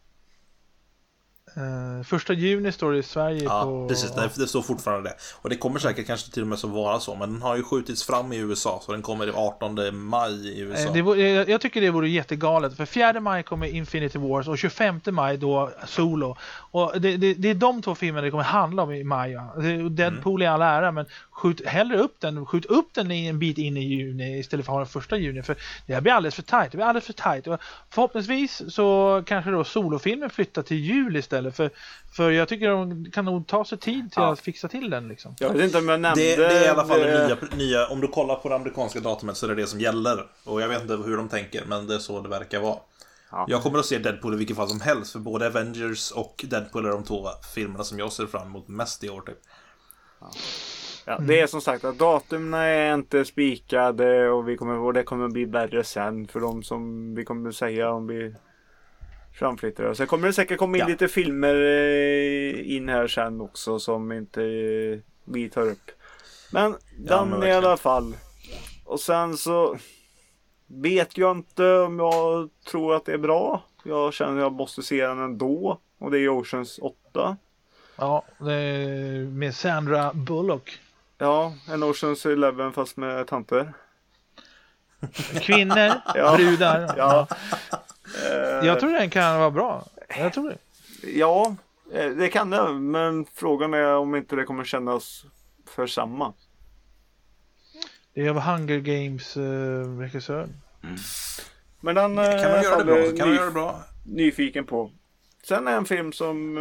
1 juni står det i Sverige. Ja, på... precis. Det står fortfarande det. Och det kommer säkert kanske till och med så vara så. Men den har ju skjutits fram i USA. Så den kommer 18 maj i USA. Jag tycker det vore jättegalet. För 4 maj kommer Infinity Wars. Och 25 maj då Solo. Och det är de två filmerna det kommer handla om i maj. Ja. Deadpool i all ära. Men skjut upp den en bit in i juni istället för att ha den 1 juni. För det blir alldeles för tajt. Och förhoppningsvis så kanske då Solo-filmen flyttar till jul istället. För jag tycker de kan nog ta sig tid till att fixa till den liksom. Jag vet inte om jag nämnde... Det är i alla fall det nya. Om du kollar på det amerikanska datumet så är det som gäller. Och jag vet inte hur de tänker, men det är så det verkar vara. Ja. Jag kommer att se Deadpool i vilket fall som helst. För både Avengers och Deadpool är de 2 filmerna som jag ser fram emot mest i år typ. Ja, det är som sagt att datumen är inte spikade och det kommer bli värre sen för de som vi kommer säga om vi framflyttar. Sen kommer det säkert komma in lite filmer in här sen också som inte vi tar upp. Men den i alla fall. Och sen så vet jag inte om jag tror att det är bra. Jag känner att jag måste se den ändå. Och det är Oceans 8. Ja, det är med Sandra Bullock. Ja, en Oceans 11 fast med tanter. Kvinnor, brudar. Ja. Jag tror den kan vara bra. Jag tror det. Ja, det kan det. Men frågan är om inte det kommer kännas för samma. Det är av Hunger Games regissören. Men den Kan man göra det bra? Kan man göra det bra? Nyfiken på. Sen är en film som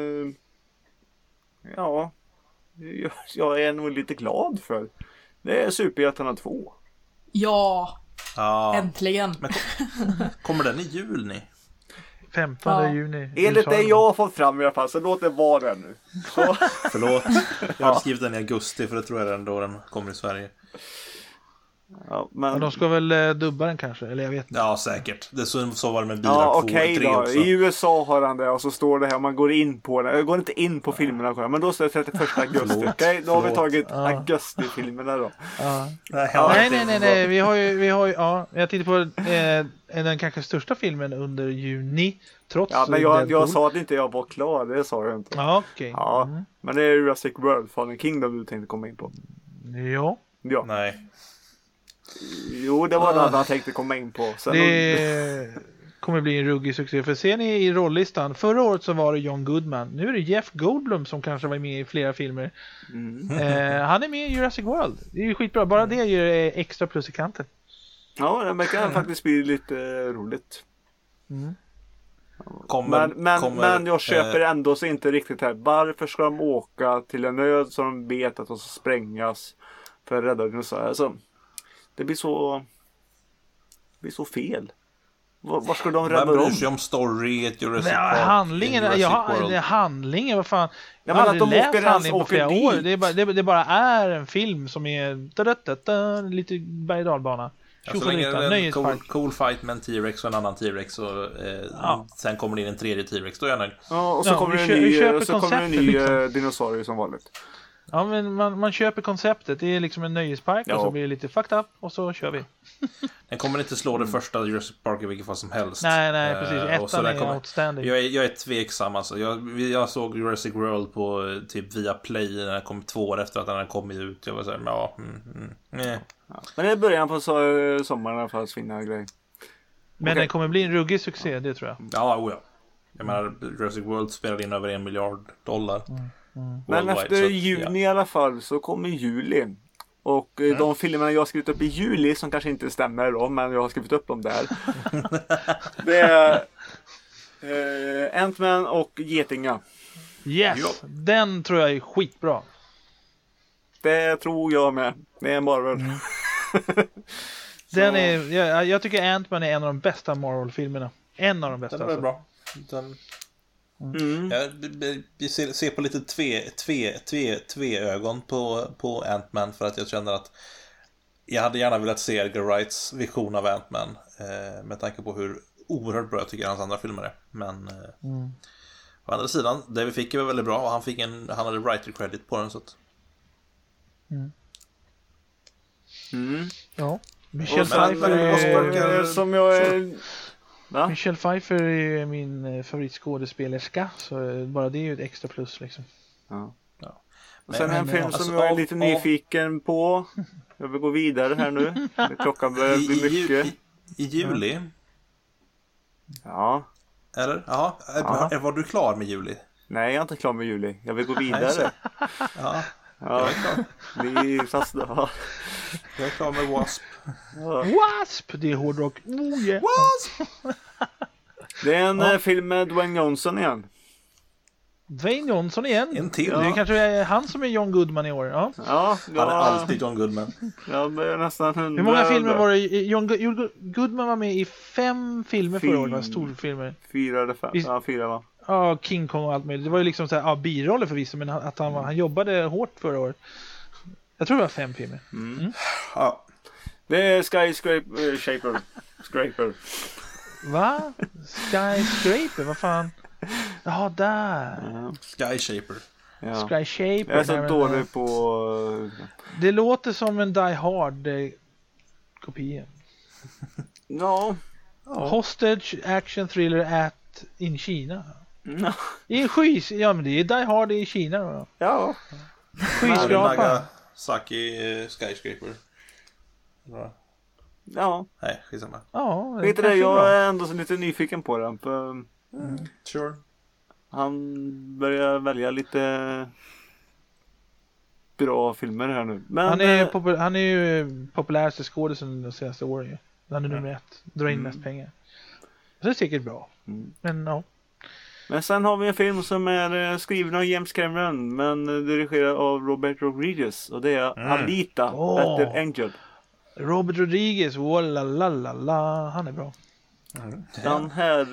jag är nog lite glad för. Det är Superhjältarna 2. Ja, Ja. äntligen. Men kommer den i juni? 15 juni. Enligt det jag har fått fram i alla fall, så låt det vara det nu. Så. Förlåt. Jag har skrivit den i augusti för det tror jag är den då den kommer i Sverige. Ja, Men men... de ska väl dubba den kanske, eller jag vet inte. Ja, säkert. Det så var det med bilar Ja, 2 okej och 3 då. också. I USA har han det och så står det här, man går in på det. Jag går inte in på filmerna, men då står det 31 augusti. Okej, då har vi tagit augusti-filmerna då. Ja. Nej. Nej. Vi har ju, jag tänkte på den kanske största filmen under juni. Trots Ja, men jag Deadpool. sa att inte jag var klar, det sa jag inte. Ja, okej. Ja, men det är Jurassic World, Fallen Kingdom du tänkte komma in på. Ja. Ja. Nej. Jo, det var det han tänkte komma in på. Sen Det kommer bli en ruggig succé. För ser ni i rolllistan, förra året så var det John Goodman. Nu är det Jeff Goldblum som kanske var med i flera filmer. Han är med i Jurassic World. Det är ju skitbra. Bara det gör extra plus i kanten. Ja, det kan faktiskt bli lite roligt. Men jag köper ändå så inte riktigt här. Varför ska de åka till en ö som de vet att de ska sprängas för att rädda dinosaurier? Alltså, det blir så fel. Vad ska de rädda Vem bryr dem? sig om story i ett Jurassic Men Park? handlingen, World? handlingen, vad fan. Jag Ja, har men att aldrig de åker läst handling på åker flera dit. år. Det bara är en film som är lite berg- och dalbana. Så länge det är en Nöjespark. cool fight med en T-Rex och en annan T-Rex och sen kommer det in en tredje T-Rex, då är jag nöjd. Ja, och så kommer det en ny dinosaurie som vanligt. Ja, men man köper konceptet. Det är liksom en nöjespark och så blir det lite fucked up och så kör vi. Den kommer inte slå det första Jurassic Park i vilket fall som helst. Nej, precis. Och så Ettan där är outstanding. Jag är tveksam alltså. Jag såg Jurassic World på typ via Play när den kom 2 år efter att den hade kommit ut. Jag var såhär, nej. Men det är början på sommaren för att finna grejer. Men den kommer bli en ruggig succé, det tror jag. Ja. Jag menar, Jurassic World spelade in över $1 miljard. Men efter juni i alla fall så kommer juli. Och de filmerna jag har skrivit upp i juli som kanske inte stämmer då, men jag har skrivit upp dem där. Det är Ant-Man och Getinga. Yes, den tror jag är skitbra. Det tror jag med. Det är Marvel. Den är, jag tycker Ant-Man är en av de bästa Marvel-filmerna. En av de bästa. Den är bra. Vi ser på lite tve-ögon på Ant-Man för att jag känner att jag hade gärna velat se Edgar Wrights vision av Ant-Man med tanke på hur oerhört bra jag tycker hans andra filmer är. Men å andra sidan, det vi fick var väldigt bra och han hade writer credit på den så att... Ja. Michelle Pfeiffer Michelle Pfeiffer är min favoritskådespelerska, så bara det är ju ett extra plus liksom. Ja. Och sen en film som jag är lite nyfiken på. Jag vill gå vidare här nu. Klockan börjar bli mycket. I juli? Ja. Eller? Ja. Var du klar med juli? Nej, jag är inte klar med juli. Jag vill gå vidare. Ja. Jag är klar. Jag är klar med Wasp. Wasp! Det är hårdrock. Oh, yeah. Wasp! Det är en film med Dwayne Johnson igen. Dwayne Johnson igen? En till. Det är kanske han som är John Goodman i år. Ja. Han är alltid John Goodman. Jag blir nästan 100. Hur många filmer var det? John Goodman var med i 5 filmer förra året. Storfilmer. 4 eller 5. Ja, 4 va? Ja, King Kong och allt möjligt. Det var ju liksom så här, biroller förvisso, men att han jobbade hårt förra året. Jag tror det var 5 filmer. Ja. Det är Skyscraper. Scraper. Va? Skyscraper? Vad fan? Ja, där. Skyshaper. Ja. Skyshaper. Jag är så dålig på... Det låter som en Die Hard kopia. Ja. Hostage action thriller in Kina. No. I en ja men det är Die Hard i Kina då. Ja. Skyskrapa. Nagasaki Skyscraper. Ja. Nej, skitsamma. Ja, Vet du det, jag är ändå så lite nyfiken på den. Sure. Han börjar välja lite bra filmer här nu. Men, han är ju populäraste skådisen de senaste åren ju. Han är nummer 1. Drar in mest pengar. Så det är säkert bra. Men ja. Men sen har vi en film som är skriven av James Cameron men dirigerad av Robert Rodriguez. Och det är Alita, Battle Angel. Robert Rodriguez, la han är bra. Den här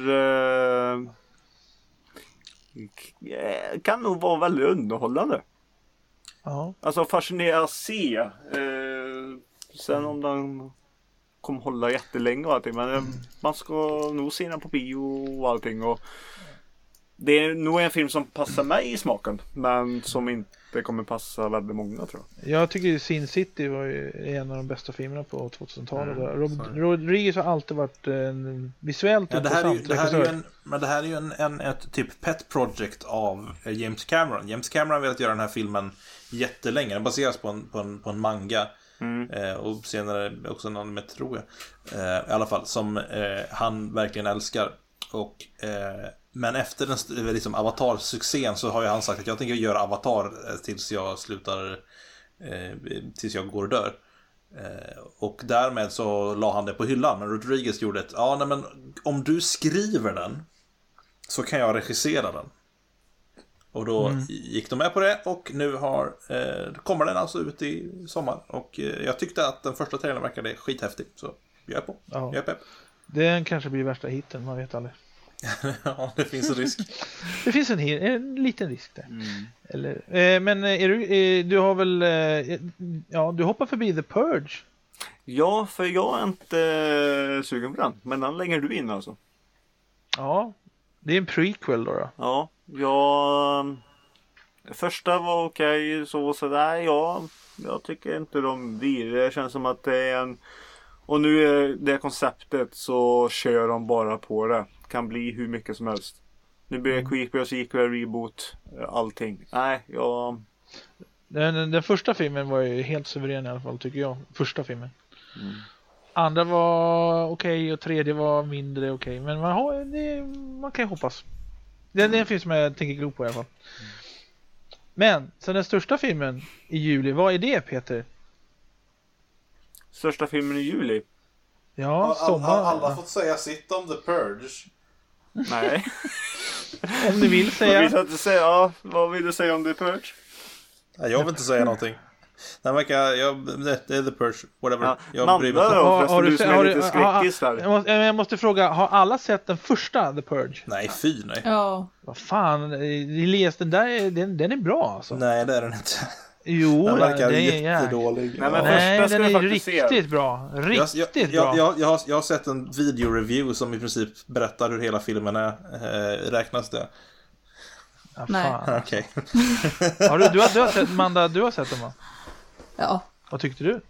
kan nog vara väldigt underhållande. Ja. Alltså fascinerande att se. Sen om den kommer hålla jättelänge och allting. Men man ska nog se den på bio och allting. Och det är nog en film som passar mig i smaken. Men som inte kommer passa väldigt många, tror jag. Jag tycker Sin City var ju en av de bästa filmerna på 2000-talet. Rodriguez har alltid varit en visuellt intressant. Men det här är ju ett typ pet project av James Cameron. James Cameron har velat göra den här filmen jättelänge. Den baseras på en manga. Och senare också en anime, tror jag. I alla fall, som han verkligen älskar. Och men efter den liksom Avatar-succén så har ju han sagt att jag tänker göra Avatar tills jag slutar, tills jag går och dör. Och därmed så la han det på hyllan. Men Rodriguez gjorde ett, men om du skriver den så kan jag regissera den. Och då gick de med på det. Och nu kommer den alltså ut i sommar. Och jag tyckte att den första trailern verkade skithäftig. Så jag är på. Jag är pepp. Den kanske blir värsta hitten, man vet aldrig. Ja, det finns en risk. Det finns en liten risk där. Eller, men du har väl du hoppar förbi The Purge. Ja, för jag är inte sugen på den. Men den lägger du in alltså. Ja, det är en prequel då. Ja, första var okej, så där. Ja, jag tycker inte de blir. Det känns som att det är en... Och nu är det konceptet så kör de bara på det. Kan bli hur mycket som helst. Nu blir det prequel, sequel, reboot, allting. Nej, Den första filmen var ju helt suverän i alla fall, tycker jag. Första filmen. Andra var okej och tredje var mindre okej. Men man kan ju hoppas. Det är en film som jag tänker glo på i alla fall. Men, så den största filmen i juli, vad är det, Peter? Största filmen i juli? Ja, sommar. Har alla fått säga sitt om The Purge? Nej. Om ni vill säga. Vad vill du säga om The Purge? Jag vill inte säga någonting. Det är The Purge, whatever. Jag bryr mig inte. Jag måste fråga, har alla sett den första The Purge? Nej. Ja. Vad fan, Elias, den är bra alltså. Nej, det är den inte. Jo, den verkar jättedålig. Nej, den är riktigt bra. Riktigt bra. Jag har sett en videoreview som i princip berättar hur hela filmen är. Räknas det? Ja, nej. Okej. Du har sett, Manda, du har sett den, va? Ja. Vad tyckte du?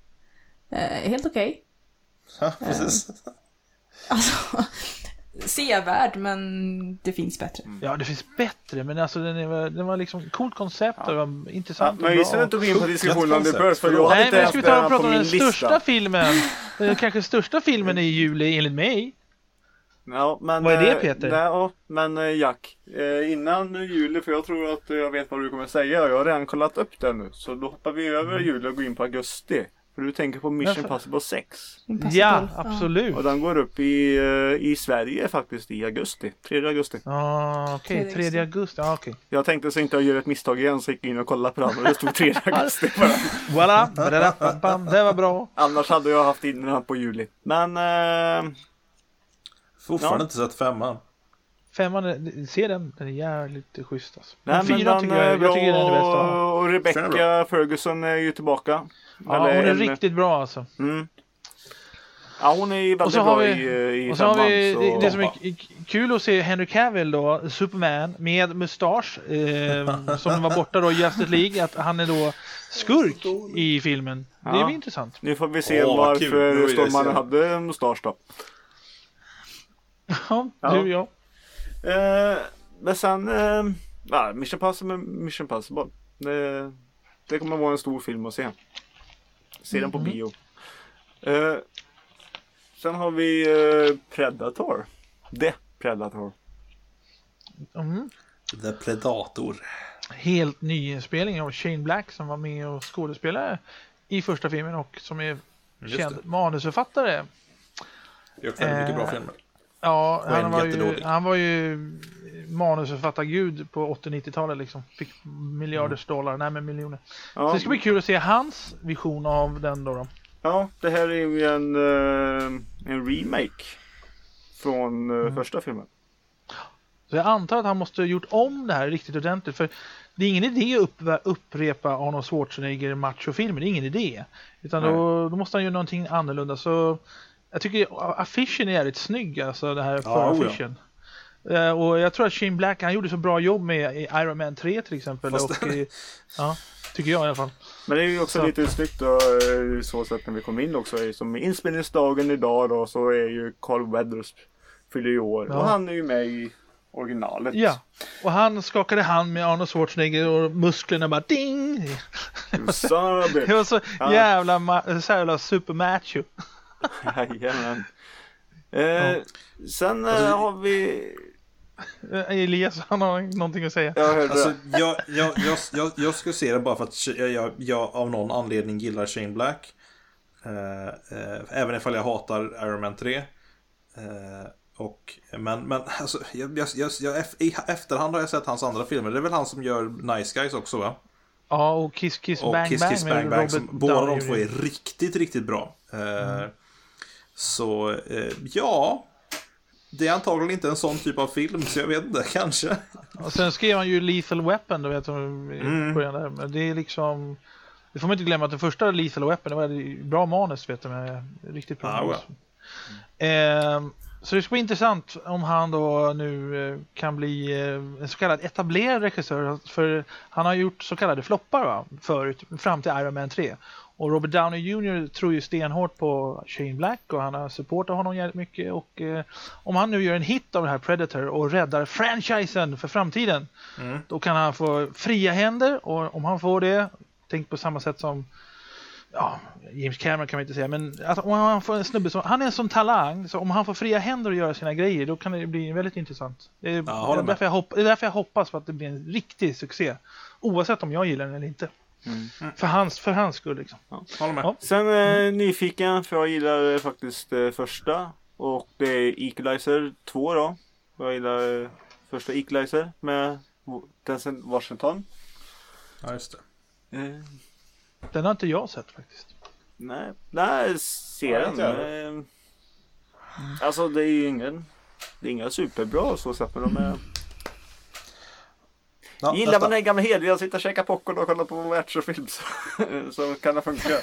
Helt okej. Ja, precis. Alltså, sevärd, men det finns bättre. Ja, det finns bättre, men alltså den var liksom coolt koncept och det var intressant och men bra. vi ska inte gå in på diskussionen om The Purge, för jag hade inte men ska vi ta och prata om den lista. största filmen? Kanske största filmen i juli enligt mig. Ja, men, vad är det, Peter? Men Jack, innan juli, för jag tror att jag vet vad du kommer säga. Jag har redan kollat upp det nu. Så då hoppar vi över juli och går in på augusti. För du tänker på Mission Impossible 6. Ja, absolut. Och den går upp i Sverige faktiskt i augusti. 3 augusti. Okej, 3 augusti. Okej. Jag tänkte så inte jag gör ett misstag igen, så gick in och kollade på den och det stod 3 augusti på den. Voilà, det var bra. Annars hade jag haft in den på juli. Men... Fortfarande inte sett 5:an. 5:an, se den är jävligt schysst alltså. Nej, 4 tycker jag tycker den är bäst. Och Rebecca Ferguson är ju tillbaka. Ja, hon är riktigt bra alltså. Ja, hon är väldigt bra i och så har vi så... det som är kul att se Henry Cavill då, Superman med mustasch som var borta då i Justice League, att han är då skurk i filmen. Det är ju intressant. Nu får vi se varför Stålmannen hade mustasch då. Ja. Men sen Mission Possible. Det kommer vara en stor film att se. Se den på bio. Sen har vi Predator. The Predator. The Predator. Helt ny inspelning av Shane Black som var med och skådespelare i första filmen och som är känd manusförfattare. Gör väldigt mycket bra filmer. Ja, han var ju manusförfattargud på 80-90-talet liksom. Fick miljarders dollar, nej men miljoner. Så det ska bli kul att se hans vision av den då. Ja, det här är ju en remake från första filmen. Så jag antar att han måste ha gjort om det här riktigt ordentligt, för det är ingen idé att upprepa Arnold Schwarzenegger machofilmer, det är ingen idé. Utan då måste han göra någonting annorlunda. Så jag tycker affischen är jävligt snygg, alltså det här affischen. Och jag tror att Shane Black, han gjorde så bra jobb med Iron Man 3 till exempel. Tycker jag i alla fall. Men det är ju också lite snyggt då, så sätt när vi kom in också. Som inspelningsdagen idag då, så är ju Carl Weathers fyller i år. Och han är ju med i originalet. Ja, och han skakade hand med Arnold Schwarzenegger och musklerna bara ding! Det var så jävla supermacho. Jajamän. Sen har vi Elias, han har någonting att säga. Alltså, jag ska se det bara för att jag av någon anledning gillar Shane Black. Även ifall jag hatar Iron Man 3. Men alltså, i efterhand har jag sett hans andra filmer. Det är väl han som gör Nice Guys också, va? Ja, och Kiss Kiss Bang Bang. Båda de två är riktigt, riktigt bra. Så det är antagligen inte en sån typ av film, så jag vet inte, kanske. Och sen skrev han ju Lethal Weapon, du vet, början där. Men det är liksom, det får man inte glömma att den första Lethal Weapon, det var bra manus, vet du, med riktigt bra manus. Så det ska bli intressant om han då nu kan bli en så kallad etablerad regissör, för han har gjort så kallade floppar förut, fram till Iron Man 3. Och Robert Downey Jr. tror ju stenhårt på Shane Black och han har supportat honom jävligt mycket. Och om han nu gör en hit av det här Predator och räddar franchisen för framtiden, då kan han få fria händer. Och om han får det, tänk på samma sätt som James Cameron kan man inte säga, men att om han får en snubbe som, han är en sån talang, så om han får fria händer att göra sina grejer, då kan det bli väldigt intressant. Det är därför jag hoppas på att det blir en riktig succé, oavsett om jag gillar den eller inte. För hans skull liksom. Håller med. Sen nyfiken, för jag gillar faktiskt första, och det är Equalizer 2 då. Jag gillar första Equalizer med Denzel Washington. Ja, just det. Den har inte jag sett faktiskt. Nej, ser den. Alltså det är ju inga superbra så sätt, men de är... Gillar man den gamla hederliga, sitta och käka popcorn och kolla på actionfilm, så kan det funka.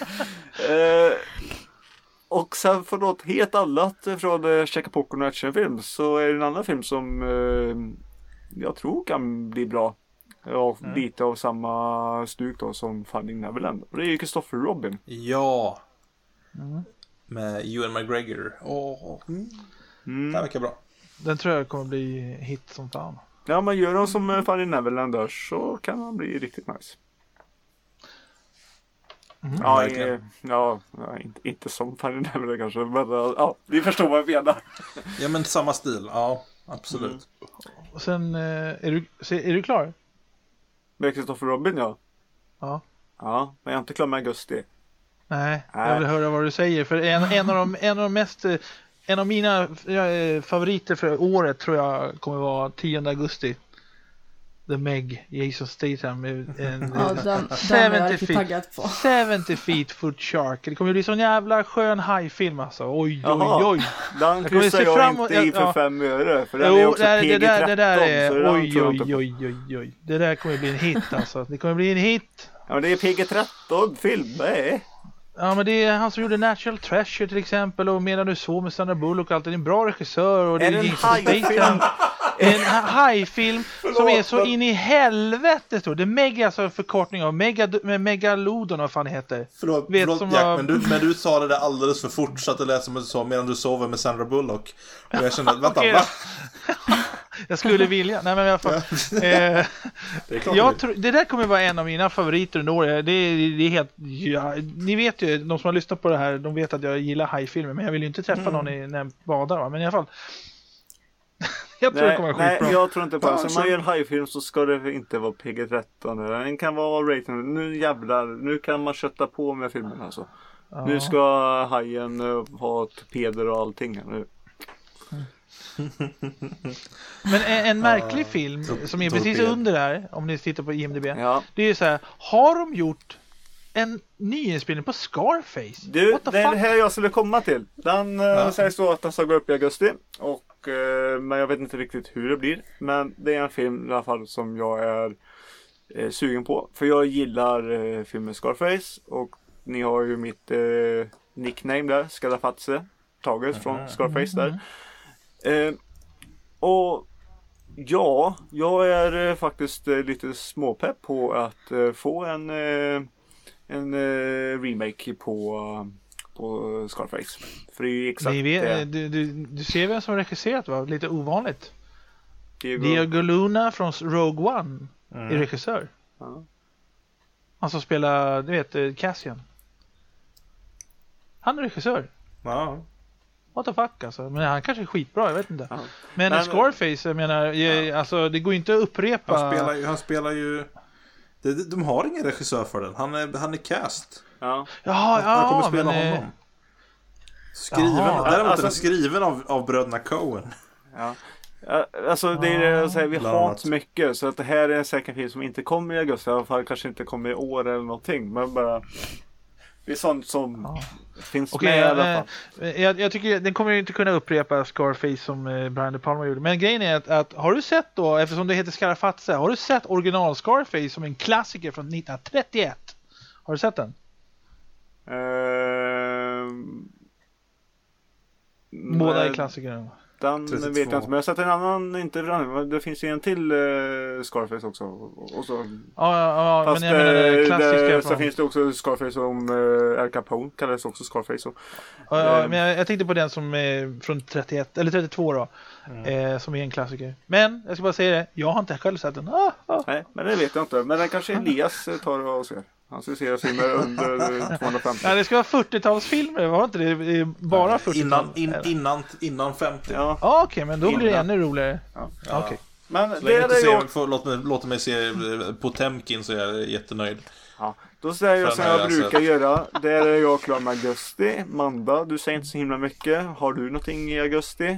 Och sen för något helt annat från käka popcorn och actionfilm, så är det en annan film som jag tror kan bli bra. Ja, lite av samma stuk då som Finding Neverland. Och det är ju Christopher Robin. Ja. Med Ewan McGregor. Det verkar bra. Den tror jag kommer bli hit som fan. Ja, man gör dem som Finding Neverland där, så kan man bli riktigt nice. Inte som Finding Neverland kanske, men vi förstår vad jag menar. Ja, men samma stil. Ja, absolut. Och sen är du klar? Med Christopher Robin, ja. Ja. Ja, men jag är inte klar med augusti. Nej, jag vill höra vad du säger. För en av mina favoriter för året tror jag kommer vara 10 augusti. The Meg, Jason Statham. Den är jag riktigt taggad på. 70 feet foot shark. Det kommer bli sån jävla skön hajfilm alltså. Oj. Den kryssar jag inte i för 5 öre. För den är också PG-13. Det där är oj. Det där kommer bli en hit alltså. Det kommer bli en hit. Ja, men det är PG-13 film, nej. Ja, men det är han som gjorde Natural Treasure till exempel, och Medan du sov med Sandra Bullock och allt. Det är en bra regissör, och det är en Jason Statham. En hajfilm som är så in i helvete stor. Det är mega, alltså förkortning av Megalodon, vad fan det heter. Förlåt Jack, men du sa det där alldeles för fort, så att det lät som att du sa Medan du sover med Sandra Bullock. Och jag kände, vänta, okay, va? Jag skulle vilja. Nej, men i alla fall. Det där kommer vara en av mina favoriter under året. Det är helt... Ja, ni vet ju, de som har lyssnat på det här, de vet att jag gillar hajfilmer. Men jag vill ju inte träffa någon när jag badar. Va? Men i alla fall... jag tror det kommer vara skitbra. Nej, jag tror inte på det. Så man gör en hajfilm så ska det inte vara PG-13. Den kan vara rated. Nu jävlar, nu kan man kötta på med filmen alltså. Ja. Nu ska hajen ha torpeder och allting här nu. Men en märklig film som är precis under där, om ni tittar på IMDb, det är ju så här: har de gjort en nyinspelning på Scarface? Du, det är det här jag skulle komma till. Den sägs så att den ska gå upp i augusti, och men jag vet inte riktigt hur det blir. Men det är en film i alla fall som jag är sugen på, för jag gillar filmen Scarface, och ni har ju mitt nickname där, Scarafatse, taget från Scarface där. Och ja, jag är faktiskt lite småpepp på att få en remake på Scarface. För det är ju exakt det. Du ser vem som regisserat, va? Lite ovanligt. Diego Luna från Rogue One är regissör. Han som spelar, du vet, Cassian. Han är regissör. Ja. What the fuck alltså. Men han kanske är skitbra, jag vet inte. Men Scarface, jag menar, alltså det går inte att upprepa. Han spelar ju... De har ingen regissör för den. Han är cast. Ja. Han kommer spela honom. Skriven. Däremot är den skriven av bröderna Coen. Ja. Alltså det är det jag säger, vi har inte mycket, så att det här är en säker film som inte kommer i augusti, i alla fall kanske inte kommer i år eller någonting, men bara det är sånt som finns med i alla fall. Jag tycker den kommer inte kunna upprepa Scarface som Brian De Palma gjorde. Men grejen är att har du sett då, eftersom det heter Scarafatse, har du sett original Scarface som en klassiker från 1931? Har du sett den? Båda är klassiker. Den 32. Vet jag inte, men jag har sett en annan, inte det finns ju en till Scarface också. Och så, men jag menar klassiska så finns det också Scarface som Al Capone kallas också Scarface. Men jag tänkte på den som är från 31 eller 32 då, som är en klassiker. Men jag ska bara säga det, jag har inte själv sett den. Nej, men det vet jag inte. Men den kanske Elias tar och ser. Han ska se filmer under 250. Nej, det ska vara 40-talsfilmer, var inte det? Bara 40-tal? Innan 50. Ja. Okej, men då blir det ännu roligare. Ja. Okay. Men det är låt mig se Potemkin, så är jag jättenöjd. Ja, då säger jag som jag brukar göra. Det är jag klar med augusti. Manda, du säger inte så himla mycket. Har du någonting i augusti?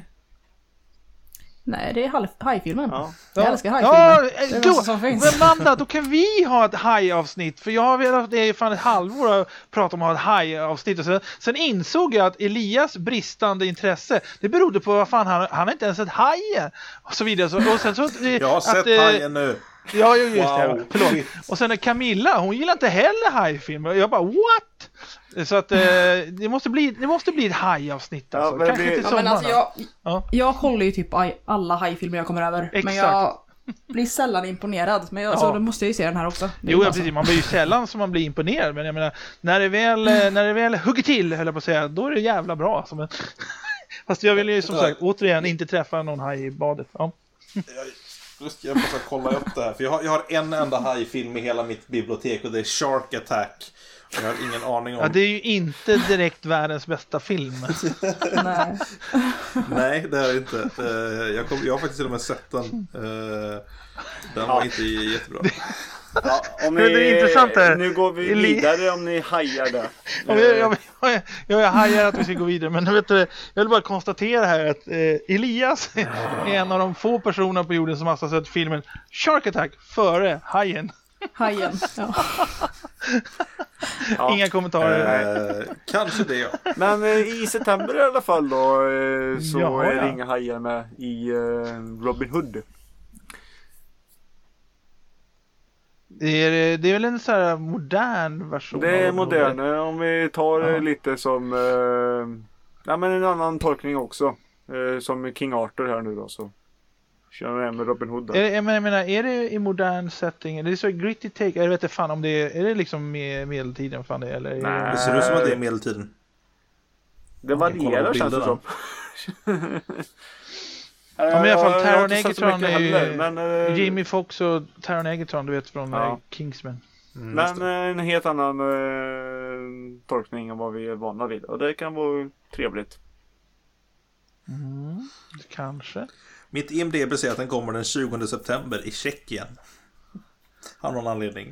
Nej, det är hajfilmen. Ja. Jag älskar hajfilmen. Det är som finns. Men Manda, då kan vi ha ett hajavsnitt. För jag har velat, det är fan ett halvår att prata om att ha ett hajavsnitt. Och sen insåg jag att Elias bristande intresse, det berodde på vad fan han har inte ens sett hajen. Och så vidare. Och sen så, jag har sett hajen nu. Ja, just det. Förlåt. Och sen Camilla, hon gillar inte heller hajfilmer. Jag bara, what? Så att det måste bli ett hajavsnitt alltså. Ja, kanske till sommaren. Men alltså jag kollar ju typ alla hajfilmer jag kommer över. Exakt. Men jag blir sällan imponerad. Men så då måste jag ju se den här också. Jo, precis. Man blir ju sällan som man blir imponerad. Men jag menar, när det väl hugger till, höll jag på att säga, då är det jävla bra. Alltså. Fast jag vill ju som sagt återigen inte träffa någon haj i badet. Ja. Jag måste kolla upp det här. För jag har en enda hajfilm i hela mitt bibliotek, och det är Shark Attack. Jag har ingen aning om... Ja, det är ju inte direkt världens bästa film. Nej. Nej, det är det inte. Jag har faktiskt till och med sett den. Den var inte jättebra. Ja, det är intressant här. Nu går vi vidare om ni hajar det. Jag hajar att vi ska gå vidare. Men vet du, jag vill bara konstatera här att Elias är en av de få personer på jorden som har sett filmen Shark Attack före hajen. Hajen, ja. Inga kommentarer. Kanske det, ja. Men i september i alla fall då så är det inga hajar med i Robin Hood. Det är väl en så här modern version? Det är av modern. Om vi tar lite som men en annan tolkning också. Som King Arthur här nu då, så kör jag med Robin Hood. Jag menar, är det i modern setting? Det är så gritty take. Jag vet inte fan om det är det liksom medeltiden fan det eller? Nej. Det ser ut som att det är medeltiden. Det varierar känns det som. Ja, men i alla fall Taron Egerton är ju men, Jamie Foxx och Taron Egerton, du vet, från Kingsman. Men en helt annan tolkning än vad vi är vana vid. Och det kan vara trevligt. Kanske. Mitt IMDb säger att den kommer den 20 september i Tjeckien. Har någon anledning.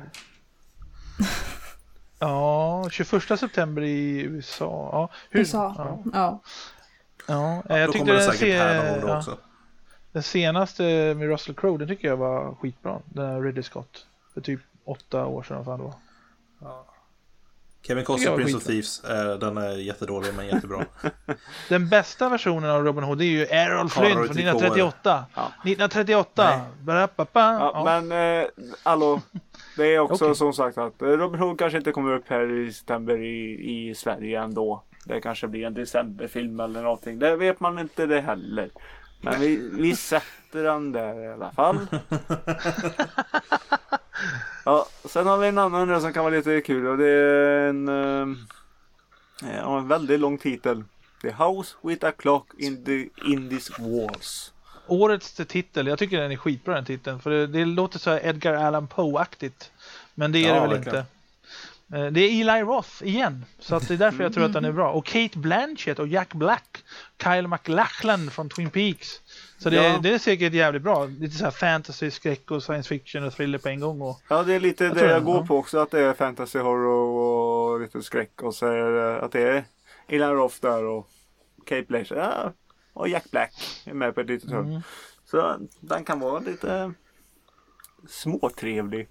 Ja, 21 september i USA. Ja, USA. Ja. Ja, jag då tyckte kommer det säkert här någon också. Den senaste med Russell Crowe, den tycker jag var skitbra. Den här Ridley Scott. För typ 8 år sedan fan det var. Ja. Kevin Costner, Prince of Thieves, den är jättedålig men jättebra. Den bästa versionen av Robin Hood är ju Errol Flynn från 1938. Ja. 1938. Men allå, det är också som sagt att Robin Hood kanske inte kommer upp här i september i Sverige ändå. Det kanske blir en decemberfilm eller någonting. Det vet man inte det heller. Men vi sätter den där i alla fall. Ja, sen har vi en annan nu som kan vara lite kul. Och det är en väldigt lång titel. The House with a Clock in these Walls. Årets titel, jag tycker den är skitbra den titeln. För det låter så här Edgar Allan Poe-aktigt. Men det är det väl verkligen inte. Det är Eli Roth igen. Så att det är därför jag tror att den är bra. Och Kate Blanchett och Jack Black. Kyle MacLachlan från Twin Peaks. Så det är säkert jävligt bra. Lite så här fantasy, skräck och science fiction och thriller på en gång. Och ja, det är lite det jag går på också. Att det är fantasy, horror och lite skräck. Och så är det att det är Eli Roth där och Kate Blanchett. Ja, och Jack Black är med på ett litet hörn. Så den kan vara lite småtrevlig.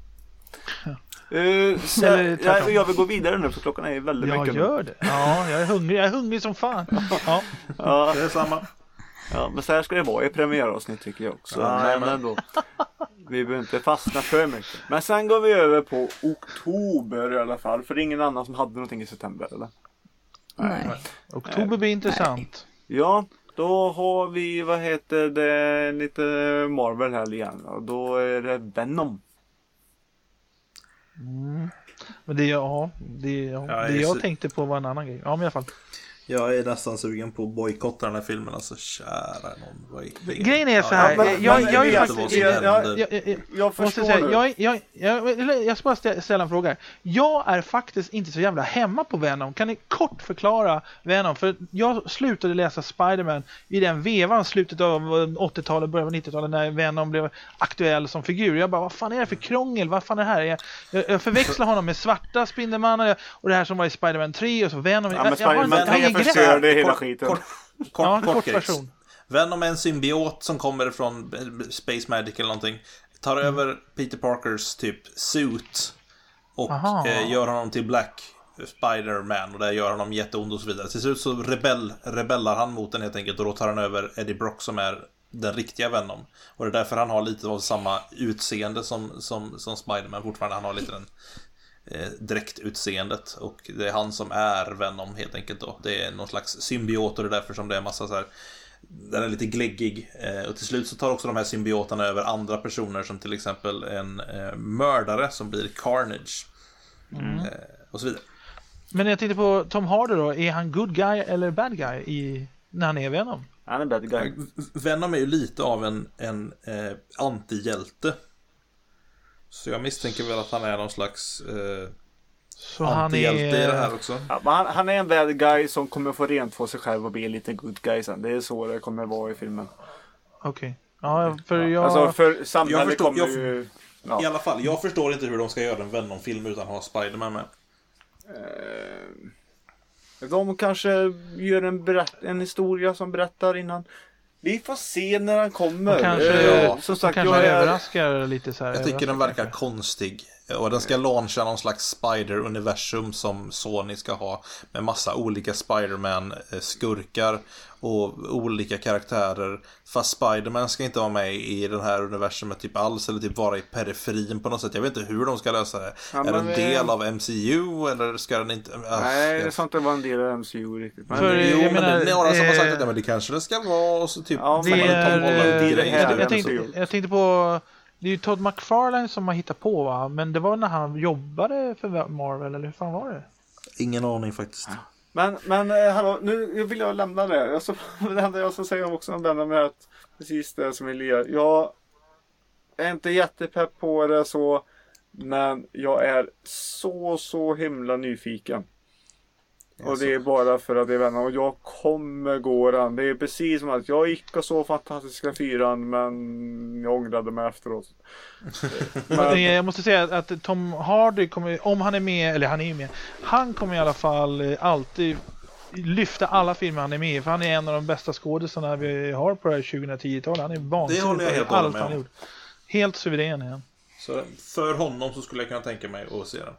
Jag vill gå vidare nu för klockan är väldigt mycket. Jag gör det. Ja, jag är hungrig som fan. Ja, det är samma. Ja, men så här ska det vara i premiäravsnitt tycker jag också. Men ändå. Vi behöver inte fastna för mycket. Men sen går vi över på oktober i alla fall. För det är ingen annan som hade någonting i september, eller? Nej. Oktober blir intressant. Ja, då har vi, lite Marvel här igen. Och då är det Venom. Men det jag tänkte på var en annan grej. Ja, men i alla fall. Jag är nästan sugen på att bojkotta den här filmen. Alltså, kära någon. Grejen är så här. Jag ska bara ställa en fråga. Jag är faktiskt inte så jävla hemma på Venom. Kan ni kort förklara Venom? För jag slutade läsa Spider-Man i den vevan, slutet av 80-talet, början av 90-talet, när Venom blev aktuell som figur. Jag bara, vad fan är det för krångel? Vad fan är det här? Jag förväxlar honom med svarta Spindelmannen och det här som var i Spider-Man 3 och så Venom. Jag förstör det hela skiten. Kort version. Venom är en symbiot som kommer från Space Magic eller någonting. Tar över Peter Parkers typ suit och gör honom till Black Spider-Man. Och där gör honom jätteond och så vidare. Till slut så rebellar han mot den helt enkelt. Och då tar han över Eddie Brock som är den riktiga Venom. Och det är därför han har lite av samma utseende som Spider-Man. Fortfarande han har lite den dräktutseendet. Och det är han som är Venom helt enkelt då. Det är någon slags symbiot och det är därför som det är massa så här. Den är lite gläggig. Och till slut så tar också de här symbioterna över andra personer, som till exempel en mördare som blir Carnage. Och så vidare. Men jag tänkte på Tom Hardy då. Är han good guy eller bad guy när han är Venom? Han är bad guy. Venom är ju lite av en antihjälte. Så jag misstänker väl att han är någon slags så antihjälte i det här också. Ja, han är en bad guy som kommer få rent för sig själv och bli lite good guy sen. Det är så det kommer vara i filmen. Okej. Ja, för jag... Alltså för samhället kommer ju... I alla fall, jag förstår inte hur de ska göra en Venom-film utan att ha Spider-Man med. De kanske gör en historia som berättar innan. Vi får se när han kommer. Kanske, som sagt, kanske överraskar lite så här. Jag tycker den verkar konstig. Och den ska launcha någon slags Spider-universum som Sony ska ha. Med massa olika Spider-Man-skurkar och olika karaktärer. Fast Spider-Man ska inte vara med i den här universumet typ alls. Eller typ vara i periferin på något sätt. Jag vet inte hur de ska lösa det. Ja, är det en del av MCU eller ska den inte... Nej, det är sant att det var en del av MCU riktigt. Men, För, det, jag menar, det är några som har sagt att men det kanske det ska vara. Och så typ, ja, det jag tänkte på... Det är ju Todd McFarlane som har hittat på, va? Men det var när han jobbade för Marvel, eller hur fan var det? Ingen aning faktiskt. Men hallå, nu vill jag lämna det. Det enda jag ska säga också om denna med att precis det som Elia. Jag är inte jättepepp på det så, men jag är så himla nyfiken. Och det är bara för att jag vet inte, och jag kommer gå den. Det är precis som att jag gick och så fantastiska 4, men jag ångrade mig efteråt. Men... Jag måste säga att Tom Hardy kommer, om han är med, eller han är med, han kommer i alla fall alltid lyfta alla filmer han är med i, för han är en av de bästa skådespelarna vi har på det här 2010-talet. Han är vansinnigt på allt han gjort. Helt suverän igen. Så för honom så skulle jag kunna tänka mig att se den.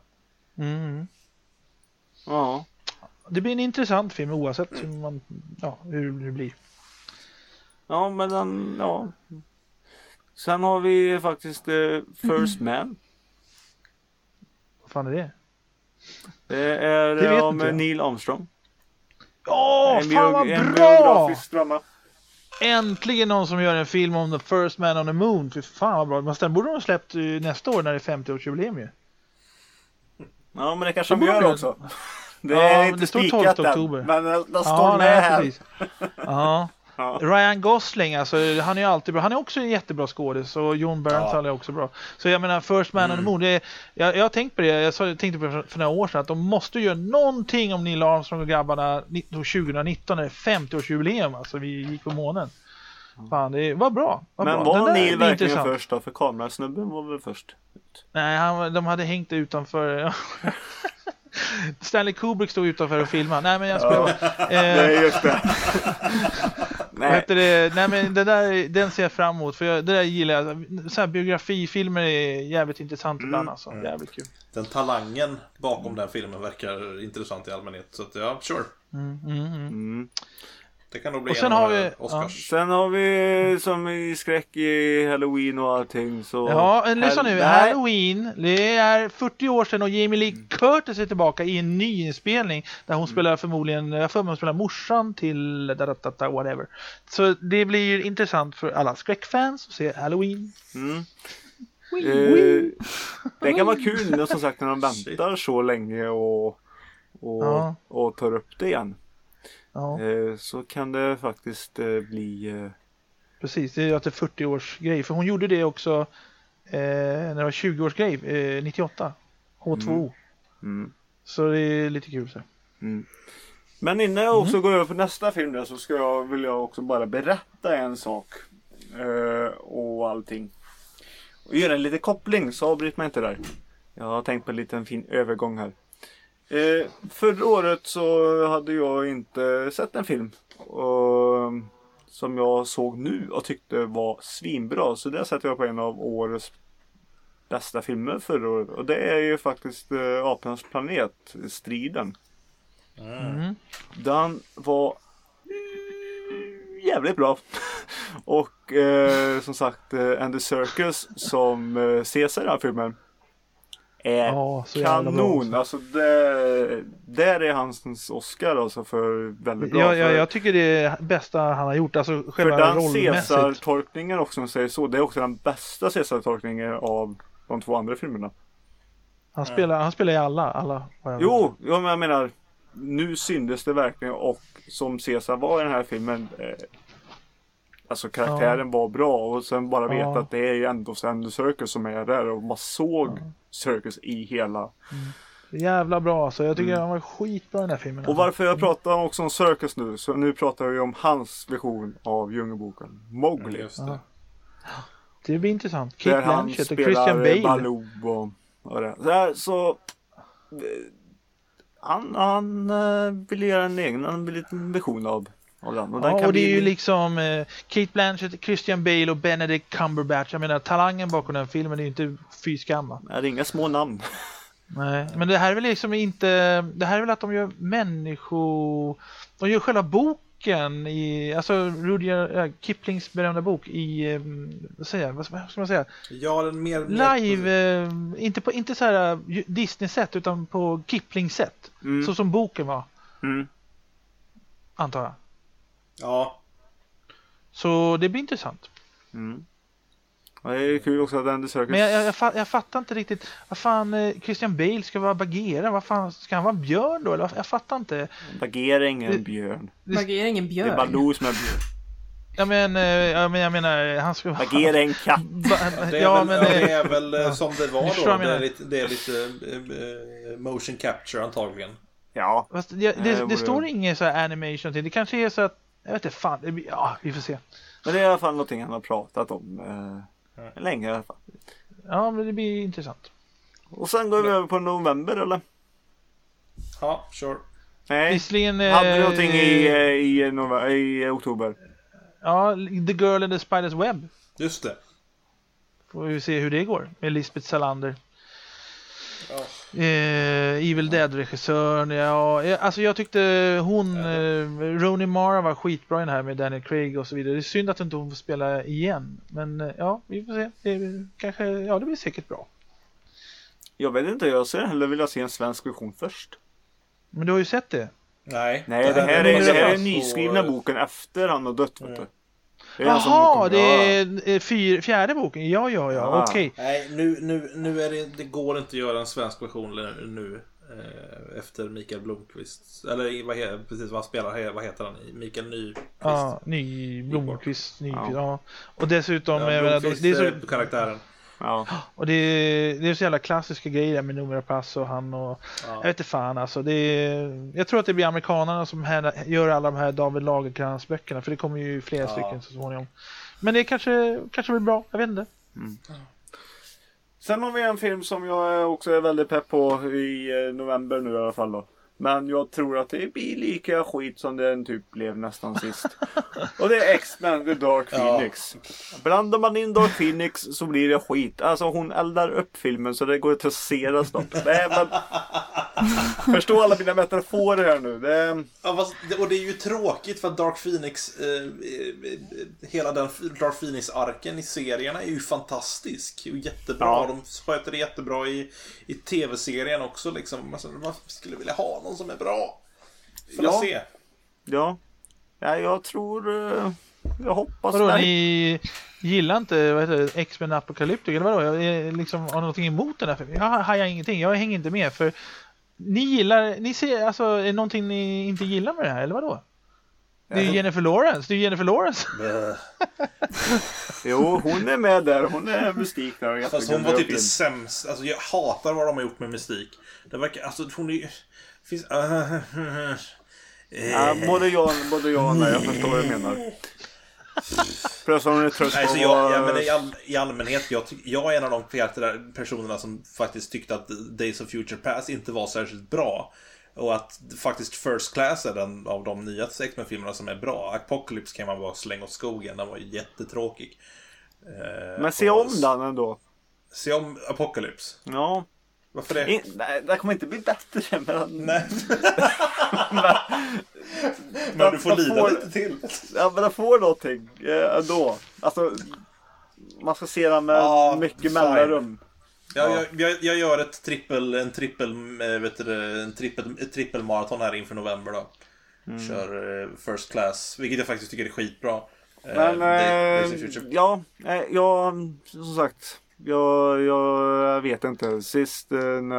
Ja. Det blir en intressant film oavsett hur det blir. Ja, men ja. Sen har vi faktiskt First Man. Vad fan är det? Det är med Neil Armstrong. Fan vad bra! Drama. Äntligen någon som gör en film om The First Man on the Moon. Fy fan vad bra. Men den borde de ha släppt nästa år när det är 50-årsjubileum ju. Ja, men det kanske de gör också. Det är inte det står 12 oktober. Men det står med här. Precis. Ja. Ryan Gosling, alltså, han är ju alltid bra. Han är också en jättebra skådis. Och Jon Bernthal är också bra. Så jag menar, First Man on the Moon, jag har tänkt på det. Jag tänkte på det för några år sedan. Att de måste göra någonting om Neil Armstrong och grabbarna 2019 när det är 50-årsjubileum. Alltså vi gick på månen. Fan, det var bra. Men var Neil verkligen först då? För kamerasnubben var väl först? Nej, de hade hängt utanför... Stanley Kubrick stod utanför och filmade. Nej, men jag skulle Nej, just det. Nej, men den ser jag fram emot. För det där gillar jag. Så här biografifilmer är jävligt intressant ibland. Alltså. Jävligt kul. Den talangen bakom den filmen verkar intressant i allmänhet. Så att, ja, sure. Det kan nog bli en av Oscars. Sen har vi som i skräck i Halloween och allting. Så lyssna nu. Halloween, det är 40 år sedan och Jamie Lee Curtis är tillbaka i en ny inspelning där hon spelar förmodligen, jag får man spelar morsan till whatever. Så det blir intressant för alla skräckfans att se Halloween. Det kan vara kul som sagt när de väntar så länge och tar upp det igen. Så kan det faktiskt bli... Precis, det är att det är 40-års grej. För hon gjorde det också när det var 20-års grej, 98. H2O. Så det är lite kul så. Men innan jag också går över på nästa film där, så vill jag också bara berätta en sak. Och allting. Och göra en liten koppling, så avbryt mig inte där. Jag har tänkt på en liten fin övergång här. Förra året så hade jag inte sett en film som jag såg nu och tyckte var svinbra. Så det sätter jag på en av årets bästa filmer förra året. Och det är ju faktiskt Apornas planet, Striden. Den var jävligt bra. Och som sagt Andy Serkis som ser den här filmen är kanon. Alltså där är hans Oscar alltså för väldigt bra. Jag tycker det är bästa han har gjort, alltså själva rollmässigt. För den Caesar-tolkningen också, säger så, det är också den bästa Caesar-tolkningen av de två andra filmerna. Han spelar i alla. Jo, men jag menar nu syndes det verkligen, och som Caesar var i den här filmen, alltså karaktären var bra, och sen bara veta att det är ju ändå Andy Serkis som är där, och man såg Serkis i hela. Jävla bra, alltså. Jag tycker han var skitbra i den här filmen. Och varför jag pratar också om Serkis nu, så nu pratar vi om hans vision av Djungelboken, Mowgli. Det blir intressant. Kate Blanchett och Christian Bale. Baloo och det. Så han vill göra en egen vision av av den. Och, Ja, och det är ju liksom Kate Blanchett, Christian Bale och Benedict Cumberbatch. Jag menar, talangen bakom den filmen är ju inte fy skamma. Det är inga små namn. Nej, men det här är väl liksom inte... Det här är väl att de gör de gör själva boken i... Alltså Rudyard Kiplings berömda bok i... vad ska man säga? Ja, den mer... Live, inte så här Disney-sätt utan på Kipling-sätt. Så som boken var. Antar jag. Ja. Så det blir intressant. Ja, det är kul också att den söker. Men jag fattar inte riktigt. Vad fan, Christian Bale ska vara Bagheera? Vad fan, ska han vara en björn då? Eller? Jag fattar inte. Bagheera är ingen björn. Bagheera är ingen björn. Det är Baloo som är björn. Jag menar han ska vara... Bagheera är en katt. Det är väl som det var då. Det är lite motion capture antagligen. Ja. Fast det står inget så här animation till. Det kanske är så att... Jag vet inte fan. Ja, vi får se. Men det är i alla fall någonting han har pratat om länge i alla fall. Ja, men det blir intressant. Och sen går vi över på november, eller? Ja, sure. Nej, visserligen, hade du någonting i oktober? Ja, The Girl in the Spider's Web. Just det. Får vi se hur det går med Lisbeth Salander. Ja. Evil Dead-regissören. Ja, alltså jag tyckte Rooney Mara var skitbra i den här med Daniel Craig och så vidare. Det är synd att inte hon får spela igen. Men ja, vi får se. Det blir säkert bra. Jag vet inte, jag ser hellre vilja se en svensk version först. Men du har ju sett det. Nej, det här är nyskrivna boken efter han har dött, vet du. Jaha, det är fjärde boken. Ja, okej. Nej, nu är det går inte att göra en svensk version nu efter Mikael Blomqvist. Eller precis vad han spelar, vad heter han? Mikael Nyqvist. Ja, Blomqvist. Ja. Och dessutom Blomqvist, det är så karaktären. Ja. Och det är så jävla klassiska grejer med nummerpass och han och jag vet inte fan alltså jag tror att det blir amerikanerna som gör alla de här David Lagercrantz böckerna, för det kommer ju flera stycken så småningom. Men det kanske blir bra, jag vet inte. Sen har vi en film som jag också är väldigt pepp på i november nu i alla fall då. Men jag tror att det blir lika skit som den typ blev nästan sist. Och det är X-Men The Dark Phoenix. Blandar man in Dark Phoenix så blir det skit. Alltså hon eldar upp filmen så det går inte att se det snart. Förstå alla mina metaforer här nu. Och det är ju tråkigt för att Dark Phoenix hela den Dark Phoenix-arken i serierna är ju fantastisk och jättebra. Ja. De sköter det jättebra i tv-serien också liksom. Alltså, man skulle vilja ha någon som är bra. Får jag se. Ja, jag tror... Jag hoppas vadå, ni gillar inte X-Men Apocalyptic eller vadå? Jag liksom har någonting emot den här filmen. Jag hajar ingenting, jag hänger inte med för ni ser, alltså är det någonting ni inte gillar med det här eller vadå? Det är ju Jennifer Lawrence. Jo, hon är med där. Hon är mystik där. Fast hon var typ det sämst. Alltså jag hatar vad de har gjort med mystik. Det verkar, alltså hon är finns både jag jag förstår vad du menar. Plus hon är trött på i allmänhet jag är en av de personerna som faktiskt tyckte att Days of Future Past inte var särskilt bra. Och att faktiskt First Class är den av de nya X-Men-filmerna som är bra. Apocalypse kan man bara slänga åt skogen. Den var ju jättetråkig. Men se om den ändå. Se om Apocalypse. Ja. Varför det? Nej, det kommer inte bli bättre. Nej. Men du får lida lite till. Ja, men det får någonting ändå. Alltså, man ska se den med mycket mellanrum. Jag gör ett trippelmaraton här inför november då. Kör First Class, vilket jag faktiskt tycker är skitbra. Men som sagt, jag vet inte. Sist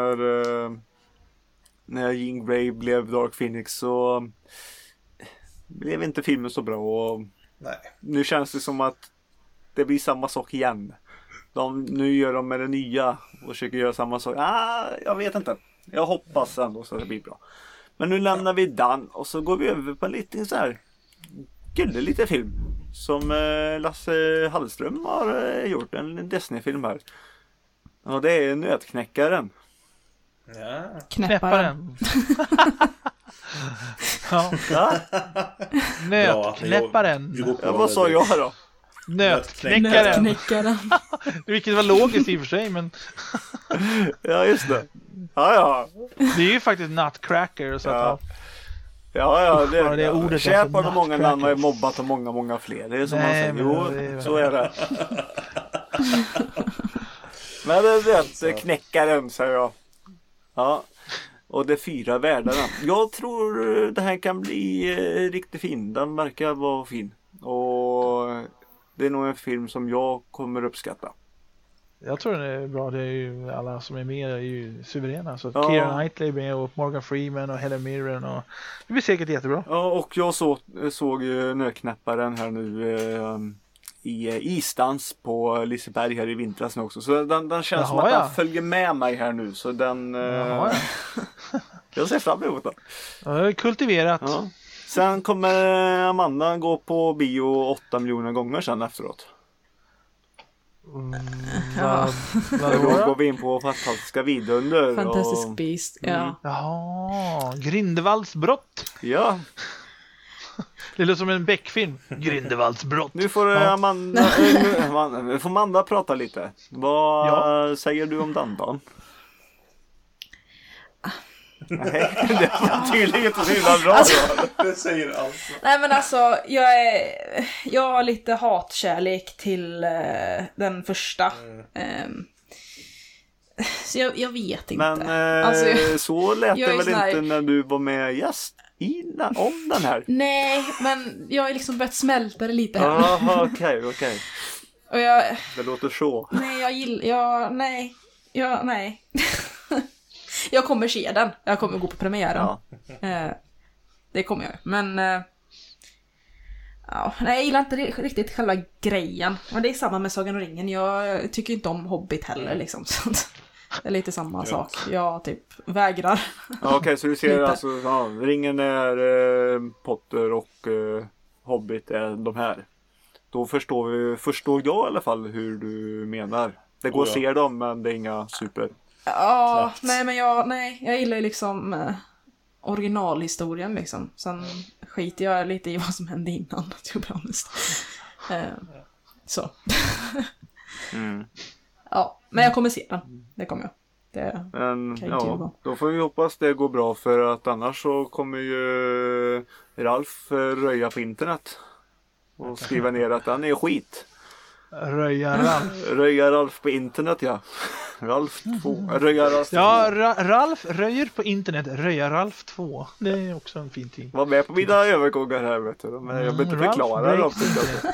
när Jean Grey blev Dark Phoenix så blev inte filmen så bra och nu känns det som att det blir samma sak igen. Nu gör de med det nya och försöker göra samma sak. Jag vet inte. Jag hoppas ändå så att det blir bra. Men nu lämnar vi den och så går vi över på en liten så här lite film som Lasse Hallström har gjort. En Disney-film här. Och det är Nötknäckaren. Knäpparen. Ja. Ja? Nötknäpparen. Ja, vad sa jag då? Nötknäckaren. Nötknäckaren. Vilket var logiskt i och för sig, men Ja, just det. Ja. det är ju faktiskt nutcracker. Så att, Ja, Bara det ordet, Kärt alltså, har de många nutcracker. namn och är mobbat av många fler. Det är som Nej, man säger. men Jo, det- så är det. Men det är rätt. Knäckaren, säger jag. Ja. Och det 4 världarna. Jag tror det här kan bli riktigt fin. Den verkar vara fin. Och det är nog en film som jag kommer uppskatta. jag tror det är bra. Det är ju alla som är med är ju suveräna. Så Ja. Keira Knightley är med och Morgan Freeman och Helen Mirren. Och det blir säkert jättebra. Ja, och jag såg ju Nötknäpparen här nu i Isdans på Liseberg här i vintras nu också. Så den känns som att den följer med mig här nu. Så den... Jaha, jag ser fram emot den. ja. Det är kultiverat. Ja. Sen kommer Amanda gå på bio 8 miljoner gånger sen efteråt. Ja. Vad Då var går det? vi in på fantastiska vidunder. Fantastic och, Beast. Ja. Jaha, Grindelwalds brott. ja, Det låter som en Beck-film. Grindelwalds brott. nu får Ja. nu får Amanda prata lite. Vad säger du om den då? Nej, det var tydligen inte så himla bra då. Det säger allt. Nej men alltså, jag har lite hatkärlek till den första. Så jag vet inte. Men Alltså, så lät jag det är väl sån här- inte när du var med gäst om den här? Nej, men jag har liksom börjat smälta det lite här. Jaha, okej. Och jag, Det låter så. nej, nej. Jag kommer se den. Jag kommer gå på premiären. Ja. Det kommer jag. Men ja, nej, jag gillar inte riktigt själva grejen. Men det är samma med Sagan och ringen. Jag tycker inte om Hobbit heller liksom. Så det är lite samma sak. Jag typ vägrar. Ja, okej, så du ser Lite. alltså, ringen är Potter och Hobbit är de här. Då förstår jag i alla fall hur du menar. Det går att se dem, men det är inga super. Ja, nej men jag gillar ju liksom originalhistorien liksom. Sen skiter jag lite i vad som hände innan, to be honest. Så. Ja, men jag kommer se den. Det kommer jag. Det Men kan inte ja, då får vi hoppas det går bra, för att annars så kommer ju Ralf röja på internet och skriva ner att han är skit. Röja Ralf på internet, ja. Ralf 2. Röja Ralf 2. Ja, Ralf röjer på internet. Röja Ralf 2. Det är också en fin ting. Var med på mina övergångar här, vet du. Men jag behöver inte Ralf förklara dem. breaks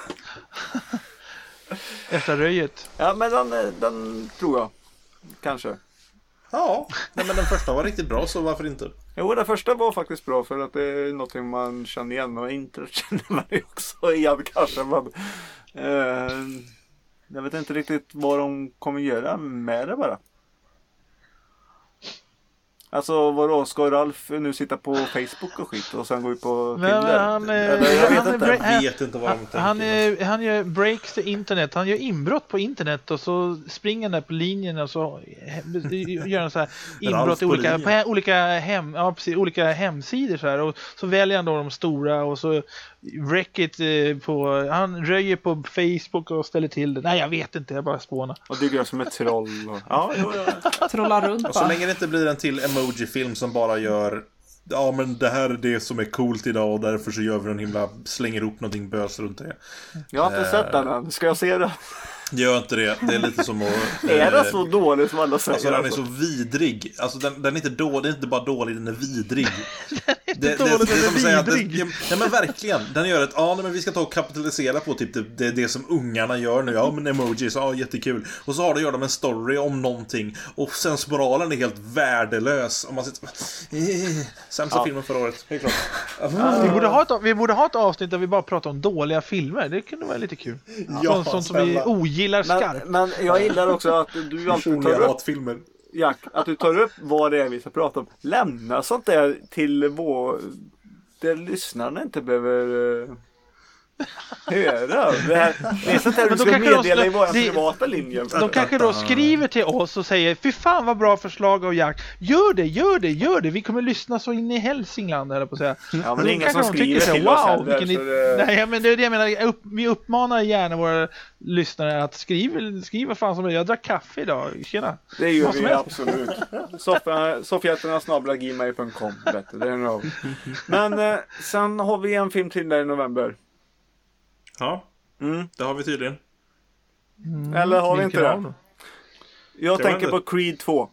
efter röjet. Ja, men den tror jag. Kanske. Ja, nej, men den första var riktigt bra, så varför inte? Jo, den första var faktiskt bra, för att det är någonting man känner igen, och inte känner man ju också igen kanske. Men, jag vet inte riktigt vad de kommer göra med det bara. Alltså vadå, ska Ralf nu sitta på Facebook och skit och sen gå ut på Tinder? Jag vet inte vad de tänker. Han gör breaks till internet. Han gör inbrott på internet och så springer han där på linjen och så gör han så här inbrott i olika hemsidor så här, och så väljer han då de stora och så wreckit på, han röjer på Facebook och ställer till det. Nej, jag vet inte, jag bara spånar. Och dyker upp som ett troll. Och... Ja. trollar runt Och så länge det inte blir en till emoji-film som bara gör, ja men det här är det som är coolt idag och därför så gör vi en himla, slänger upp någonting bös runt det. Jag har inte sett den än. Ska jag se det? Gör inte det. Det är lite som att... Är det så dåligt som alla säger? Alltså den är så vidrig. Alltså den är inte dålig, det är inte bara dålig, den är vidrig. Det är som att säga att nej men verkligen, den gör ett, men vi ska ta och kapitalisera på typ det som ungarna gör nu. Ja men emojis, jättekul. Och så gör de en story om någonting och sensmoralen är helt värdelös. Om man sitter sämsta filmen förra året, helt klart. Vi borde ha ett avsnitt där vi bara pratar om dåliga filmer. Det kunde vara lite kul. Sånt som vi ogillar skarpt. Men jag gillar också att du alltid tar upp filmer. Jack, att du tar upp vad det är vi ska prata om. Lämna sånt där till där lyssnarna inte behöver höra. Det är sånt här du ska meddela i våra privata linjer. De kanske då skriver till oss och säger fy fan vad bra förslag av Jack. Gör det. Vi kommer lyssna så in i Hälsingland eller på att säga. Ja, men det är ingen som skriver till oss heller. Nej, men det är det jag menar. Vi uppmanar gärna våra lyssnare att skriva fan som jag drack kaffe idag. Tjena. Det gör vi absolut. Sofiaterna@gmail.com. Det är nog. Men sen har vi en film till där i november. Ja, det har vi tydligen. Eller har vi inte det? Jag tänker på Creed 2.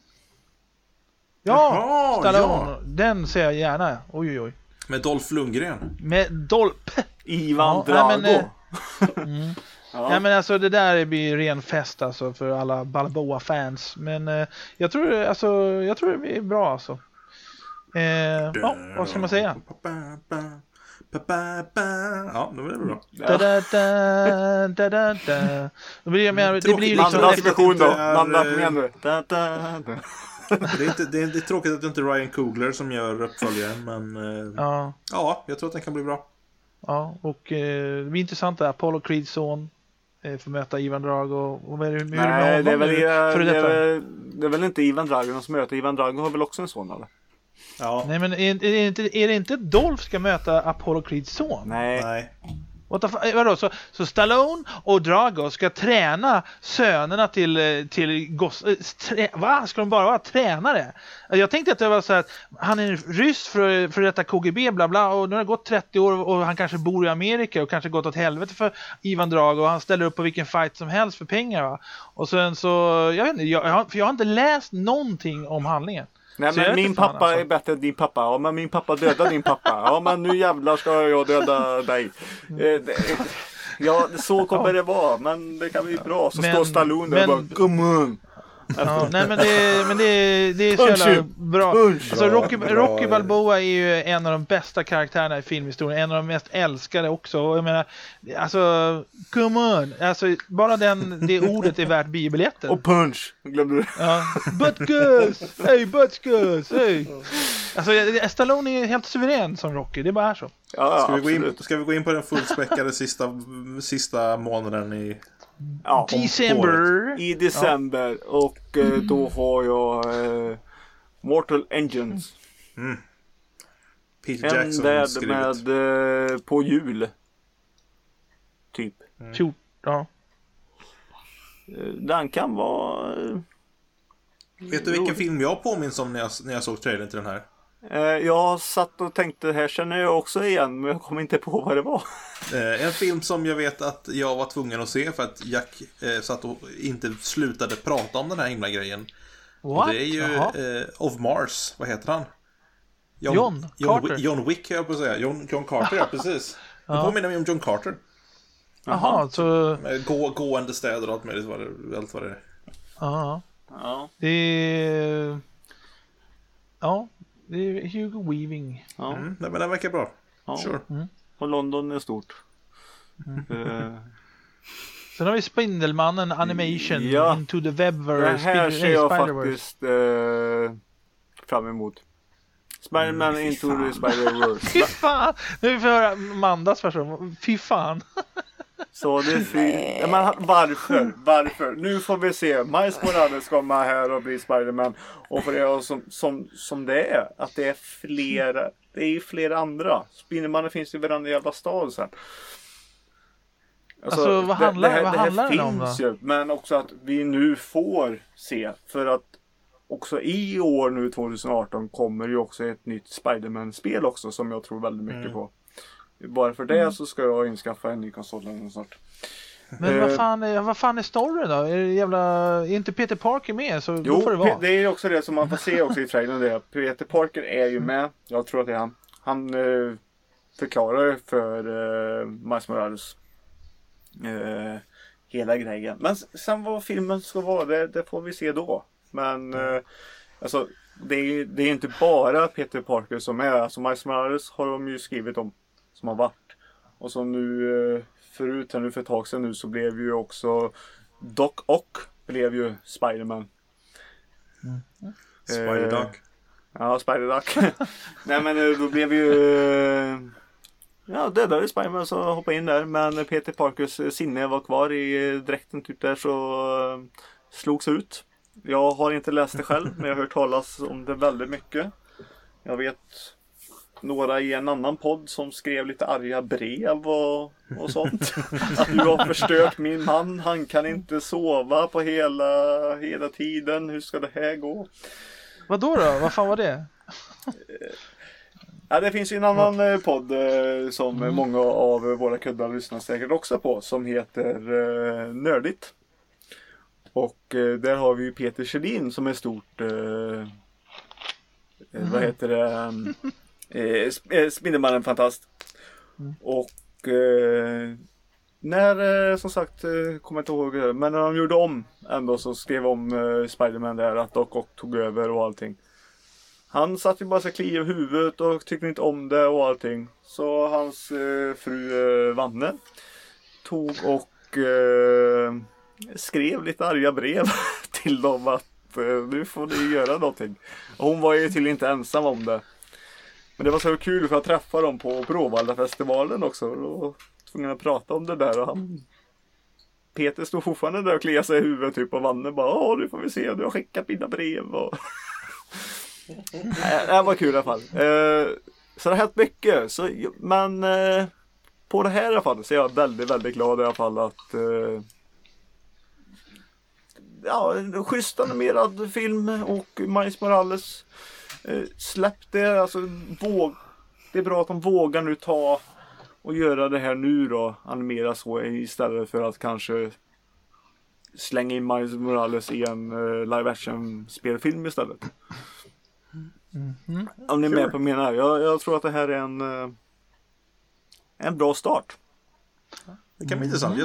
Ja, Stallone. Den ser jag gärna. Oj. Med Dolph Lundgren. Med Dolph. Ivan Drago. Ja, men alltså det där blir ren fest alltså för alla Balboa-fans. Men jag tror det blir bra alltså. Vad ska man säga? Ja, det blir bra. Det blir liksom Mandas version då. Mandas menar det är tråkigt att det inte är Ryan Coogler som gör uppföljaren, men ja, jag tror att den kan bli bra. Ja, och det blir intressant att Apollo Creeds son får möta Ivan Drago. Och vad är det, nej, det är väl inte Ivan Drago som möter. Ivan Drago har väl också en son, eller? Ja. Nej, men är det inte Dolph ska möta Apollo Creeds son? Nej. Vadå? Så Stallone och Drago ska träna sönerna till vad? Ska de bara vara tränare? Jag tänkte att det var så här att han är ryss för detta KGB bla bla, och nu har det gått 30 år och han kanske bor i Amerika och kanske gått åt helvete för Ivan Drago och han ställer upp på vilken fight som helst för pengar, va? Och sen så jag vet inte, jag har inte läst någonting om handlingen. Nej, men min pappa är bättre än din pappa. Ja, men min pappa dödade din pappa. Ja, men nu jävlar ska jag döda dig. Ja, så kommer det vara. Men det kan bli bra. Så står Stallone och bara, come on. Ja, nej, men det är så jävla bra. Alltså, Rocky Balboa är ju en av de bästa karaktärerna i filmhistorien, en av de mest älskade också. Och jag menar, alltså come on, alltså bara det ordet är värt biobiljetten. Och punch, glömde du? Ja. Butkus, hey. Alltså Stallone är helt suverän som Rocky, det bara är så. Ja, ska vi gå in på den fullspäckade sista månaden i december. I december. Ja. Och då har jag Mortal Engines. Peter Jackson skrivit. Med på jul. Typ. Ja. Den kan vara... Vet du vilken film jag påminns om när jag såg trailern till den här? Jag satt och tänkte, här känner jag också igen, men jag kom inte på vad det var. En film som jag vet att jag var tvungen att se för att Jack satt och inte slutade prata om den här himla grejen. What? Det är ju Of Mars, vad heter han? John Carter. John Wick, jag på att säga. John Carter, ja, precis. Det påminner mig om John Carter. Jaha, så... Gående städer och allt möjligt, allt vad det är. Ja. Det är... Ja, det är Hugo Weaving. Ja. Nej, men den verkar bra. Ja. Sure. Och London är stort. Sen har vi Spindelmannen Animation Into the Webverse. Det här ser jag faktiskt fram emot. Spider-Man Into the Spider-Verse. Fy fan! Nu får vi höra Mandas person. Fy fan! Så det är men varför? Nu får vi se. Miles Morales kommer här och blir Spider-Man. Och för det som det är. Att det är flera. Det är ju flera andra. Spindelmannen finns i varandra jävla stad sen. Alltså vad handlar det om då? Ju, men också att vi nu får se. För att också i år nu 2018 kommer ju också ett nytt Spider-Man-spel också. Som jag tror väldigt mycket på. Bara för det så ska jag inskaffa en ny konsol snart. Men vad fan är storyn då? Är inte Peter Parker med? Så jo, får det vara. Det är också det som man får se också i trailern. Det. Peter Parker är ju med. Jag tror att det är han. Han förklarar för Miles Morales hela grejen. Men sen vad filmen ska vara, det får vi se då. Men alltså, det är inte bara Peter Parker som är. Alltså Miles Morales har de ju skrivit om. Som har varit. Och som nu förut här nu för ett tag sedan nu så blev ju också Doc Ock blev ju Spider-Man. Spider-Doc. Ja, Spider-Doc. Nej men då blev ju dödade Spiderman så hoppade in där. Men Peter Parkers sinne var kvar i dräkten typ där så slogs ut. Jag har inte läst det själv men jag har hört talas om det väldigt mycket. Jag vet några i en annan podd som skrev lite arga brev och sånt. Att du har förstört min man. Han kan inte sova på hela tiden. Hur ska det här gå? Vadå då? Vad fan var det? Ja, det finns ju en annan podd som många av våra kuddar lyssnar säkert också på. Som heter Nördigt. Och där har vi ju Peter Kjellin som är stort vad heter det Spindelmannen-fantast. Och när som sagt kommer jag inte ihåg det, men när de gjorde om ändå så skrev om Spiderman där att Doc Ock tog över och allting. Han satt ju bara så klia i huvudet och tyckte inte om det och allting. Så hans fru Vanne tog och skrev lite arga brev till dem att nu får ni göra någonting. Och hon var ju till inte ensam om det. Men det var så kul för att träffa dem på Bråvalla-festivalen också. Och var tvungen att prata om det där. Och Peter stod fortfarande där och kliade sig i huvudet typ. Och Vanne bara, nu får vi se, du har skickat mina brev. Och det var kul i alla fall. Så det har hänt mycket. Men på det här i alla fall så är jag väldigt, väldigt glad i alla fall att en schysst animerad film och Miles Morales släppte, alltså det är bra att de vågar nu ta och göra det här nu då, animera så istället för att kanske slänga in Miles Morales i en live action spelfilm istället. Om ni är med på mina här. Jag tror att det här är en bra start. Det kan bli intressant.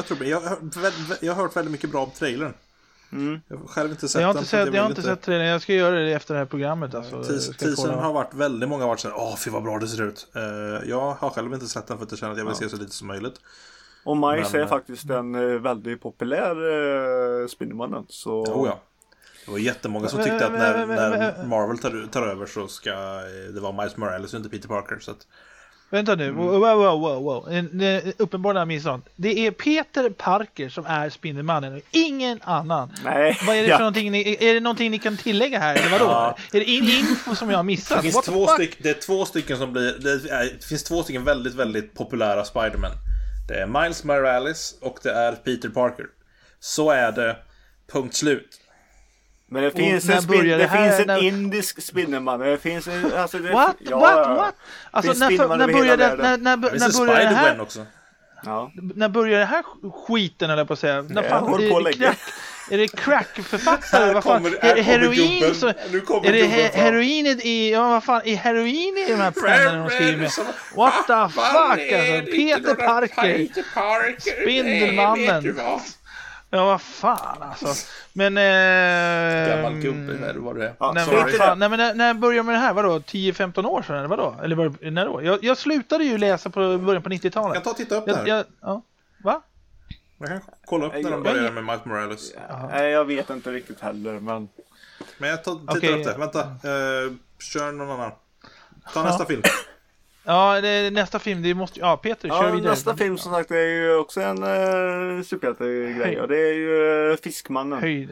Jag har hört väldigt mycket bra om trailern. Jag har själv inte sett den. Jag har inte sett trailern. Jag ska göra det efter det här programmet. Alltså, teasern har varit väldigt många varit såhär, fy vad bra det ser ut. Jag har själv inte sett den för att jag känner att jag vill se så lite som möjligt. Och Miles är faktiskt en väldigt populär Spindelmannen. Så... ja. Det var jättemånga som tyckte att när Marvel tar över så ska det vara Miles Morales och inte Peter Parker. Så att... Vänta nu, wow. Uppenbarligen missat. Det är Peter Parker som är Spindelmannen och ingen annan. Nej. Vad är det för någonting? Är det någonting ni kan tillägga här? Eller vadå? Ja. Är det info som jag har missat? Det finns två stycken som blir... Det finns två stycken väldigt, väldigt populära Spider-Man. Det är Miles Morales och det är Peter Parker. Så är det. Punkt slut. Men det finns en indisk Spindelman. Det finns en, alltså det, What? Alltså när började det här också? Ja. När började det här skiten eller på att säga? När fan är det crackförfattare? Vad fan? Är det heroin så? Är det heroin i vad fan är heroin i de här pennorna de skriver med? What the fuck alltså? Peter Parker. Spindelmannen. Ja, vad fan alltså. Men gammal gubbe när du var det. När började med det här? Vadå? 10-15 år sedan eller vadå? Eller när då? Jag slutade ju läsa på början på 90-talet. Jag kan titta upp det här. Va? Jag kan kolla upp när de började med Miles Morales. Nej, jag vet inte riktigt heller, men jag tittar upp det. Vänta. Kör någon annan. Ta nästa film. Ja, nästa film, det måste... Peter, kör vidare. Nästa film som sagt är ju också en superhjälte-grej. Och det är ju Fiskmannen.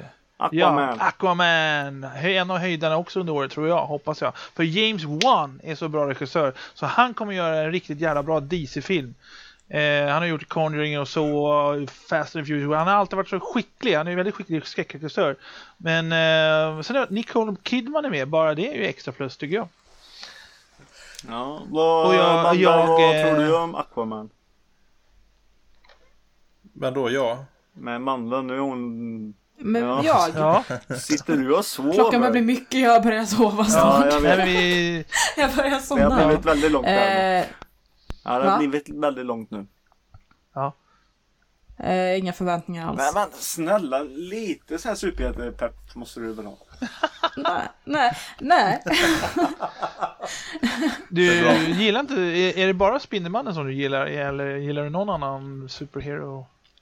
Aquaman. En av höjdarna också under året, tror jag, hoppas jag. För James Wan är så bra regissör. Så han kommer göra en riktigt jävla bra DC-film. Han har gjort Conjuring och så, Fast and Furious. Han har alltid varit så skicklig. Han är en väldigt skicklig skräckregissör. Men sen är Nicole Kidman är med. Bara det är ju extra plus, tycker jag. Ja, vad tror du om Aquaman? Men då med Mandla, nu är hon... Men ja. Sitter du och sover? Klockan börjar bli mycket, jag börjar sova snart. Ja, jag börjar somna. Det har blivit väldigt långt där. Det har blivit väldigt långt nu. Ja. Inga förväntningar alls. Men snälla, lite så här superhjälte-pepp måste du väl ha. Nej. Du gillar inte... Är det bara Spindelmannen som du gillar? Eller gillar du någon annan superhero?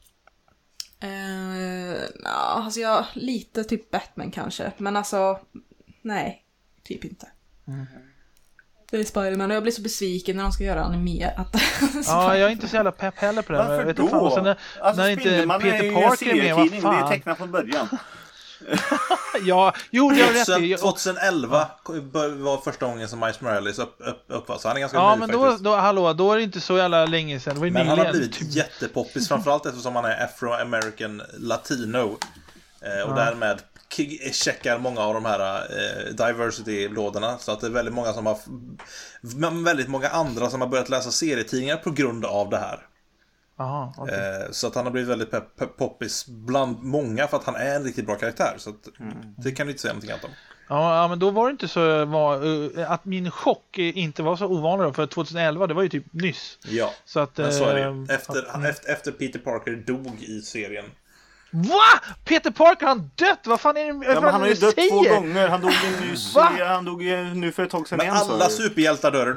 Alltså jag lite typ Batman kanske. Men alltså, nej, typ inte. Det är Spider-Man och jag blir så besviken när de ska göra animerat. Ja, jag är inte så jävla pepp heller på det. Varför vet då? Fan. Och sen när inte Peter Parker är med, vad fan? Det är tecknat från början. Ja, jo, det är rätt. 2011 var första gången som Miles Morales uppfanns. Han är ganska ja, ny men faktiskt. då är det inte så jävla länge sedan. Det var ju men han har nyligen. blivit jättepoppis, framförallt eftersom han är afro-american latino. Och därmed checkar många av de här diversity-lådorna. Så att det är väldigt många som har väldigt många andra som har börjat läsa serietidningar på grund av det här. Aha, okay. Så att han har blivit väldigt poppis bland många för att han är en riktigt bra karaktär. Så att, det kan du inte säga någonting annat om. Ja, men då var det inte så att min chock inte var så ovanlig då, för 2011, det var ju typ nyss. Ja, så att, men så är det. Efter Peter Parker dog i serien. Va? Peter Parker, han dött? Vad fan är det? Ja, men han har ju dött 2 gånger. Han dog ju nyss. Han dog ju nu för ett tag sedan. Men alla superhjältar dör.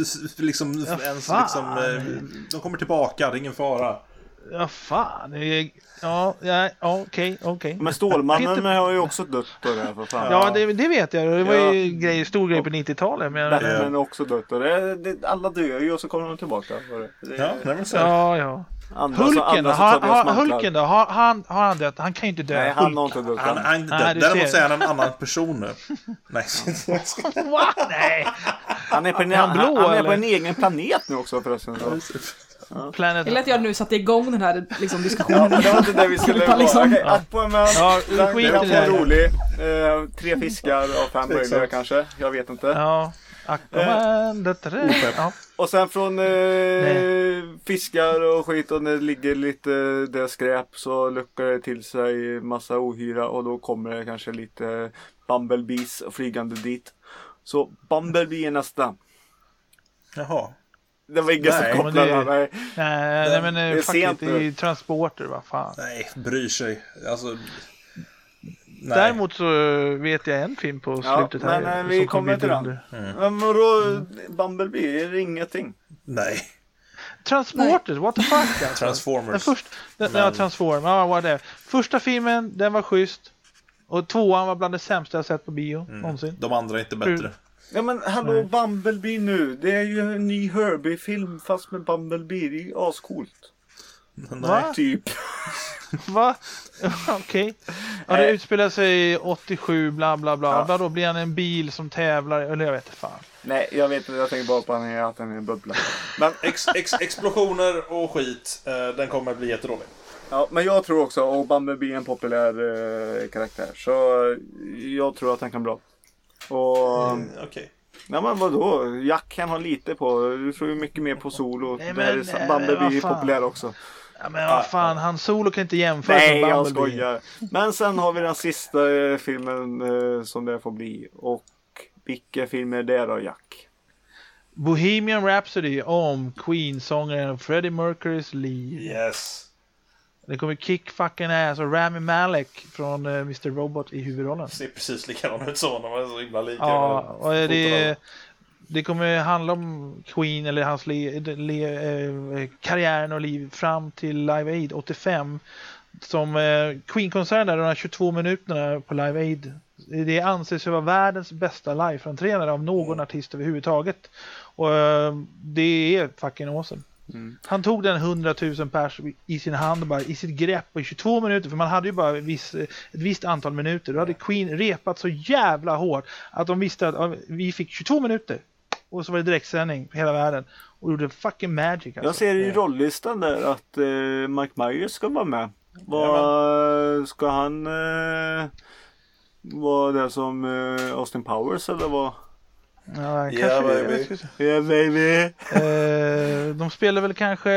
De kommer tillbaka, det är ingen fara. Ja, fan. Okej. Men Stålmannen har ju också dött då där, för fan. Ja, det vet jag. Det var ju stor grej på 90-talet. Men också dött. Och alla dör ju och så kommer de tillbaka. Ja. Hulken då? Har han dött? Han kan ju inte dö. Nej, han har inte dött. Han är inte dött. Däremot säger han en annan person nu. Nej. Nej. Han är på en egen planet nu också förresten. Jag lät jag nu satte igång den här liksom, diskussionen. Ja, men det var inte det vi skulle vara. Liksom. Okej, Aquaman. Skit i det. Rolig. 3 fiskar av 5 möjliga kanske. Jag vet inte. Ja. Aquaman. Ja. Och sen från fiskar och skit och när det ligger lite där skräp så luckar det till sig massa ohyra och då kommer det kanske lite Bumblebees flygande dit. Så Bumblebee är nästa. Jaha. Det var inga som kopplade. Nej, men det är ju transporter, vad fan. Nej, bryr sig. Alltså, nej. Däremot så vet jag en film på slutet här. Men vi kommer till den. Men då, Bumblebee, är det ingenting? Nej. Transporter, what the fuck? Alltså. Transformers. Whatever. Första filmen, den var schysst. Och 2:an var bland det sämsta jag sett på bio någonsin. De andra är inte bättre. Ja men hallå, Bumblebee nu. Det är ju en ny Herbie-film fast med Bumblebee. Det är ju ascoolt. Nej. Typ. Va? Okej. Ja, det utspelar sig 87 bla bla bla. Ja. Då blir han en bil som tävlar. Eller jag vet inte fan. Nej, jag vet inte. Jag tänker bara på att han är en bubbla. Men explosioner och skit. Den kommer att bli jätterolig. Ja, men jag tror också, och Bumblebee är en populär karaktär. Så jag tror att han kan bra. Och okej. Nej men vadå? Jack kan ha lite på. Du tror ju mycket mer på Solo. Nej, men Bumblebee är populär också. Ja men vad fan, han Solo kan inte jämföra med Bumblebee. Nej, jag skojar. Men sen har vi den sista filmen som det får bli. Och vilka filmer är det då, Jack? Bohemian Rhapsody om Queen-sångaren Freddie Mercurys liv. Yes. Det kommer Kick fucking ass och Rami Malek från Mr. Robot i huvudrollen. Det ser precis likadant ut så. De är så himla lika. Ja, och det kommer handla om Queen eller hans karriären och liv fram till Live Aid 85. Som Queen-konserten där, de här 22 minuterna på Live Aid. Det anses vara världens bästa live-framträdande av någon artist överhuvudtaget. Och det är fucking awesome. Han tog den 100 000 pers i sin hand och bara i sitt grepp i 22 minuter, för man hade ju bara ett visst antal minuter. Då hade Queen repat så jävla hårt att de visste att vi fick 22 minuter och så var det direktsändning på hela världen och gjorde fucking magic alltså. Jag ser i rollistan där att Mike Myers ska vara med. Vad ska han vara det som Austin Powers eller vad? Ja, yeah, baby. Yeah, baby. De spelar väl kanske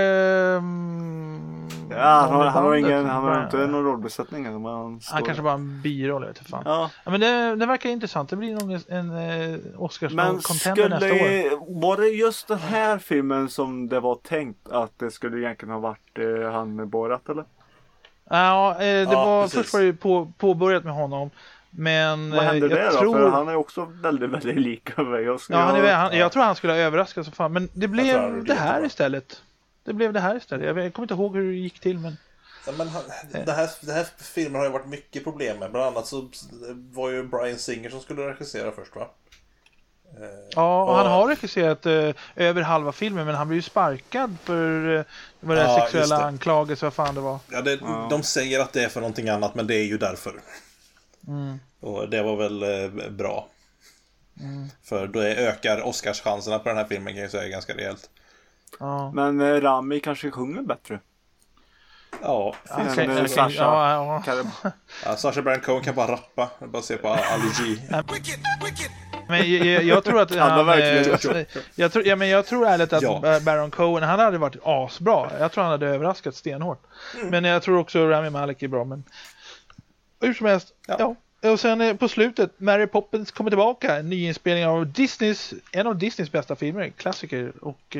han har inte någon rollbesättning. Han kanske bara en biroll, jag vet inte fan. Ja. Ja, men det verkar intressant. Det blir nog en Oscars-contender nästa år. Var det just den här filmen som det var tänkt att det skulle egentligen ha varit han med Borat eller? Ja, precis. först var det påbörjat med honom. Men vad hände där tror... då? För han är också väldigt, väldigt lik mig. Jag tror han skulle ha överraskat så fan. Men det blev det här istället. Jag kommer inte ihåg hur det gick till. Men... Ja, men den här filmen har ju varit mycket problem med. Bland annat så var ju Bryan Singer som skulle regissera först, va? Ja, och han har regisserat över halva filmen, men han blev ju sparkad för vad det sexuella anklagelser, vad fan det var. Ja, de säger att det är för någonting annat, men det är ju därför. Och det var väl bra. För då ökar Oscarschanserna på den här filmen, kan jag säga, ganska rejält. Ja. Men Rami kanske sjunger bättre. Ja. Sacha Baron Cohen kan bara rappa. Bara se på Ali G. Men jag tror att jag tror ärligt att Baron Cohen, han hade varit asbra. Jag tror han hade överraskat stenhårt. Men jag tror också Rami Malek är bra. Men hur som helst, ja. Och sen på slutet, Mary Poppins kommer tillbaka. En nyinspelning av en av Disneys bästa filmer, klassiker. Och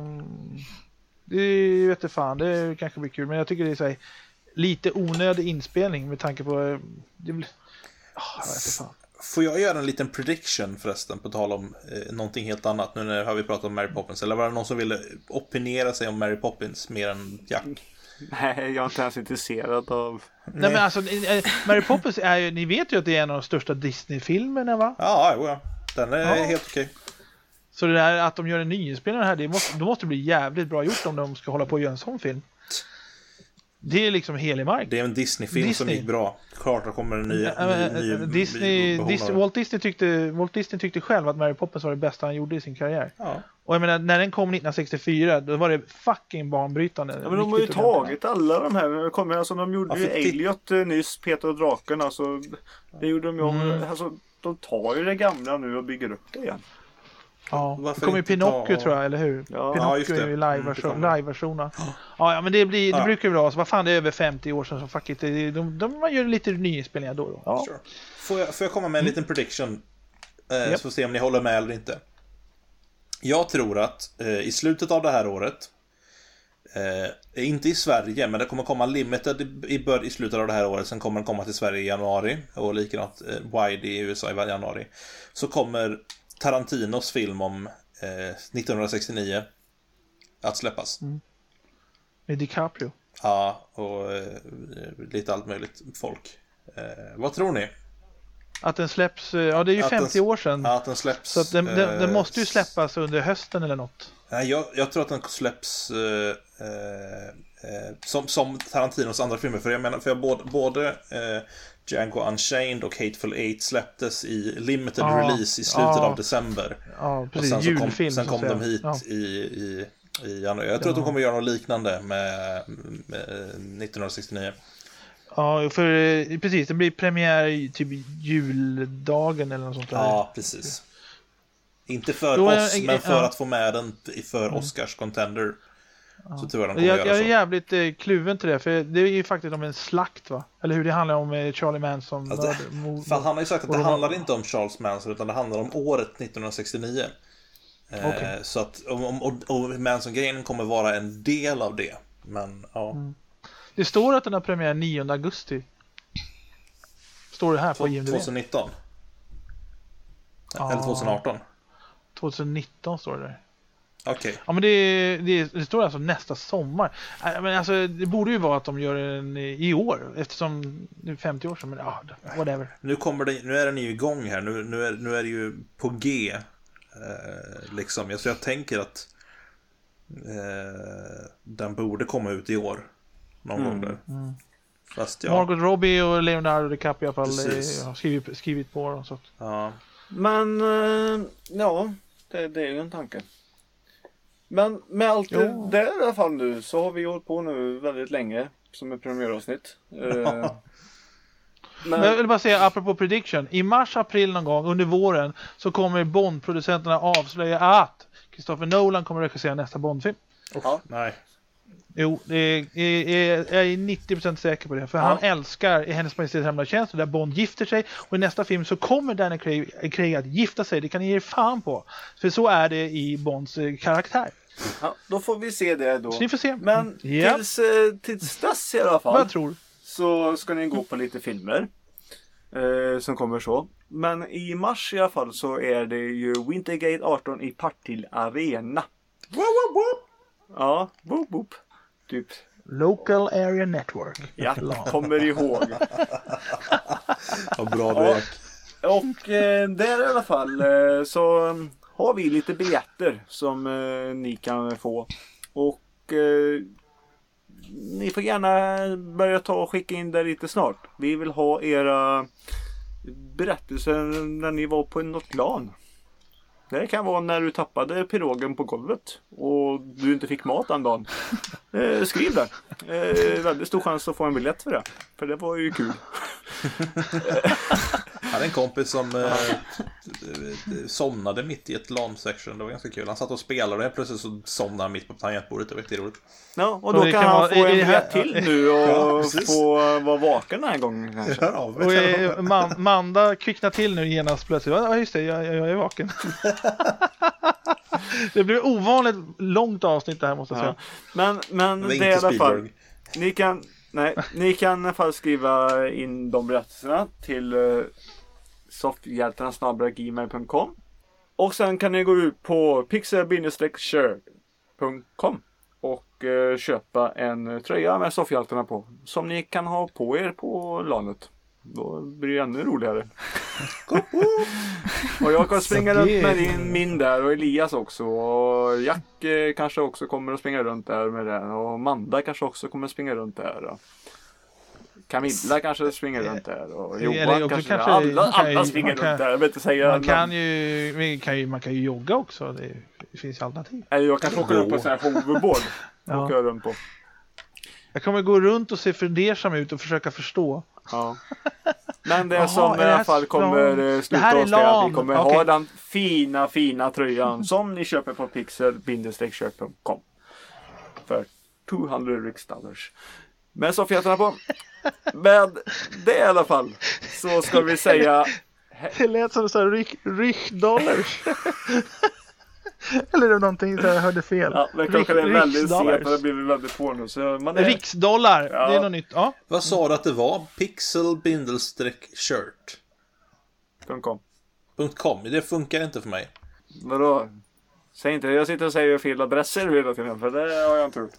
det vet jag fan, det kanske blir kul. Men jag tycker det är så här, lite onödig inspelning med tanke på det blir... jag vet inte fan. Får jag göra en liten prediction förresten, på tal om någonting helt annat, nu när vi pratat om Mary Poppins? Eller var det någon som ville opinera sig om Mary Poppins mer än Jack? Nej, jag är inte ens intresserad av... Nej, men alltså, Mary Poppins är ju, ni vet ju att det är en av de största Disney-filmerna, va? Ja. Den är helt okej. Så det där att de gör en nyinspelning här, då måste det bli jävligt bra gjort om de ska hålla på och göra en sån film. Det är liksom helig mark. Det är en Disney-film som gick bra. Klart det kommer en ny Walt Disney tyckte själv att Mary Poppins var det bästa han gjorde i sin karriär. Ja. Och jag menar, när den kom 1964, då var det fucking banbrytande. Ja, men de har ju tagit alla de här. Alltså, de gjorde ju Elliot nyss, Peter och draken. Alltså, det gjorde de ju. Alltså, de tar ju det gamla nu och bygger upp det igen. Ja, det kommer ju Pinocchio tror jag, eller hur? Ja, Pinocchio är ju live-versionen. Ja, men det brukar ju vara så. Vad fan, det är över 50 år sedan, så fuck it. Man gör lite nyinspelningar då. Ja. Sure. Får jag komma med en liten prediction? Så får se om ni håller med eller inte. Jag tror att i slutet av det här året, inte i Sverige, men det kommer komma limited i slutet av det här året. Sen kommer den komma till Sverige i januari. Och likadant wide i USA i januari. Så kommer Tarantinos film om 1969 att släppas. Med DiCaprio. Ja, och lite allt möjligt folk. Vad tror ni? Att den släpps, ja det är ju 50 år sedan. Att den släpps. Så att den måste ju släppas under hösten eller något. Nej, jag tror att den släpps som Tarantinos andra filmer. För jag menar, både Django Unchained och Hateful Eight släpptes i limited release i slutet av december. Ja, precis. Och sen kom de hit i januari. Jag tror att de kommer göra något liknande med 1969. Ja, för precis, det blir premiär typ juldagen eller något sånt där. Ja, precis. Inte för oss, men för att få med den för Oscars contender. Så tror jag de kommer göra så. Jag är jävligt kluven till det, för det är ju faktiskt om en slakt, va? Eller hur, det handlar om Charlie Manson. Alltså, han har ju sagt att det handlar inte om Charles Manson, utan det handlar om året 1969. Okay. Så att och Manson-grejen kommer vara en del av det. Men ja. Det står att den har premiär 9 augusti. Står det här på IMDb? 2019? Eller 2018? 2019 står det där. Okej. Ja, men det står alltså nästa sommar. Men alltså, det borde ju vara att de gör den i år, eftersom det är 50 år sedan. Men whatever. Nu är den ju igång här. Nu är det ju på G. Liksom. Så jag tänker att den borde komma ut i år. Någon gång där. Fast, Margot Robbie och Leonardo DiCaprio i alla fall har skrivit på dem. Så. Ja. Men det är ju en tanke. Men med allt det där i alla fall nu, så har vi hållit på nu väldigt länge som ett premiäravsnitt. Men jag vill bara säga, apropå prediction, i mars-april någon gång under våren så kommer Bond-producenterna avslöja att Christopher Nolan kommer regissera nästa Bond-film. Nej. Jo, jag är 90% säker på det. För han älskar i Hennes Majestäts Hemliga Tjänst, där Bond gifter sig. Och i nästa film så kommer Daniel Craig att gifta sig. Det kan ni ge fan på. För så är det i Bonds karaktär. Ja, då får vi se det då. Så ni får se. Men tills dess i alla fall. Vad jag tror. Så ska ni gå på lite filmer. Som kommer så. Men i mars i alla fall så är det ju Wintergate 18 i Partille Arena. Ja, boop boop. Typ. Local Area Network. Ja, kommer ihåg. Vad bra det är. Och där i alla fall så har vi lite biljetter som ni kan få. Och ni får gärna börja ta och skicka in det lite snart. Vi vill ha era berättelser när ni var på något LAN. Det kan vara när du tappade pirogen på golvet och du inte fick mat den dagen. Skriv det. Väldigt stor chans att få en biljett för det. För det var ju kul. Jag hade en kompis som somnade mitt i ett LAN-section. Det var ganska kul. Han satt och spelade och plötsligt så somnade han mitt på tangentbordet. Det var riktigt roligt. Ja, och då kan han få en biljett till nu och få vara vaken den här gången kanske. Och Manda kvicknar till nu genast plötsligt. Ja, just det, jag är vaken. Det blir ovanligt långt avsnitt det här måste jag säga. Men det är i alla fall. Ni kan i alla fall skriva in de berättelserna till soffhjältarna@gmail.com. Och sen kan ni gå ut på pixel-shirt.com och köpa en tröja med soffhjältarna på. Som ni kan ha på er på lanet. Då blir det ännu roligare. Och jag kan springa runt med min där och Elias också. Och Jack kanske också kommer att springa runt där med den. Och Manda kanske också kommer att springa runt där. Och Camilla kanske springer runt där. Och Johan kanske alla springer runt där. Jag vet inte säga man kan ju jogga också. Det finns alternativ. Eller jag kanske åker upp på en sån här hoverboard. Och kör runt på. Jag kommer gå runt och se fundersam ut och försöka förstå. Ja. Men det som i alla fall kommer sluta oss är att vi kommer ha den fina tröjan som ni köper på pixel-shirt.com för $200. Med soffhjältarna på. Men det i alla fall så ska vi säga det lät som så riksdollars. Eller det var någonting så jag hörde fel. Ja, men kanske det är väldigt sent och det blir väldigt på nu. Så man är... Riksdollar, det är något nytt. Ja. Vad sa du att det var? Pixel-shirt.com. Det funkar inte för mig. Vadå? Säg inte det. Jag sitter och säger fel adresser hela tiden, för det har jag inte gjort.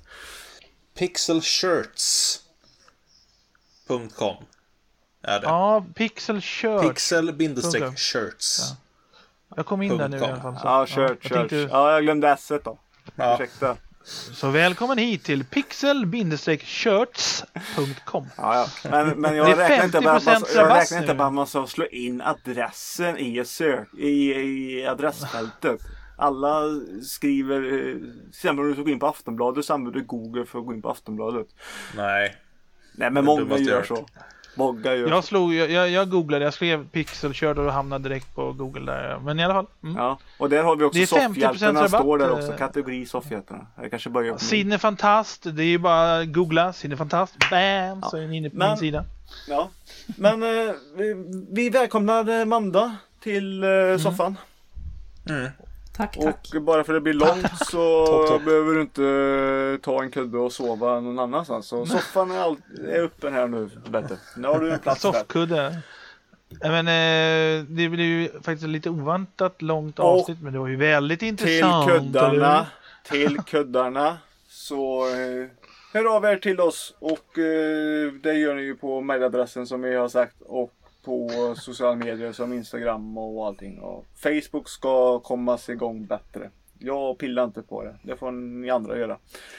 Pixelshirts.com är det. Ja, Pixel-shirt. Pixel-shirts. Ja. Jag kom in där nu i alla fall. Ja, shirt. Ja, jag glömde S-et då. Ja. Ursäkta. Så välkommen hit till pixel-shirts.com. Ja. Men jag räknar inte med att man ska slå in adressen i adressfältet. Alla skriver, sen när du går in på Aftonbladet så använder du Google för att gå in på Aftonbladet. Nej, men många gör så. Jag googlade, jag skrev pixel-shirt och hamnade direkt på Google där. Men i alla fall. Ja, och där har vi också soffhjältarna står där också. Kategori soffhjältarna. Jag kanske börjar på Cinnefantast, det är ju bara googla Cinnefantast. Bam, så är ni inne på min sida. Ja, men vi välkomnar Manda till soffan. Tack. Och bara för att det blir långt så behöver du inte ta en kudde och sova någon annanstans. Så soffan är öppen här nu, Bette. Nu har du en plats där. Soffkudde. Men det blir ju faktiskt lite oväntat långt avsnitt, men det var ju väldigt intressant. Till kuddarna så hör av er till oss och det gör ni ju på mailadressen som vi har sagt och på sociala medier som Instagram och allting. Och Facebook ska komma igång bättre. Jag pillar inte på det. Det får ni andra göra.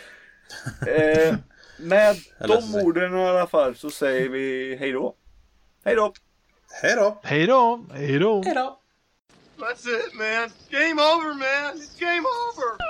Med de orden i alla fall så säger vi hej då. Hej då. Hej då. Hej då. Hej då. Hej då. That's it, man. Game over, man. It's game over.